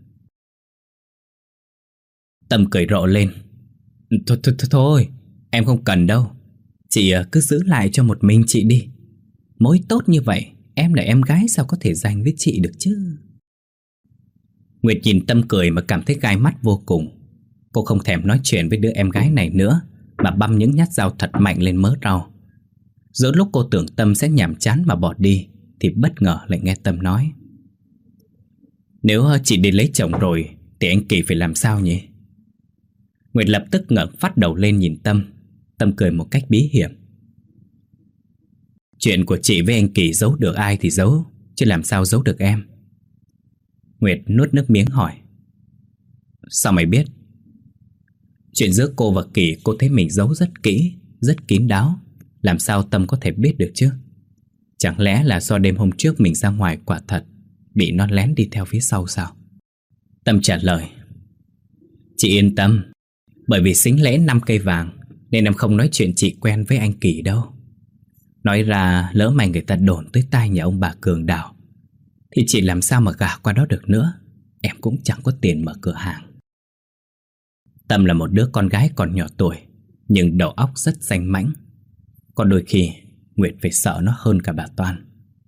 Tâm cười rộ lên. Thôi thôi thôi, thôi em không cần đâu. Chị cứ giữ lại cho một mình chị đi. Mối tốt như vậy, em là em gái sao có thể giành với chị được chứ. Nguyệt nhìn Tâm cười mà cảm thấy gai mắt vô cùng. Cô không thèm nói chuyện với đứa em gái này nữa, mà băm những nhát dao thật mạnh lên mớ rau. Giữa lúc cô tưởng Tâm sẽ nhàm chán mà bỏ đi thì bất ngờ lại nghe Tâm nói: "Nếu chị đi lấy chồng rồi thì anh Kỳ phải làm sao nhỉ?" Nguyệt lập tức ngẩng phát đầu lên nhìn Tâm. Tâm cười một cách bí hiểm: "Chuyện của chị với anh Kỳ giấu được ai thì giấu, chứ làm sao giấu được em." Nguyệt nuốt nước miếng hỏi: "Sao mày biết?" "Chuyện giữa cô và Kỳ cô thấy mình giấu rất kỹ, rất kín đáo. Làm sao Tâm có thể biết được chứ? Chẳng lẽ là do đêm hôm trước mình ra ngoài quả thật bị nó lén đi theo phía sau sao?" Tâm trả lời: "Chị yên tâm, bởi vì xính lễ năm cây vàng nên em không nói chuyện chị quen với anh Kỳ đâu. Nói ra lỡ may người ta đồn tới tai nhà ông bà Cường Đào thì chị làm sao mà gả qua đó được nữa. Em cũng chẳng có tiền mở cửa hàng." Tâm là một đứa con gái còn nhỏ tuổi, nhưng đầu óc rất danh mãnh. Có đôi khi Nguyệt phải sợ nó hơn cả bà Toan.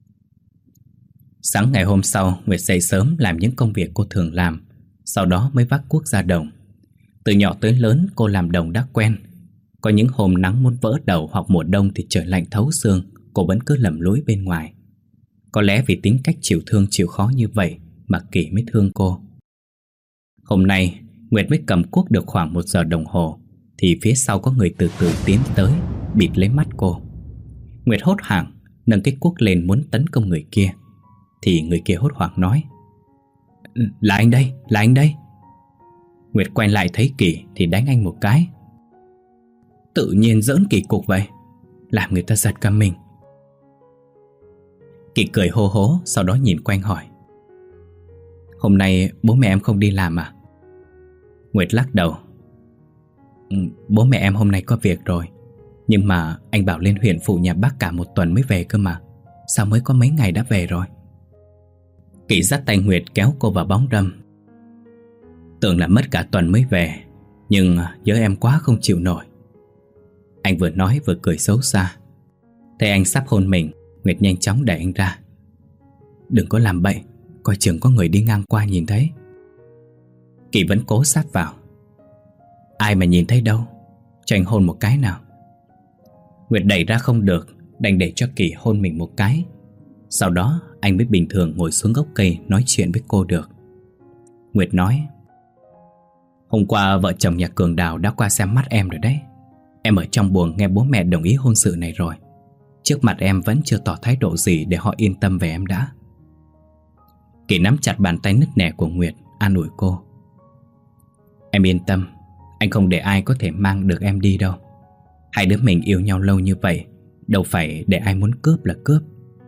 Sáng ngày hôm sau, Nguyệt dậy sớm làm những công việc cô thường làm, sau đó mới vác cuốc ra đồng. Từ nhỏ tới lớn cô làm đồng đã quen. Có những hôm nắng muốn vỡ đầu hoặc mùa đông thì trời lạnh thấu xương, cô vẫn cứ lầm lũi bên ngoài. Có lẽ vì tính cách chịu thương chịu khó như vậy mà Kỳ mới thương cô. Hôm nay Nguyệt mới cầm cuốc được khoảng một giờ đồng hồ thì phía sau có người từ từ tiến tới, bịt lấy mắt cô. Nguyệt hốt hoảng nâng cái cuốc lên muốn tấn công người kia thì người kia hốt hoảng nói: "Là anh đây, là anh đây." Nguyệt quay lại thấy Kỳ thì đánh anh một cái. Tự nhiên giỡn kỳ cục vậy, làm người ta giật cả mình. Kỳ cười hô hố, sau đó nhìn quanh hỏi: "Hôm nay bố mẹ em không đi làm à?" Nguyệt lắc đầu: "Ừ, bố mẹ em hôm nay có việc rồi. Nhưng mà anh bảo lên huyện phụ nhà bác cả một tuần mới về cơ mà. Sao mới có mấy ngày đã về rồi?" Kỳ dắt tay Nguyệt kéo cô vào bóng râm: "Tưởng là mất cả tuần mới về, nhưng nhớ em quá không chịu nổi." Anh vừa nói vừa cười xấu xa. Thấy anh sắp hôn mình, Nguyệt nhanh chóng đẩy anh ra: "Đừng có làm bậy, coi chừng có người đi ngang qua nhìn thấy." Kỳ vẫn cố sát vào: "Ai mà nhìn thấy đâu, cho anh hôn một cái nào." Nguyệt đẩy ra không được, đành để cho Kỳ hôn mình một cái. Sau đó anh mới bình thường ngồi xuống gốc cây nói chuyện với cô được. Nguyệt nói: "Hôm qua vợ chồng nhà Cường Đào đã qua xem mắt em rồi đấy. Em ở trong buồng nghe bố mẹ đồng ý hôn sự này rồi. Trước mặt em vẫn chưa tỏ thái độ gì để họ yên tâm về em đã." Kỳ nắm chặt bàn tay nứt nẻ của Nguyệt, an ủi cô: "Em yên tâm, anh không để ai có thể mang được em đi đâu. Hai đứa mình yêu nhau lâu như vậy, đâu phải để ai muốn cướp là cướp."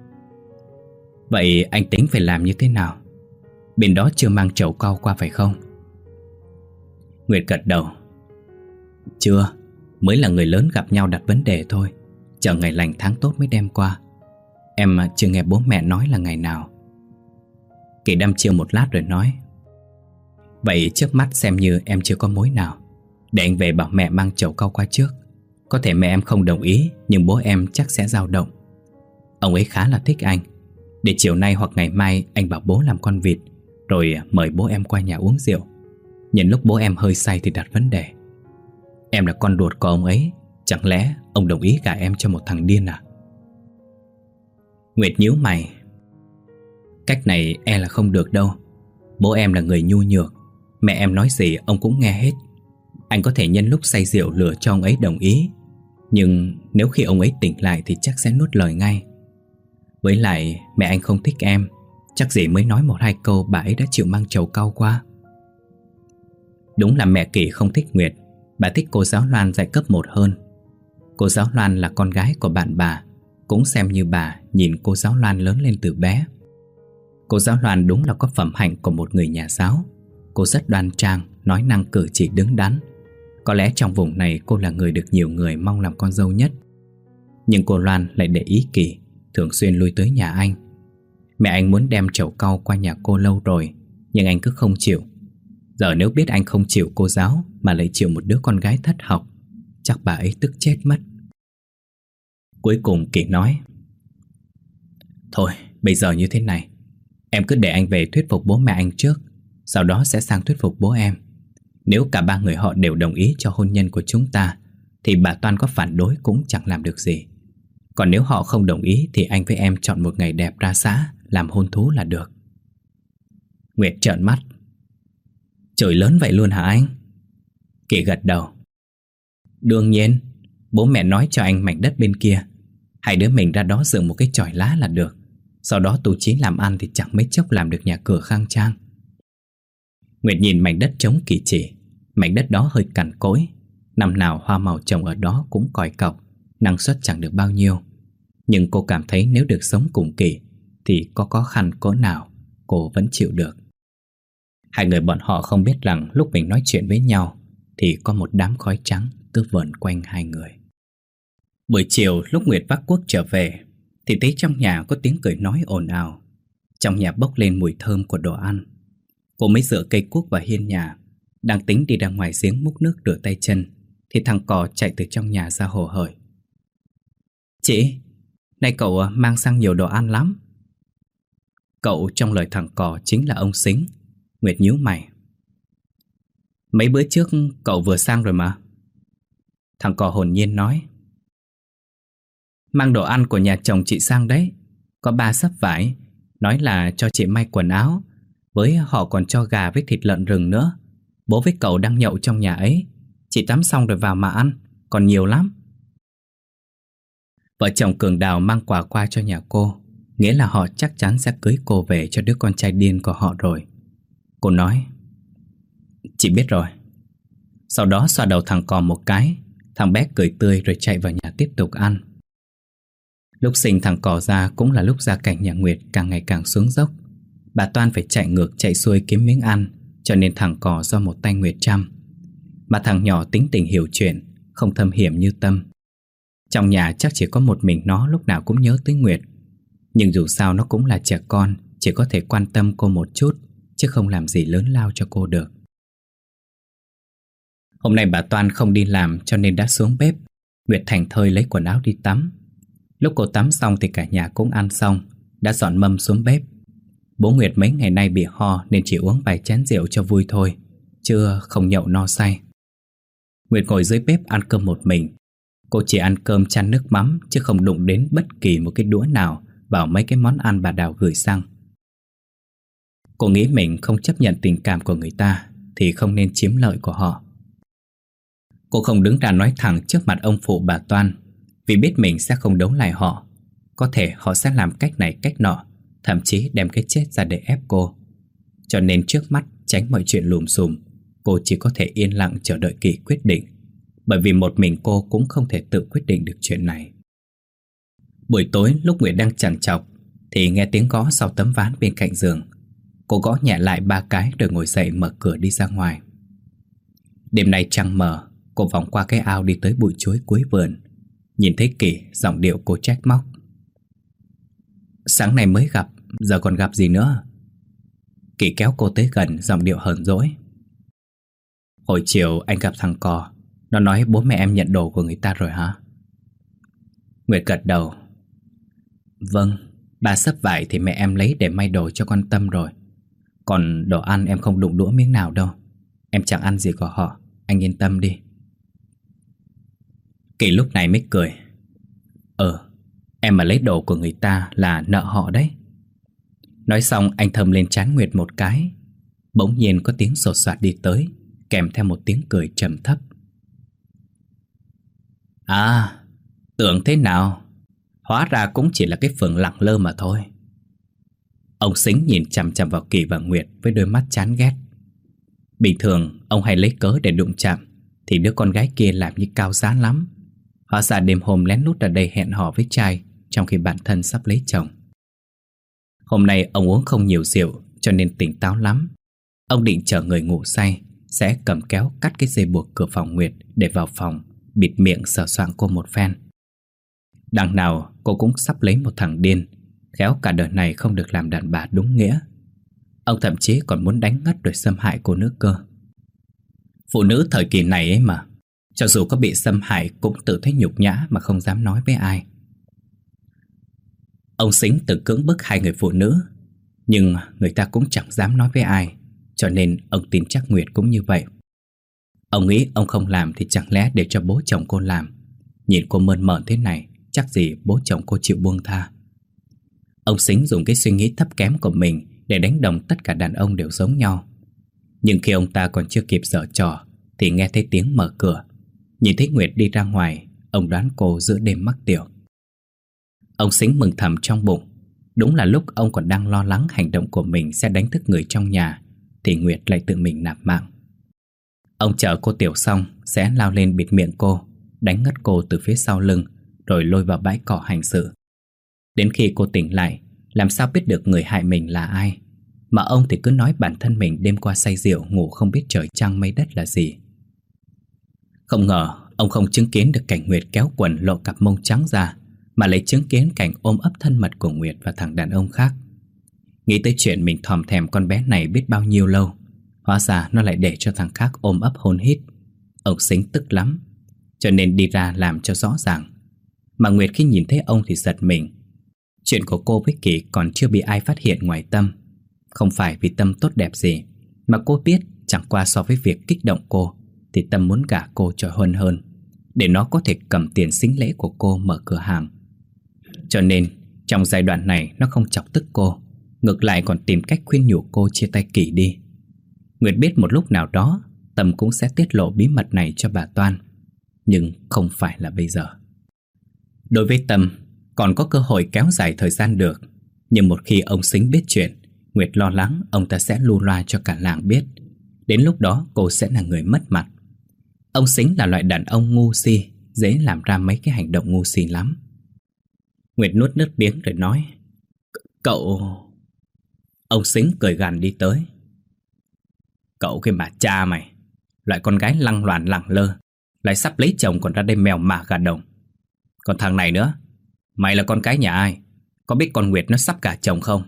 "Vậy anh tính phải làm như thế nào? Bên đó chưa mang chầu cau qua phải không?" Nguyệt gật đầu: "Chưa, mới là người lớn gặp nhau đặt vấn đề thôi. Chờ ngày lành tháng tốt mới đem qua. Em chưa nghe bố mẹ nói là ngày nào." Kỳ đăm chiêu một lát rồi nói: "Vậy trước mắt xem như em chưa có mối nào. Để anh về bảo mẹ mang chầu cau qua trước. Có thể mẹ em không đồng ý, nhưng bố em chắc sẽ dao động. Ông ấy khá là thích anh. Để chiều nay hoặc ngày mai anh bảo bố làm con vịt, rồi mời bố em qua nhà uống rượu. Nhân lúc bố em hơi say thì đặt vấn đề. Em là con ruột của ông ấy, chẳng lẽ ông đồng ý gả em cho một thằng điên à?" Nguyệt nhíu mày: "Cách này e là không được đâu. Bố em là người nhu nhược, mẹ em nói gì ông cũng nghe hết. Anh có thể nhân lúc say rượu lừa cho ông ấy đồng ý, nhưng nếu khi ông ấy tỉnh lại thì chắc sẽ nuốt lời ngay. Với lại mẹ anh không thích em, chắc gì mới nói một hai câu bà ấy đã chịu mang chầu cau qua." Đúng là mẹ Kỳ không thích Nguyệt. Bà thích cô giáo Loan dạy cấp một hơn. Cô giáo Loan là con gái của bạn bà, cũng xem như bà nhìn cô giáo Loan lớn lên từ bé. Cô giáo Loan đúng là có phẩm hạnh của một người nhà giáo. Cô rất đoan trang, nói năng cử chỉ đứng đắn. Có lẽ trong vùng này cô là người được nhiều người mong làm con dâu nhất. Nhưng cô Loan lại để ý Kỳ, thường xuyên lui tới nhà anh. Mẹ anh muốn đem chầu cau qua nhà cô lâu rồi, nhưng anh cứ không chịu. Giờ nếu biết anh không chịu cô giáo mà lại chịu một đứa con gái thất học, chắc bà ấy tức chết mất. Cuối cùng Kỳ nói: "Thôi, bây giờ như thế này, em cứ để anh về thuyết phục bố mẹ anh trước, sau đó sẽ sang thuyết phục bố em. Nếu cả ba người họ đều đồng ý cho hôn nhân của chúng ta thì bà Toan có phản đối cũng chẳng làm được gì. Còn nếu họ không đồng ý thì anh với em chọn một ngày đẹp ra xã làm hôn thú là được. Nguyệt trợn mắt. Trời lớn vậy luôn hả anh? Kỳ gật đầu. Đương nhiên, bố mẹ nói cho anh mảnh đất bên kia, hai đứa mình ra đó dựng một cái chòi lá là được. Sau đó tu chí làm ăn thì chẳng mấy chốc làm được nhà cửa khang trang. Nguyệt nhìn mảnh đất trống Kỳ chỉ. Mảnh đất đó hơi cằn cỗi, năm nào hoa màu trồng ở đó cũng còi cọc, năng suất chẳng được bao nhiêu. Nhưng cô cảm thấy nếu được sống cùng Kỳ thì có khó khăn cỡ nào cô vẫn chịu được. Hai người bọn họ không biết rằng lúc mình nói chuyện với nhau thì có một đám khói trắng cứ vờn quanh hai người. Buổi chiều lúc Nguyệt vác cuốc trở về thì thấy trong nhà có tiếng cười nói ồn ào. Trong nhà bốc lên mùi thơm của đồ ăn. Cô mới dựa cây cuốc vào hiên nhà, đang tính đi ra ngoài giếng múc nước rửa tay chân thì thằng Cò chạy từ trong nhà ra hồ hởi. Chị, nay cậu mang sang nhiều đồ ăn lắm. Cậu trong lời thằng Cò chính là ông Sính. Nguyệt nhíu mày. Mấy bữa trước cậu vừa sang rồi mà. Thằng Cò hồn nhiên nói. Mang đồ ăn của nhà chồng chị sang đấy. Có ba xấp vải, nói là cho chị may quần áo. Với họ còn cho gà với thịt lợn rừng nữa. Bố với cậu đang nhậu trong nhà ấy. Chị tắm xong rồi vào mà ăn, còn nhiều lắm. Vợ chồng Cường Đào mang quà qua cho nhà cô, nghĩa là họ chắc chắn sẽ cưới cô về cho đứa con trai điên của họ rồi. Cô nói. Chị biết rồi. Sau đó xoa đầu thằng Cò một cái. Thằng bé cười tươi rồi chạy vào nhà tiếp tục ăn. Lúc sinh thằng Cò ra cũng là lúc gia cảnh nhà Nguyệt càng ngày càng xuống dốc. Bà Toan phải chạy ngược chạy xuôi kiếm miếng ăn, cho nên thằng Cò do một tay Nguyệt chăm. Mà thằng nhỏ tính tình hiểu chuyện, không thâm hiểm như Tâm. Trong nhà chắc chỉ có một mình nó lúc nào cũng nhớ tới Nguyệt. Nhưng dù sao nó cũng là trẻ con, chỉ có thể quan tâm cô một chút, chứ không làm gì lớn lao cho cô được. Hôm nay bà Toan không đi làm cho nên đã xuống bếp. Nguyệt thành thơi lấy quần áo đi tắm. Lúc cô tắm xong thì cả nhà cũng ăn xong, đã dọn mâm xuống bếp. Bố Nguyệt mấy ngày nay bị ho nên chỉ uống vài chén rượu cho vui thôi, chứ không nhậu no say. Nguyệt ngồi dưới bếp ăn cơm một mình. Cô chỉ ăn cơm chan nước mắm, chứ không đụng đến bất kỳ một cái đũa nào vào mấy cái món ăn bà Đào gửi sang. Cô nghĩ mình không chấp nhận tình cảm của người ta thì không nên chiếm lợi của họ. Cô không đứng ra nói thẳng trước mặt ông phụ bà Toan, vì biết mình sẽ không đấu lại họ. Có thể họ sẽ làm cách này cách nọ, thậm chí đem cái chết ra để ép cô. Cho nên trước mắt tránh mọi chuyện lùm xùm, cô chỉ có thể yên lặng chờ đợi Kỳ quyết định. Bởi vì một mình cô cũng không thể tự quyết định được chuyện này. Buổi tối lúc Nguyệt đang chằn chọc thì nghe tiếng gõ sau tấm ván bên cạnh giường. Cô gõ nhẹ lại ba cái rồi ngồi dậy mở cửa đi ra ngoài. Đêm nay trăng mờ, cô vòng qua cái ao đi tới bụi chuối cuối vườn. Nhìn thấy Kỳ, giọng điệu cô trách móc. Sáng nay mới gặp, giờ còn gặp gì nữa? Kỳ kéo cô tới gần, giọng điệu hờn dỗi. Hồi chiều anh gặp thằng Cò, nó nói bố mẹ em nhận đồ của người ta rồi hả? Nguyệt gật đầu. Vâng, ba xấp vải thì mẹ em lấy để may đồ cho con Tâm rồi. Còn đồ ăn em không đụng đũa miếng nào đâu. Em chẳng ăn gì của họ, anh yên tâm đi. Kỳ lúc này mới cười. Ờ, em mà lấy đồ của người ta là nợ họ đấy. Nói xong anh thầm lên trán Nguyệt một cái. Bỗng nhiên có tiếng sột soạt đi tới, kèm theo một tiếng cười trầm thấp. À, tưởng thế nào? Hóa ra cũng chỉ là cái phường lẳng lơ mà thôi. Ông Sính nhìn chằm chằm vào Kỳ và Nguyệt với đôi mắt chán ghét. Bình thường ông hay lấy cớ để đụng chạm thì đứa con gái kia làm như cao giá lắm. Hóa ra đêm hôm lén lút ở đây hẹn hò với trai, trong khi bản thân sắp lấy chồng. Hôm nay ông uống không nhiều rượu cho nên tỉnh táo lắm. Ông định chờ người ngủ say sẽ cầm kéo cắt cái dây buộc cửa phòng Nguyệt để vào phòng, bịt miệng sờ soạng cô một phen. Đằng nào cô cũng sắp lấy một thằng điên, khéo cả đời này không được làm đàn bà đúng nghĩa. Ông thậm chí còn muốn đánh ngất rồi xâm hại cô nữa cơ. Phụ nữ thời kỳ này ấy mà, cho dù có bị xâm hại cũng tự thấy nhục nhã mà không dám nói với ai. Ông Sính tự cưỡng bức hai người phụ nữ, nhưng người ta cũng chẳng dám nói với ai, cho nên ông tin chắc Nguyệt cũng như vậy. Ông nghĩ ông không làm thì chẳng lẽ để cho bố chồng cô làm. Nhìn cô mơn mởn thế này, chắc gì bố chồng cô chịu buông tha. Ông Sính dùng cái suy nghĩ thấp kém của mình để đánh đồng tất cả đàn ông đều giống nhau. Nhưng khi ông ta còn chưa kịp giở trò thì nghe thấy tiếng mở cửa. Nhìn thấy Nguyệt đi ra ngoài, ông đoán cô giữa đêm mắc tiểu. Ông Sính mừng thầm trong bụng. Đúng là lúc ông còn đang lo lắng hành động của mình sẽ đánh thức người trong nhà thì Nguyệt lại tự mình nạp mạng. Ông chờ cô tiểu xong sẽ lao lên bịt miệng cô, đánh ngất cô từ phía sau lưng, rồi lôi vào bãi cỏ hành sự. Đến khi cô tỉnh lại, làm sao biết được người hại mình là ai, mà ông thì cứ nói bản thân mình đêm qua say rượu ngủ không biết trời trăng mây đất là gì. Không ngờ ông không chứng kiến được cảnh Nguyệt kéo quần lộ cặp mông trắng ra, mà lại chứng kiến cảnh ôm ấp thân mật của Nguyệt và thằng đàn ông khác. Nghĩ tới chuyện mình thòm thèm con bé này biết bao nhiêu lâu, hóa ra nó lại để cho thằng khác ôm ấp hôn hít. Ông Sính tức lắm, cho nên đi ra làm cho rõ ràng. Mà Nguyệt khi nhìn thấy ông thì giật mình. Chuyện của cô với Kỳ còn chưa bị ai phát hiện ngoài Tâm. Không phải vì Tâm tốt đẹp gì, mà cô biết chẳng qua so với việc kích động cô thì Tâm muốn gả cô cho Huân hơn, để nó có thể cầm tiền sính lễ của cô mở cửa hàng. Cho nên trong giai đoạn này nó không chọc tức cô, ngược lại còn tìm cách khuyên nhủ cô chia tay Kỳ đi. Nguyệt biết một lúc nào đó Tâm cũng sẽ tiết lộ bí mật này cho bà Toan, nhưng không phải là bây giờ. Đối với Tâm, còn có cơ hội kéo dài thời gian được, nhưng một khi ông Sính biết chuyện, Nguyệt lo lắng ông ta sẽ lu loa cho cả làng biết. Đến lúc đó cô sẽ là người mất mặt. Ông Sính là loại đàn ông ngu si, dễ làm ra mấy cái hành động ngu si lắm. Nguyệt nuốt nước miếng rồi nói: Cậu... Ông Sính cười gằn đi tới: Cậu cái bà cha mày, loại con gái lăng loàn lẳng lơ, lại sắp lấy chồng còn ra đây mèo mả gà đồng. Còn thằng này nữa, mày là con cái nhà ai? Có biết con Nguyệt nó sắp gả chồng không?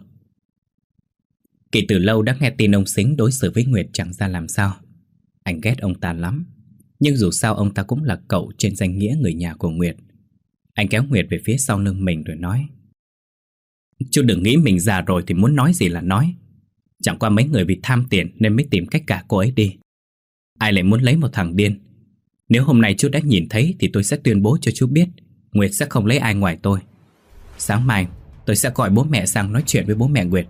Kỳ từ lâu đã nghe tin ông Sính đối xử với Nguyệt chẳng ra làm sao. Anh ghét ông ta lắm, nhưng dù sao ông ta cũng là cậu trên danh nghĩa người nhà của Nguyệt. Anh kéo Nguyệt về phía sau lưng mình rồi nói: Chú đừng nghĩ mình già rồi thì muốn nói gì là nói. Chẳng qua mấy người vì tham tiền nên mới tìm cách gả cô ấy đi. Ai lại muốn lấy một thằng điên? Nếu hôm nay chú đã nhìn thấy thì tôi sẽ tuyên bố cho chú biết Nguyệt sẽ không lấy ai ngoài tôi. Sáng mai tôi sẽ gọi bố mẹ sang nói chuyện với bố mẹ Nguyệt.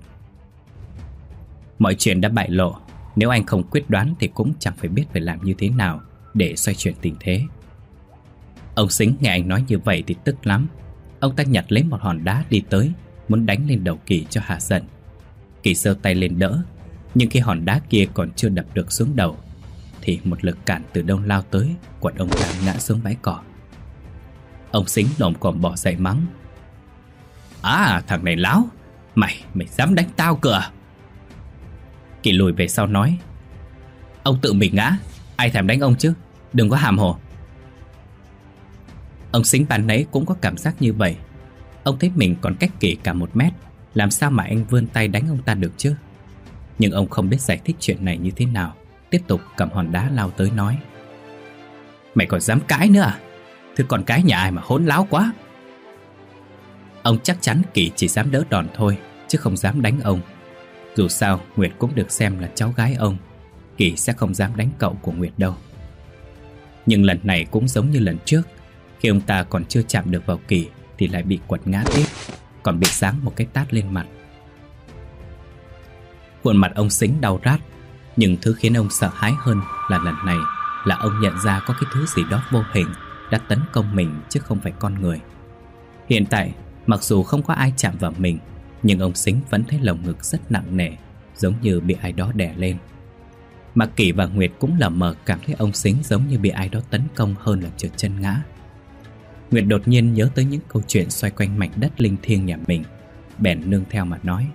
Mọi chuyện đã bại lộ, nếu anh không quyết đoán thì cũng chẳng phải biết phải làm như thế nào để xoay chuyển tình thế. Ông Sính nghe anh nói như vậy thì tức lắm. Ông ta nhặt lấy một hòn đá đi tới, muốn đánh lên đầu Kỳ cho hạ giận. Kỳ giơ tay lên đỡ, nhưng khi hòn đá kia còn chưa đập được xuống đầu thì một lực cản từ đâu lao tới, quật ông ta ngã xuống bãi cỏ. Ông Sính lồm cồm bỏ dậy mắng: À, thằng này láo, Mày, mày dám đánh tao cơ à? Kỳ lùi về sau nói: Ông tự mình ngã, ai thèm đánh ông chứ, đừng có hàm hồ. Ông Sính ban nãy cũng có cảm giác như vậy. Ông thấy mình còn cách Kỳ cả một mét, làm sao mà anh vươn tay đánh ông ta được chứ? Nhưng ông không biết giải thích chuyện này như thế nào, tiếp tục cầm hòn đá lao tới nói: Mày còn dám cãi nữa à? Thứ con cái nhà ai mà hỗn láo quá. Ông chắc chắn Kỳ chỉ dám đỡ đòn thôi, chứ không dám đánh ông. Dù sao Nguyệt cũng được xem là cháu gái ông, Kỳ sẽ không dám đánh cậu của Nguyệt đâu. Nhưng lần này cũng giống như lần trước, khi ông ta còn chưa chạm được vào Kỳ thì lại bị quật ngã tiếp, còn bị giáng một cái tát lên mặt. Khuôn mặt ông Sính đau rát, nhưng thứ khiến ông sợ hãi hơn là lần này là ông nhận ra có cái thứ gì đó vô hình đã tấn công mình chứ không phải con người. Hiện tại, mặc dù không có ai chạm vào mình, nhưng ông Sính vẫn thấy lồng ngực rất nặng nề, giống như bị ai đó đè lên. Mà Kỳ và Nguyệt cũng lờ mờ cảm thấy ông Sính giống như bị ai đó tấn công hơn là trượt chân ngã. Nguyệt đột nhiên nhớ tới những câu chuyện xoay quanh mảnh đất linh thiêng nhà mình, bèn nương theo mà nói: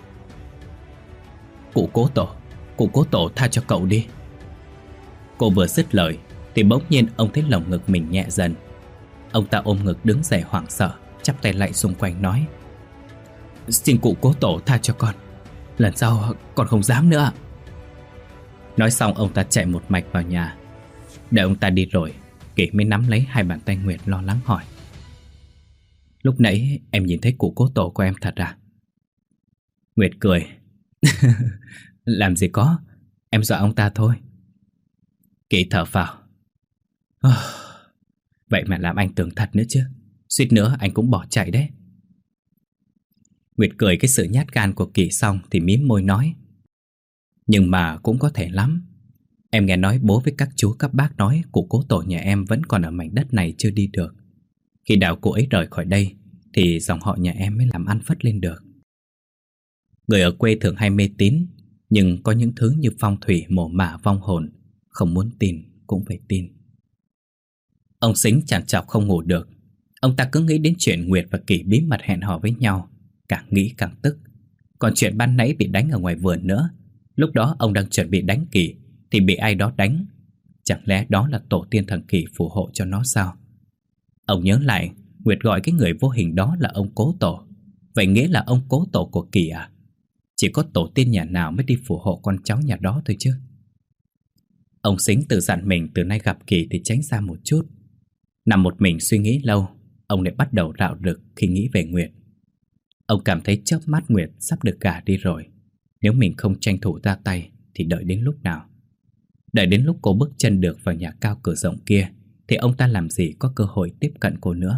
Cụ Cố Tổ, cụ Cố Tổ tha cho cậu đi. Cô vừa dứt lời thì bỗng nhiên ông thấy lồng ngực mình nhẹ dần. Ông ta ôm ngực đứng dậy hoảng sợ, chắp tay lại xung quanh nói: Xin cụ Cố Tổ tha cho con, lần sau con không dám nữa. Nói xong ông ta chạy một mạch vào nhà. Đợi ông ta đi rồi, Kỳ mới nắm lấy hai bàn tay Nguyệt lo lắng hỏi: Lúc nãy em nhìn thấy cụ Cố Tổ của em thật à? Nguyệt cười: Làm gì có, em dọa ông ta thôi. Kỳ thở phào: Vậy mà làm anh tưởng thật nữa chứ. Suýt nữa anh cũng bỏ chạy đấy. Nguyệt cười cái sự nhát gan của Kỳ xong thì mím môi nói: Nhưng mà cũng có thể lắm. Em nghe nói bố với các chú các bác nói cụ cố tổ nhà em vẫn còn ở mảnh đất này chưa đi được. Khi nào cụ ấy rời khỏi đây thì dòng họ nhà em mới làm ăn phất lên được. Người ở quê thường hay mê tín, nhưng có những thứ như phong thủy, mồ mả, vong hồn, không muốn tin cũng phải tin. Ông Sính chằn chọc không ngủ được. Ông ta cứ nghĩ đến chuyện Nguyệt và Kỳ bí mật hẹn hò với nhau, càng nghĩ càng tức. Còn chuyện ban nãy bị đánh ở ngoài vườn nữa, lúc đó ông đang chuẩn bị đánh Kỳ thì bị ai đó đánh. Chẳng lẽ đó là tổ tiên thần Kỳ phù hộ cho nó sao? Ông nhớ lại, Nguyệt gọi cái người vô hình đó là ông cố tổ. Vậy nghĩa là ông cố tổ của Kỳ à? Chỉ có tổ tiên nhà nào mới đi phù hộ con cháu nhà đó thôi chứ. Ông Sính tự dặn mình từ nay gặp Kỳ thì tránh xa một chút. Nằm một mình suy nghĩ lâu, ông lại bắt đầu rạo rực khi nghĩ về Nguyệt. Ông cảm thấy chớp mắt Nguyệt sắp được gả đi rồi. Nếu mình không tranh thủ ra tay thì đợi đến lúc nào? Đợi đến lúc cô bước chân được vào nhà cao cửa rộng kia thì ông ta làm gì có cơ hội tiếp cận cô nữa.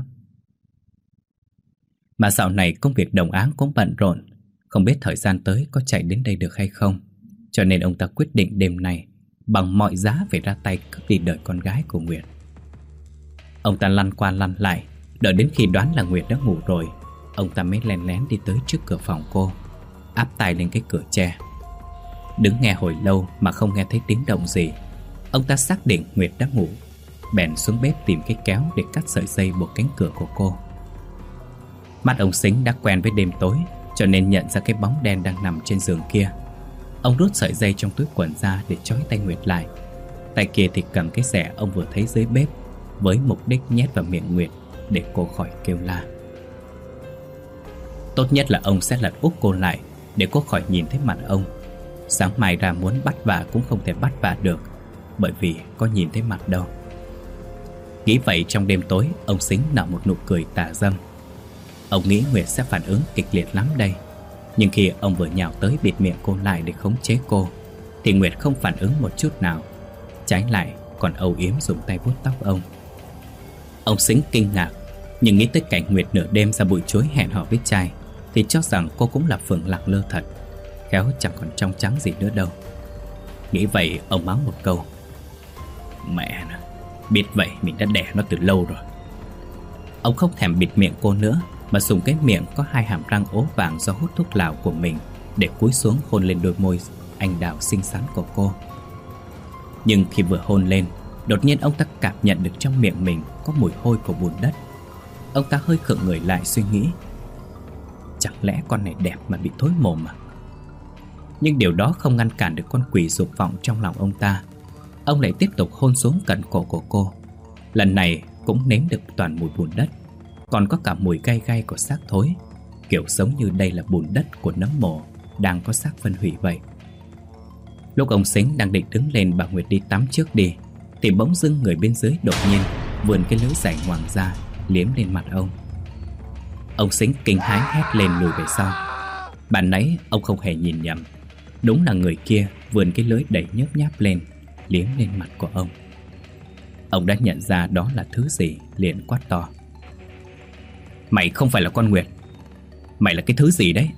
Mà dạo này công việc đồng áng cũng bận rộn, không biết thời gian tới có chạy đến đây được hay không. Cho nên ông ta quyết định đêm nay bằng mọi giá phải ra tay cướp đi đời con gái của Nguyệt. Ông ta lăn qua lăn lại, đợi đến khi đoán là Nguyệt đã ngủ rồi, ông ta mới lén lén đi tới trước cửa phòng cô, áp tai lên cái cửa tre. Đứng nghe hồi lâu mà không nghe thấy tiếng động gì. Ông ta xác định Nguyệt đã ngủ, bèn xuống bếp tìm cái kéo để cắt sợi dây buộc cánh cửa của cô. Mắt ông Sính đã quen với đêm tối, cho nên nhận ra cái bóng đen đang nằm trên giường kia. Ông rút sợi dây trong túi quần ra để trói tay Nguyệt lại. Tay kia thì cầm cái xẻ ông vừa thấy dưới bếp, với mục đích nhét vào miệng Nguyệt để cô khỏi kêu la. Tốt nhất là ông sẽ lật úp cô lại để cô khỏi nhìn thấy mặt ông. Sáng mai ra muốn bắt vạ cũng không thể bắt vạ được, bởi vì có nhìn thấy mặt đâu. Nghĩ vậy trong đêm tối, ông Sính nở một nụ cười tà dâm. Ông nghĩ Nguyệt sẽ phản ứng kịch liệt lắm đây. Nhưng khi ông vừa nhào tới bịt miệng cô lại để khống chế cô thì Nguyệt không phản ứng một chút nào. Trái lại còn âu yếm dùng tay vuốt tóc ông. Ông Sính kinh ngạc, nhưng nghĩ tới cảnh Nguyệt nửa đêm ra bụi chuối hẹn hò với trai thì cho rằng cô cũng là Phượng Lạc Lơ thật, khéo chẳng còn trong trắng gì nữa đâu. Nghĩ vậy ông mắng một câu: Mẹ nè, biết vậy mình đã đẻ nó từ lâu rồi. Ông không thèm bịt miệng cô nữa, mà dùng cái miệng có hai hàm răng ố vàng do hút thuốc lào của mình để cúi xuống hôn lên đôi môi anh đào xinh xắn của cô. Nhưng khi vừa hôn lên, đột nhiên ông ta cảm nhận được trong miệng mình có mùi hôi của bùn đất. Ông ta hơi khựng người lại suy nghĩ, chẳng lẽ con này đẹp mà bị thối mồm à? Nhưng điều đó không ngăn cản được con quỷ dục vọng trong lòng ông ta. Ông lại tiếp tục hôn xuống cận cổ của cô. Lần này cũng nếm được toàn mùi bùn đất, còn có cả mùi gai gai của xác thối, kiểu giống như đây là bùn đất của nấm mồ đang có xác phân hủy vậy. Lúc ông Sính đang định đứng lên bảo Nguyệt đi tắm trước đi thì bỗng dưng người bên dưới đột nhiên vươn cái lưỡi dài ngoằng ra liếm lên mặt ông. Ông Sính kinh hãi hét lên lùi về sau. Bạn nãy ông không hề nhìn nhầm, đúng là người kia vươn cái lưỡi đầy nhớp nháp lên liếm lên mặt của ông. Ông đã nhận ra đó là thứ gì, liền quát to: Mày không phải là con Nguyệt, mày là cái thứ gì đấy?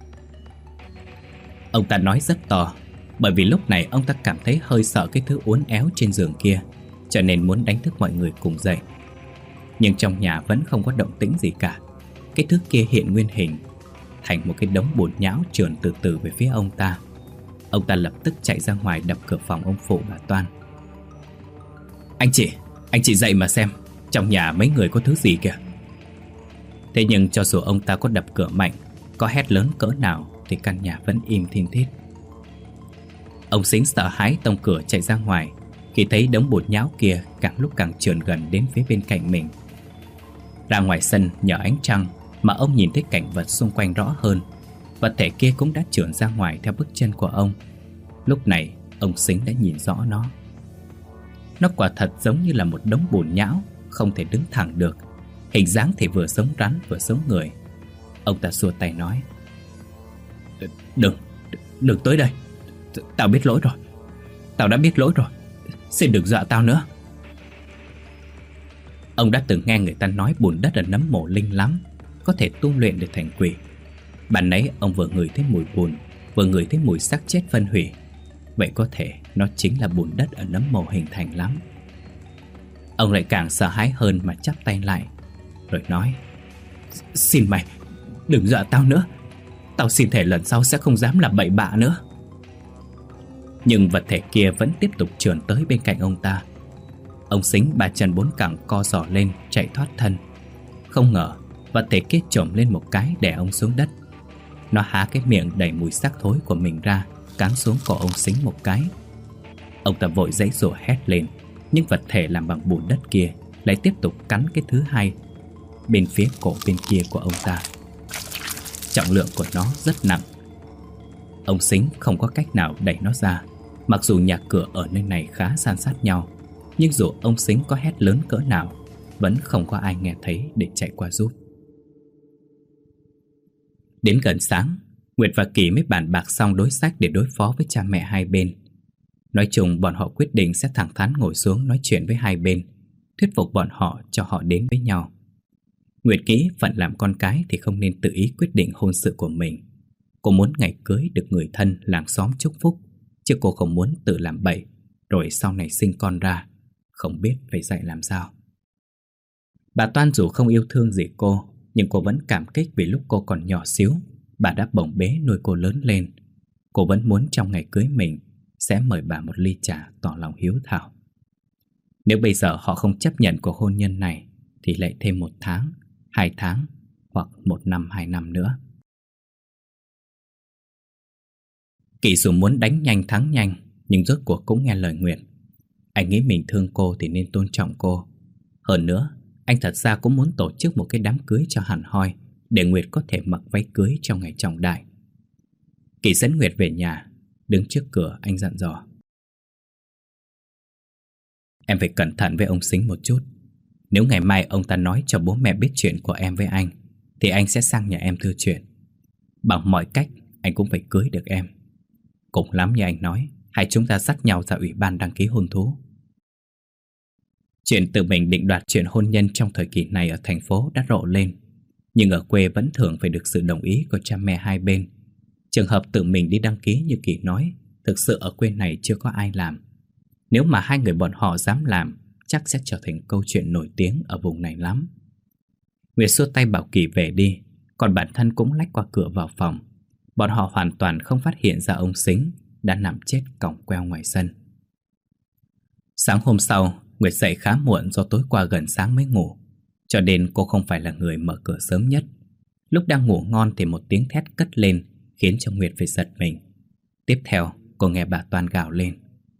Ông ta nói rất to, bởi vì lúc này ông ta cảm thấy hơi sợ cái thứ uốn éo trên giường kia, cho nên muốn đánh thức mọi người cùng dậy. Nhưng trong nhà vẫn không có động tĩnh gì cả. Cái thứ kia hiện nguyên hình thành một cái đống bùn nhão trườn từ từ về phía ông ta. Ông ta lập tức chạy ra ngoài đập cửa phòng ông phụ bà Toan. Anh chị, anh chị dậy mà xem, trong nhà mấy người có thứ gì kìa. Thế nhưng cho dù ông ta có đập cửa mạnh, có hét lớn cỡ nào thì căn nhà vẫn im thiên thít. Ông Sính sợ hãi tông cửa chạy ra ngoài khi thấy đống bùn nhão kia càng lúc càng trườn gần đến phía bên cạnh mình. Ra ngoài sân nhờ ánh trăng mà ông nhìn thấy cảnh vật xung quanh rõ hơn. Vật thể kia cũng đã trườn ra ngoài theo bước chân của ông. Lúc này ông Sính đã nhìn rõ nó. Nó quả thật giống như là một đống bùn nhão, không thể đứng thẳng được. Hình dáng thì vừa giống rắn vừa giống người. Ông ta xua tay nói: Đừng, đừng tới đây. Tao biết lỗi rồi. Tao đã biết lỗi rồi. Xin đừng dọa tao nữa. Ông đã từng nghe người ta nói bùn đất ở nấm mồ linh lắm, có thể tu luyện để thành quỷ. Bạn nãy ông vừa ngửi thấy mùi bùn, vừa ngửi thấy mùi xác chết phân hủy. Vậy có thể nó chính là bùn đất ở nấm mồ hình thành lắm. Ông lại càng sợ hãi hơn mà chắp tay lại, rồi nói: Xin mày, đừng dọa tao nữa. Tao xin thề lần sau sẽ không dám làm bậy bạ nữa. Nhưng vật thể kia vẫn tiếp tục trườn tới bên cạnh ông ta. Ông Sính ba chân bốn cẳng co giò lên chạy thoát thân. Không ngờ vật thể kia chồm lên một cái đè ông xuống đất. Nó há cái miệng đầy mùi xác thối của mình ra, cắn xuống cổ ông Sính một cái. Ông ta vội giãy giụa hét lên, nhưng vật thể làm bằng bùn đất kia lại tiếp tục cắn cái thứ hai bên phía cổ bên kia của ông ta. Trọng lượng của nó rất nặng. Ông Sính không có cách nào đẩy nó ra. Mặc dù nhà cửa ở nơi này khá san sát nhau, nhưng dù ông Sính có hét lớn cỡ nào, vẫn không có ai nghe thấy để chạy qua giúp. Đến gần sáng, Nguyệt và Kỳ mới bàn bạc xong đối sách để đối phó với cha mẹ hai bên. Nói chung bọn họ quyết định sẽ thẳng thắn ngồi xuống nói chuyện với hai bên, thuyết phục bọn họ cho họ đến với nhau. Nguyệt nghĩ phận làm con cái thì không nên tự ý quyết định hôn sự của mình. Cô muốn ngày cưới được người thân làng xóm chúc phúc, chứ cô không muốn tự làm bậy, rồi sau này sinh con ra không biết phải dạy làm sao. Bà Toan dù không yêu thương gì cô, nhưng cô vẫn cảm kích vì lúc cô còn nhỏ xíu, bà đã bồng bế nuôi cô lớn lên. Cô vẫn muốn trong ngày cưới mình sẽ mời bà một ly trà tỏ lòng hiếu thảo. Nếu bây giờ họ không chấp nhận cuộc hôn nhân này thì lại thêm một tháng, hai tháng hoặc một năm hai năm nữa. Kỳ dù muốn đánh nhanh thắng nhanh, nhưng rốt cuộc cũng nghe lời Nguyệt. Anh nghĩ mình thương cô thì nên tôn trọng cô. Hơn nữa, anh thật ra cũng muốn tổ chức một cái đám cưới cho hẳn hoi, để Nguyệt có thể mặc váy cưới trong ngày trọng đại. Kỳ dẫn Nguyệt về nhà. Đứng trước cửa anh dặn dò: Em phải cẩn thận với ông Sính một chút. Nếu ngày mai ông ta nói cho bố mẹ biết chuyện của em với anh, thì anh sẽ sang nhà em thưa chuyện. Bằng mọi cách anh cũng phải cưới được em. Cùng lắm như anh nói, hai chúng ta dắt nhau ra ủy ban đăng ký hôn thú. Chuyện tự mình định đoạt chuyện hôn nhân trong thời kỳ này ở thành phố đã rộ lên, nhưng ở quê vẫn thường phải được sự đồng ý của cha mẹ hai bên. Trường hợp tự mình đi đăng ký như Kỳ nói, thực sự ở quê này chưa có ai làm. Nếu mà hai người bọn họ dám làm, chắc sẽ trở thành câu chuyện nổi tiếng ở vùng này lắm. Nguyệt xua tay bảo Kỳ về đi, còn bản thân cũng lách qua cửa vào phòng. Bọn họ hoàn toàn không phát hiện ra ông Sính đã nằm chết còng queo ngoài sân. Sáng hôm sau, Nguyệt dậy khá muộn do tối qua gần sáng mới ngủ, cho nên cô không phải là người mở cửa sớm nhất. Lúc đang ngủ ngon thì một tiếng thét cất lên, khiến cho Nguyệt phải giật mình. Tiếp theo, cô nghe bà Toan gào lên: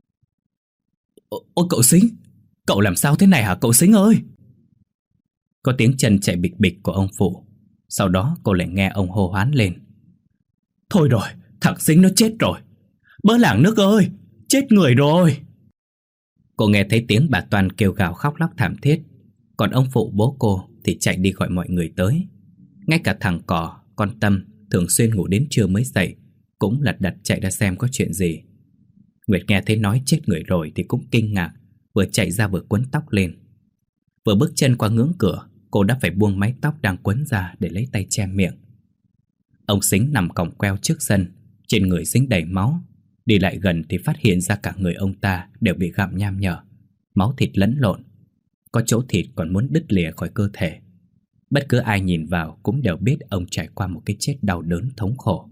Ôi cậu Sính, cậu làm sao thế này hả cậu Sính ơi? Có tiếng chân chạy bịch bịch của ông Phụ. Sau đó cô lại nghe ông hô hoán lên: Thôi rồi, thằng Sính nó chết rồi. Bớ làng nước ơi, chết người rồi. Cô nghe thấy tiếng bà Toan kêu gào khóc lóc thảm thiết. Còn ông Phụ bố cô thì chạy đi gọi mọi người tới. Ngay cả thằng Cò, con Tâm thường xuyên ngủ đến trưa mới dậy cũng lật đật chạy ra xem có chuyện gì. Nguyệt nghe thấy nói chết người rồi thì cũng kinh ngạc, vừa chạy ra vừa quấn tóc lên. Vừa bước chân qua ngưỡng cửa, cô đã phải buông mái tóc đang quấn ra để lấy tay che miệng. Ông Sính nằm còng queo trước sân, trên người dính đầy máu. Đi lại gần thì phát hiện ra cả người ông ta đều bị gặm nham nhở, máu thịt lẫn lộn. Có chỗ thịt còn muốn đứt lìa khỏi cơ thể. Bất cứ ai nhìn vào cũng đều biết ông trải qua một cái chết đau đớn thống khổ.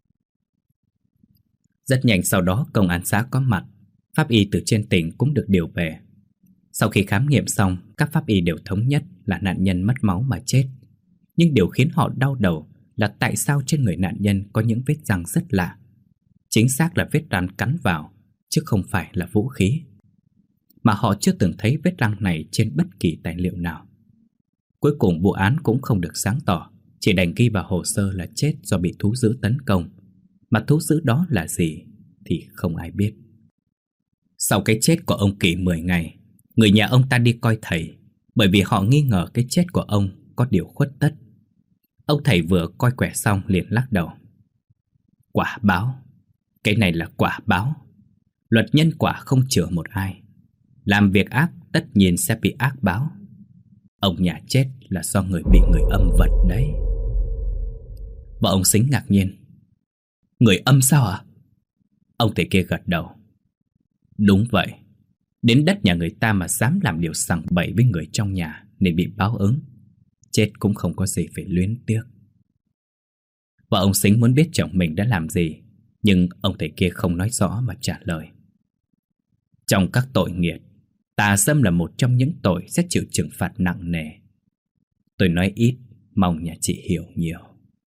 Rất nhanh sau đó công an xã có mặt, pháp y từ trên tỉnh cũng được điều về. Sau khi khám nghiệm xong, các pháp y đều thống nhất là nạn nhân mất máu mà chết. Nhưng điều khiến họ đau đầu là tại sao trên người nạn nhân có những vết răng rất lạ. Chính xác là vết răng cắn vào, chứ không phải là vũ khí. Mà họ chưa từng thấy vết răng này trên bất kỳ tài liệu nào. Cuối cùng vụ án cũng không được sáng tỏ, chỉ đành ghi vào hồ sơ là chết do bị thú dữ tấn công. Mà thú dữ đó là gì thì không ai biết. Sau cái chết của ông Kỳ mười ngày, người nhà ông ta đi coi thầy, bởi vì họ nghi ngờ cái chết của ông có điều khuất tất. Ông thầy vừa coi quẻ xong liền lắc đầu: Quả báo, cái này là quả báo. Luật nhân quả không chừa một ai. Làm việc ác tất nhiên sẽ bị ác báo. Ông nhà chết là do người bị người âm vật đấy. Vợ ông Sính ngạc nhiên. Người âm sao à? Ông thầy kia gật đầu. Đúng vậy. Đến đất nhà người ta mà dám làm điều sằng bậy với người trong nhà nên bị báo ứng. Chết cũng không có gì phải luyến tiếc. Vợ ông Sính muốn biết chồng mình đã làm gì, nhưng ông thầy kia không nói rõ mà trả lời. Trong các tội nghiệt, tà dâm là một trong những tội sẽ chịu trừng phạt nặng nề. Tôi nói ít, mong nhà chị hiểu nhiều.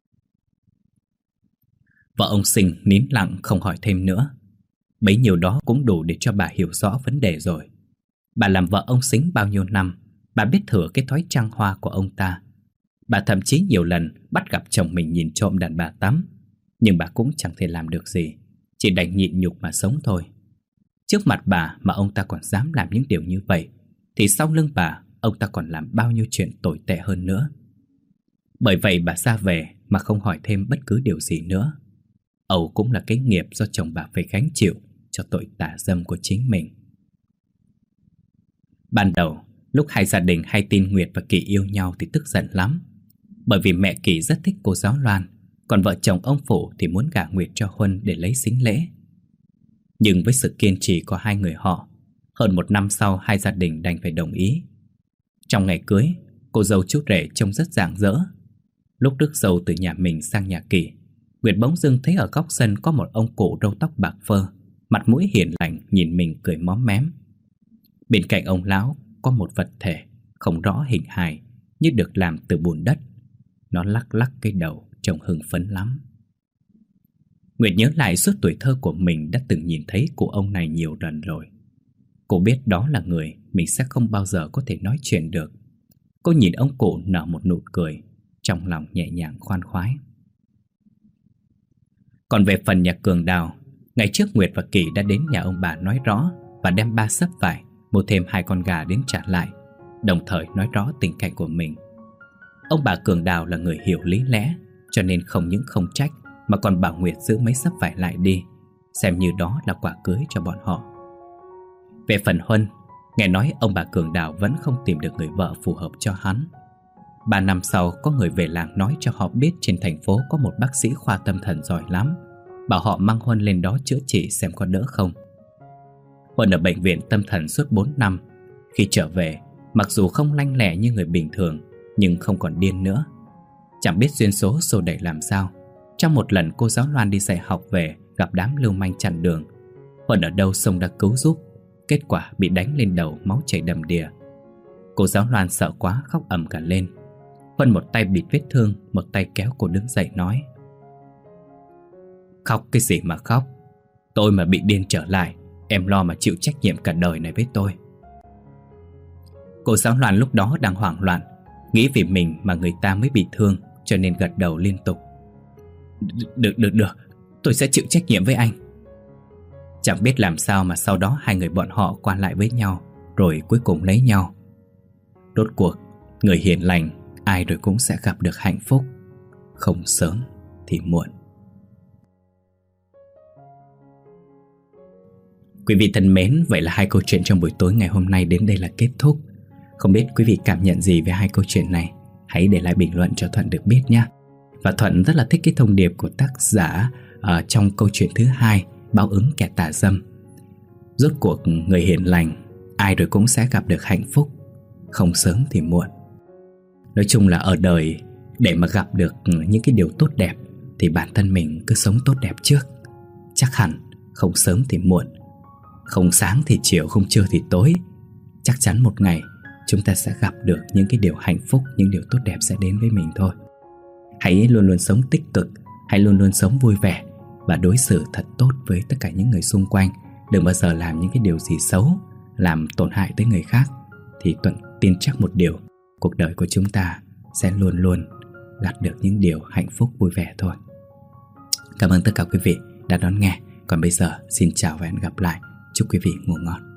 Vợ ông Sinh nín lặng không hỏi thêm nữa. Bấy nhiêu đó cũng đủ để cho bà hiểu rõ vấn đề rồi. Bà làm vợ ông Sính bao nhiêu năm, bà biết thừa cái thói trăng hoa của ông ta. Bà thậm chí nhiều lần bắt gặp chồng mình nhìn trộm đàn bà tắm, nhưng bà cũng chẳng thể làm được gì, chỉ đành nhịn nhục mà sống thôi. Trước mặt bà mà ông ta còn dám làm những điều như vậy, thì sau lưng bà, ông ta còn làm bao nhiêu chuyện tồi tệ hơn nữa. Bởi vậy bà ra về mà không hỏi thêm bất cứ điều gì nữa. Âu cũng là cái nghiệp do chồng bà phải gánh chịu cho tội tà dâm của chính mình. Ban đầu, lúc hai gia đình hay tin Nguyệt và Kỳ yêu nhau thì tức giận lắm. Bởi vì mẹ Kỳ rất thích cô giáo Loan, còn vợ chồng ông Phủ thì muốn gả Nguyệt cho Huân để lấy sính lễ. Nhưng với sự kiên trì của hai người họ, hơn một năm sau hai gia đình đành phải đồng ý. Trong ngày cưới, cô dâu chú rể trông rất rạng rỡ. Lúc rước dâu từ nhà mình sang nhà Kỳ, Nguyệt bỗng dưng thấy ở góc sân có một ông cụ râu tóc bạc phơ, mặt mũi hiền lành nhìn mình cười móm mém. Bên cạnh ông lão có một vật thể không rõ hình hài, như được làm từ bùn đất. Nó lắc lắc cái đầu trông hưng phấn lắm. Nguyệt nhớ lại suốt tuổi thơ của mình đã từng nhìn thấy cụ ông này nhiều lần rồi. Cô biết đó là người mình sẽ không bao giờ có thể nói chuyện được. Cô nhìn ông cụ nở một nụ cười, trong lòng nhẹ nhàng khoan khoái. Còn về phần nhà Cường Đào, ngày trước Nguyệt và Kỳ đã đến nhà ông bà nói rõ và đem ba sấp vải, mua thêm hai con gà đến trả lại, đồng thời nói rõ tình cảnh của mình. Ông bà Cường Đào là người hiểu lý lẽ, cho nên không những không trách mà còn bảo Nguyệt giữ mấy sấp vải lại đi, xem như đó là quà cưới cho bọn họ. Về phần Huân, nghe nói ông bà Cường Đào vẫn không tìm được người vợ phù hợp cho hắn. Ba năm sau có người về làng nói cho họ biết trên thành phố có một bác sĩ khoa tâm thần giỏi lắm, bảo họ mang Huân lên đó chữa trị xem có đỡ không. Huân ở bệnh viện tâm thần suốt bốn năm. Khi trở về, mặc dù không lanh lẹ như người bình thường, nhưng không còn điên nữa. Chẳng biết duyên số xô đẩy làm sao, trong một lần cô giáo Loan đi dạy học về gặp đám lưu manh chặn đường. Huân ở đâu xông đã cứu giúp, kết quả bị đánh lên đầu, máu chảy đầm đìa. Cô giáo Loan sợ quá khóc ầm cả lên. Huân một tay bịt vết thương, một tay kéo cô đứng dậy nói: Khóc cái gì mà khóc, tôi mà bị điên trở lại, em lo mà chịu trách nhiệm cả đời này với tôi. Cô giáo Loan lúc đó đang hoảng loạn, nghĩ vì mình mà người ta mới bị thương, cho nên gật đầu liên tục. Được, được, được, tôi sẽ chịu trách nhiệm với anh. Chẳng biết làm sao mà sau đó hai người bọn họ qua lại với nhau, rồi cuối cùng lấy nhau. Rốt cuộc, người hiền lành ai rồi cũng sẽ gặp được hạnh phúc, không sớm thì muộn. Quý vị thân mến, vậy là hai câu chuyện trong buổi tối ngày hôm nay đến đây là kết thúc. Không biết quý vị cảm nhận gì về hai câu chuyện này? Hãy để lại bình luận cho Thuận được biết nhé. Và Thuận rất là thích cái thông điệp của tác giả ở trong câu chuyện thứ hai, báo ứng kẻ tà dâm. Rốt cuộc người hiền lành ai rồi cũng sẽ gặp được hạnh phúc, không sớm thì muộn. Nói chung là ở đời, để mà gặp được những cái điều tốt đẹp thì bản thân mình cứ sống tốt đẹp trước. Chắc hẳn không sớm thì muộn, không sáng thì chiều, không trưa thì tối, chắc chắn một ngày chúng ta sẽ gặp được những cái điều hạnh phúc, những điều tốt đẹp sẽ đến với mình thôi. Hãy luôn luôn sống tích cực, hãy luôn luôn sống vui vẻ và đối xử thật tốt với tất cả những người xung quanh. Đừng bao giờ làm những cái điều gì xấu, làm tổn hại tới người khác. Thì Tuấn tin chắc một điều, cuộc đời của chúng ta sẽ luôn luôn đạt được những điều hạnh phúc vui vẻ thôi. Cảm ơn tất cả quý vị đã đón nghe. Còn bây giờ xin chào và hẹn gặp lại. Chúc quý vị ngủ ngon.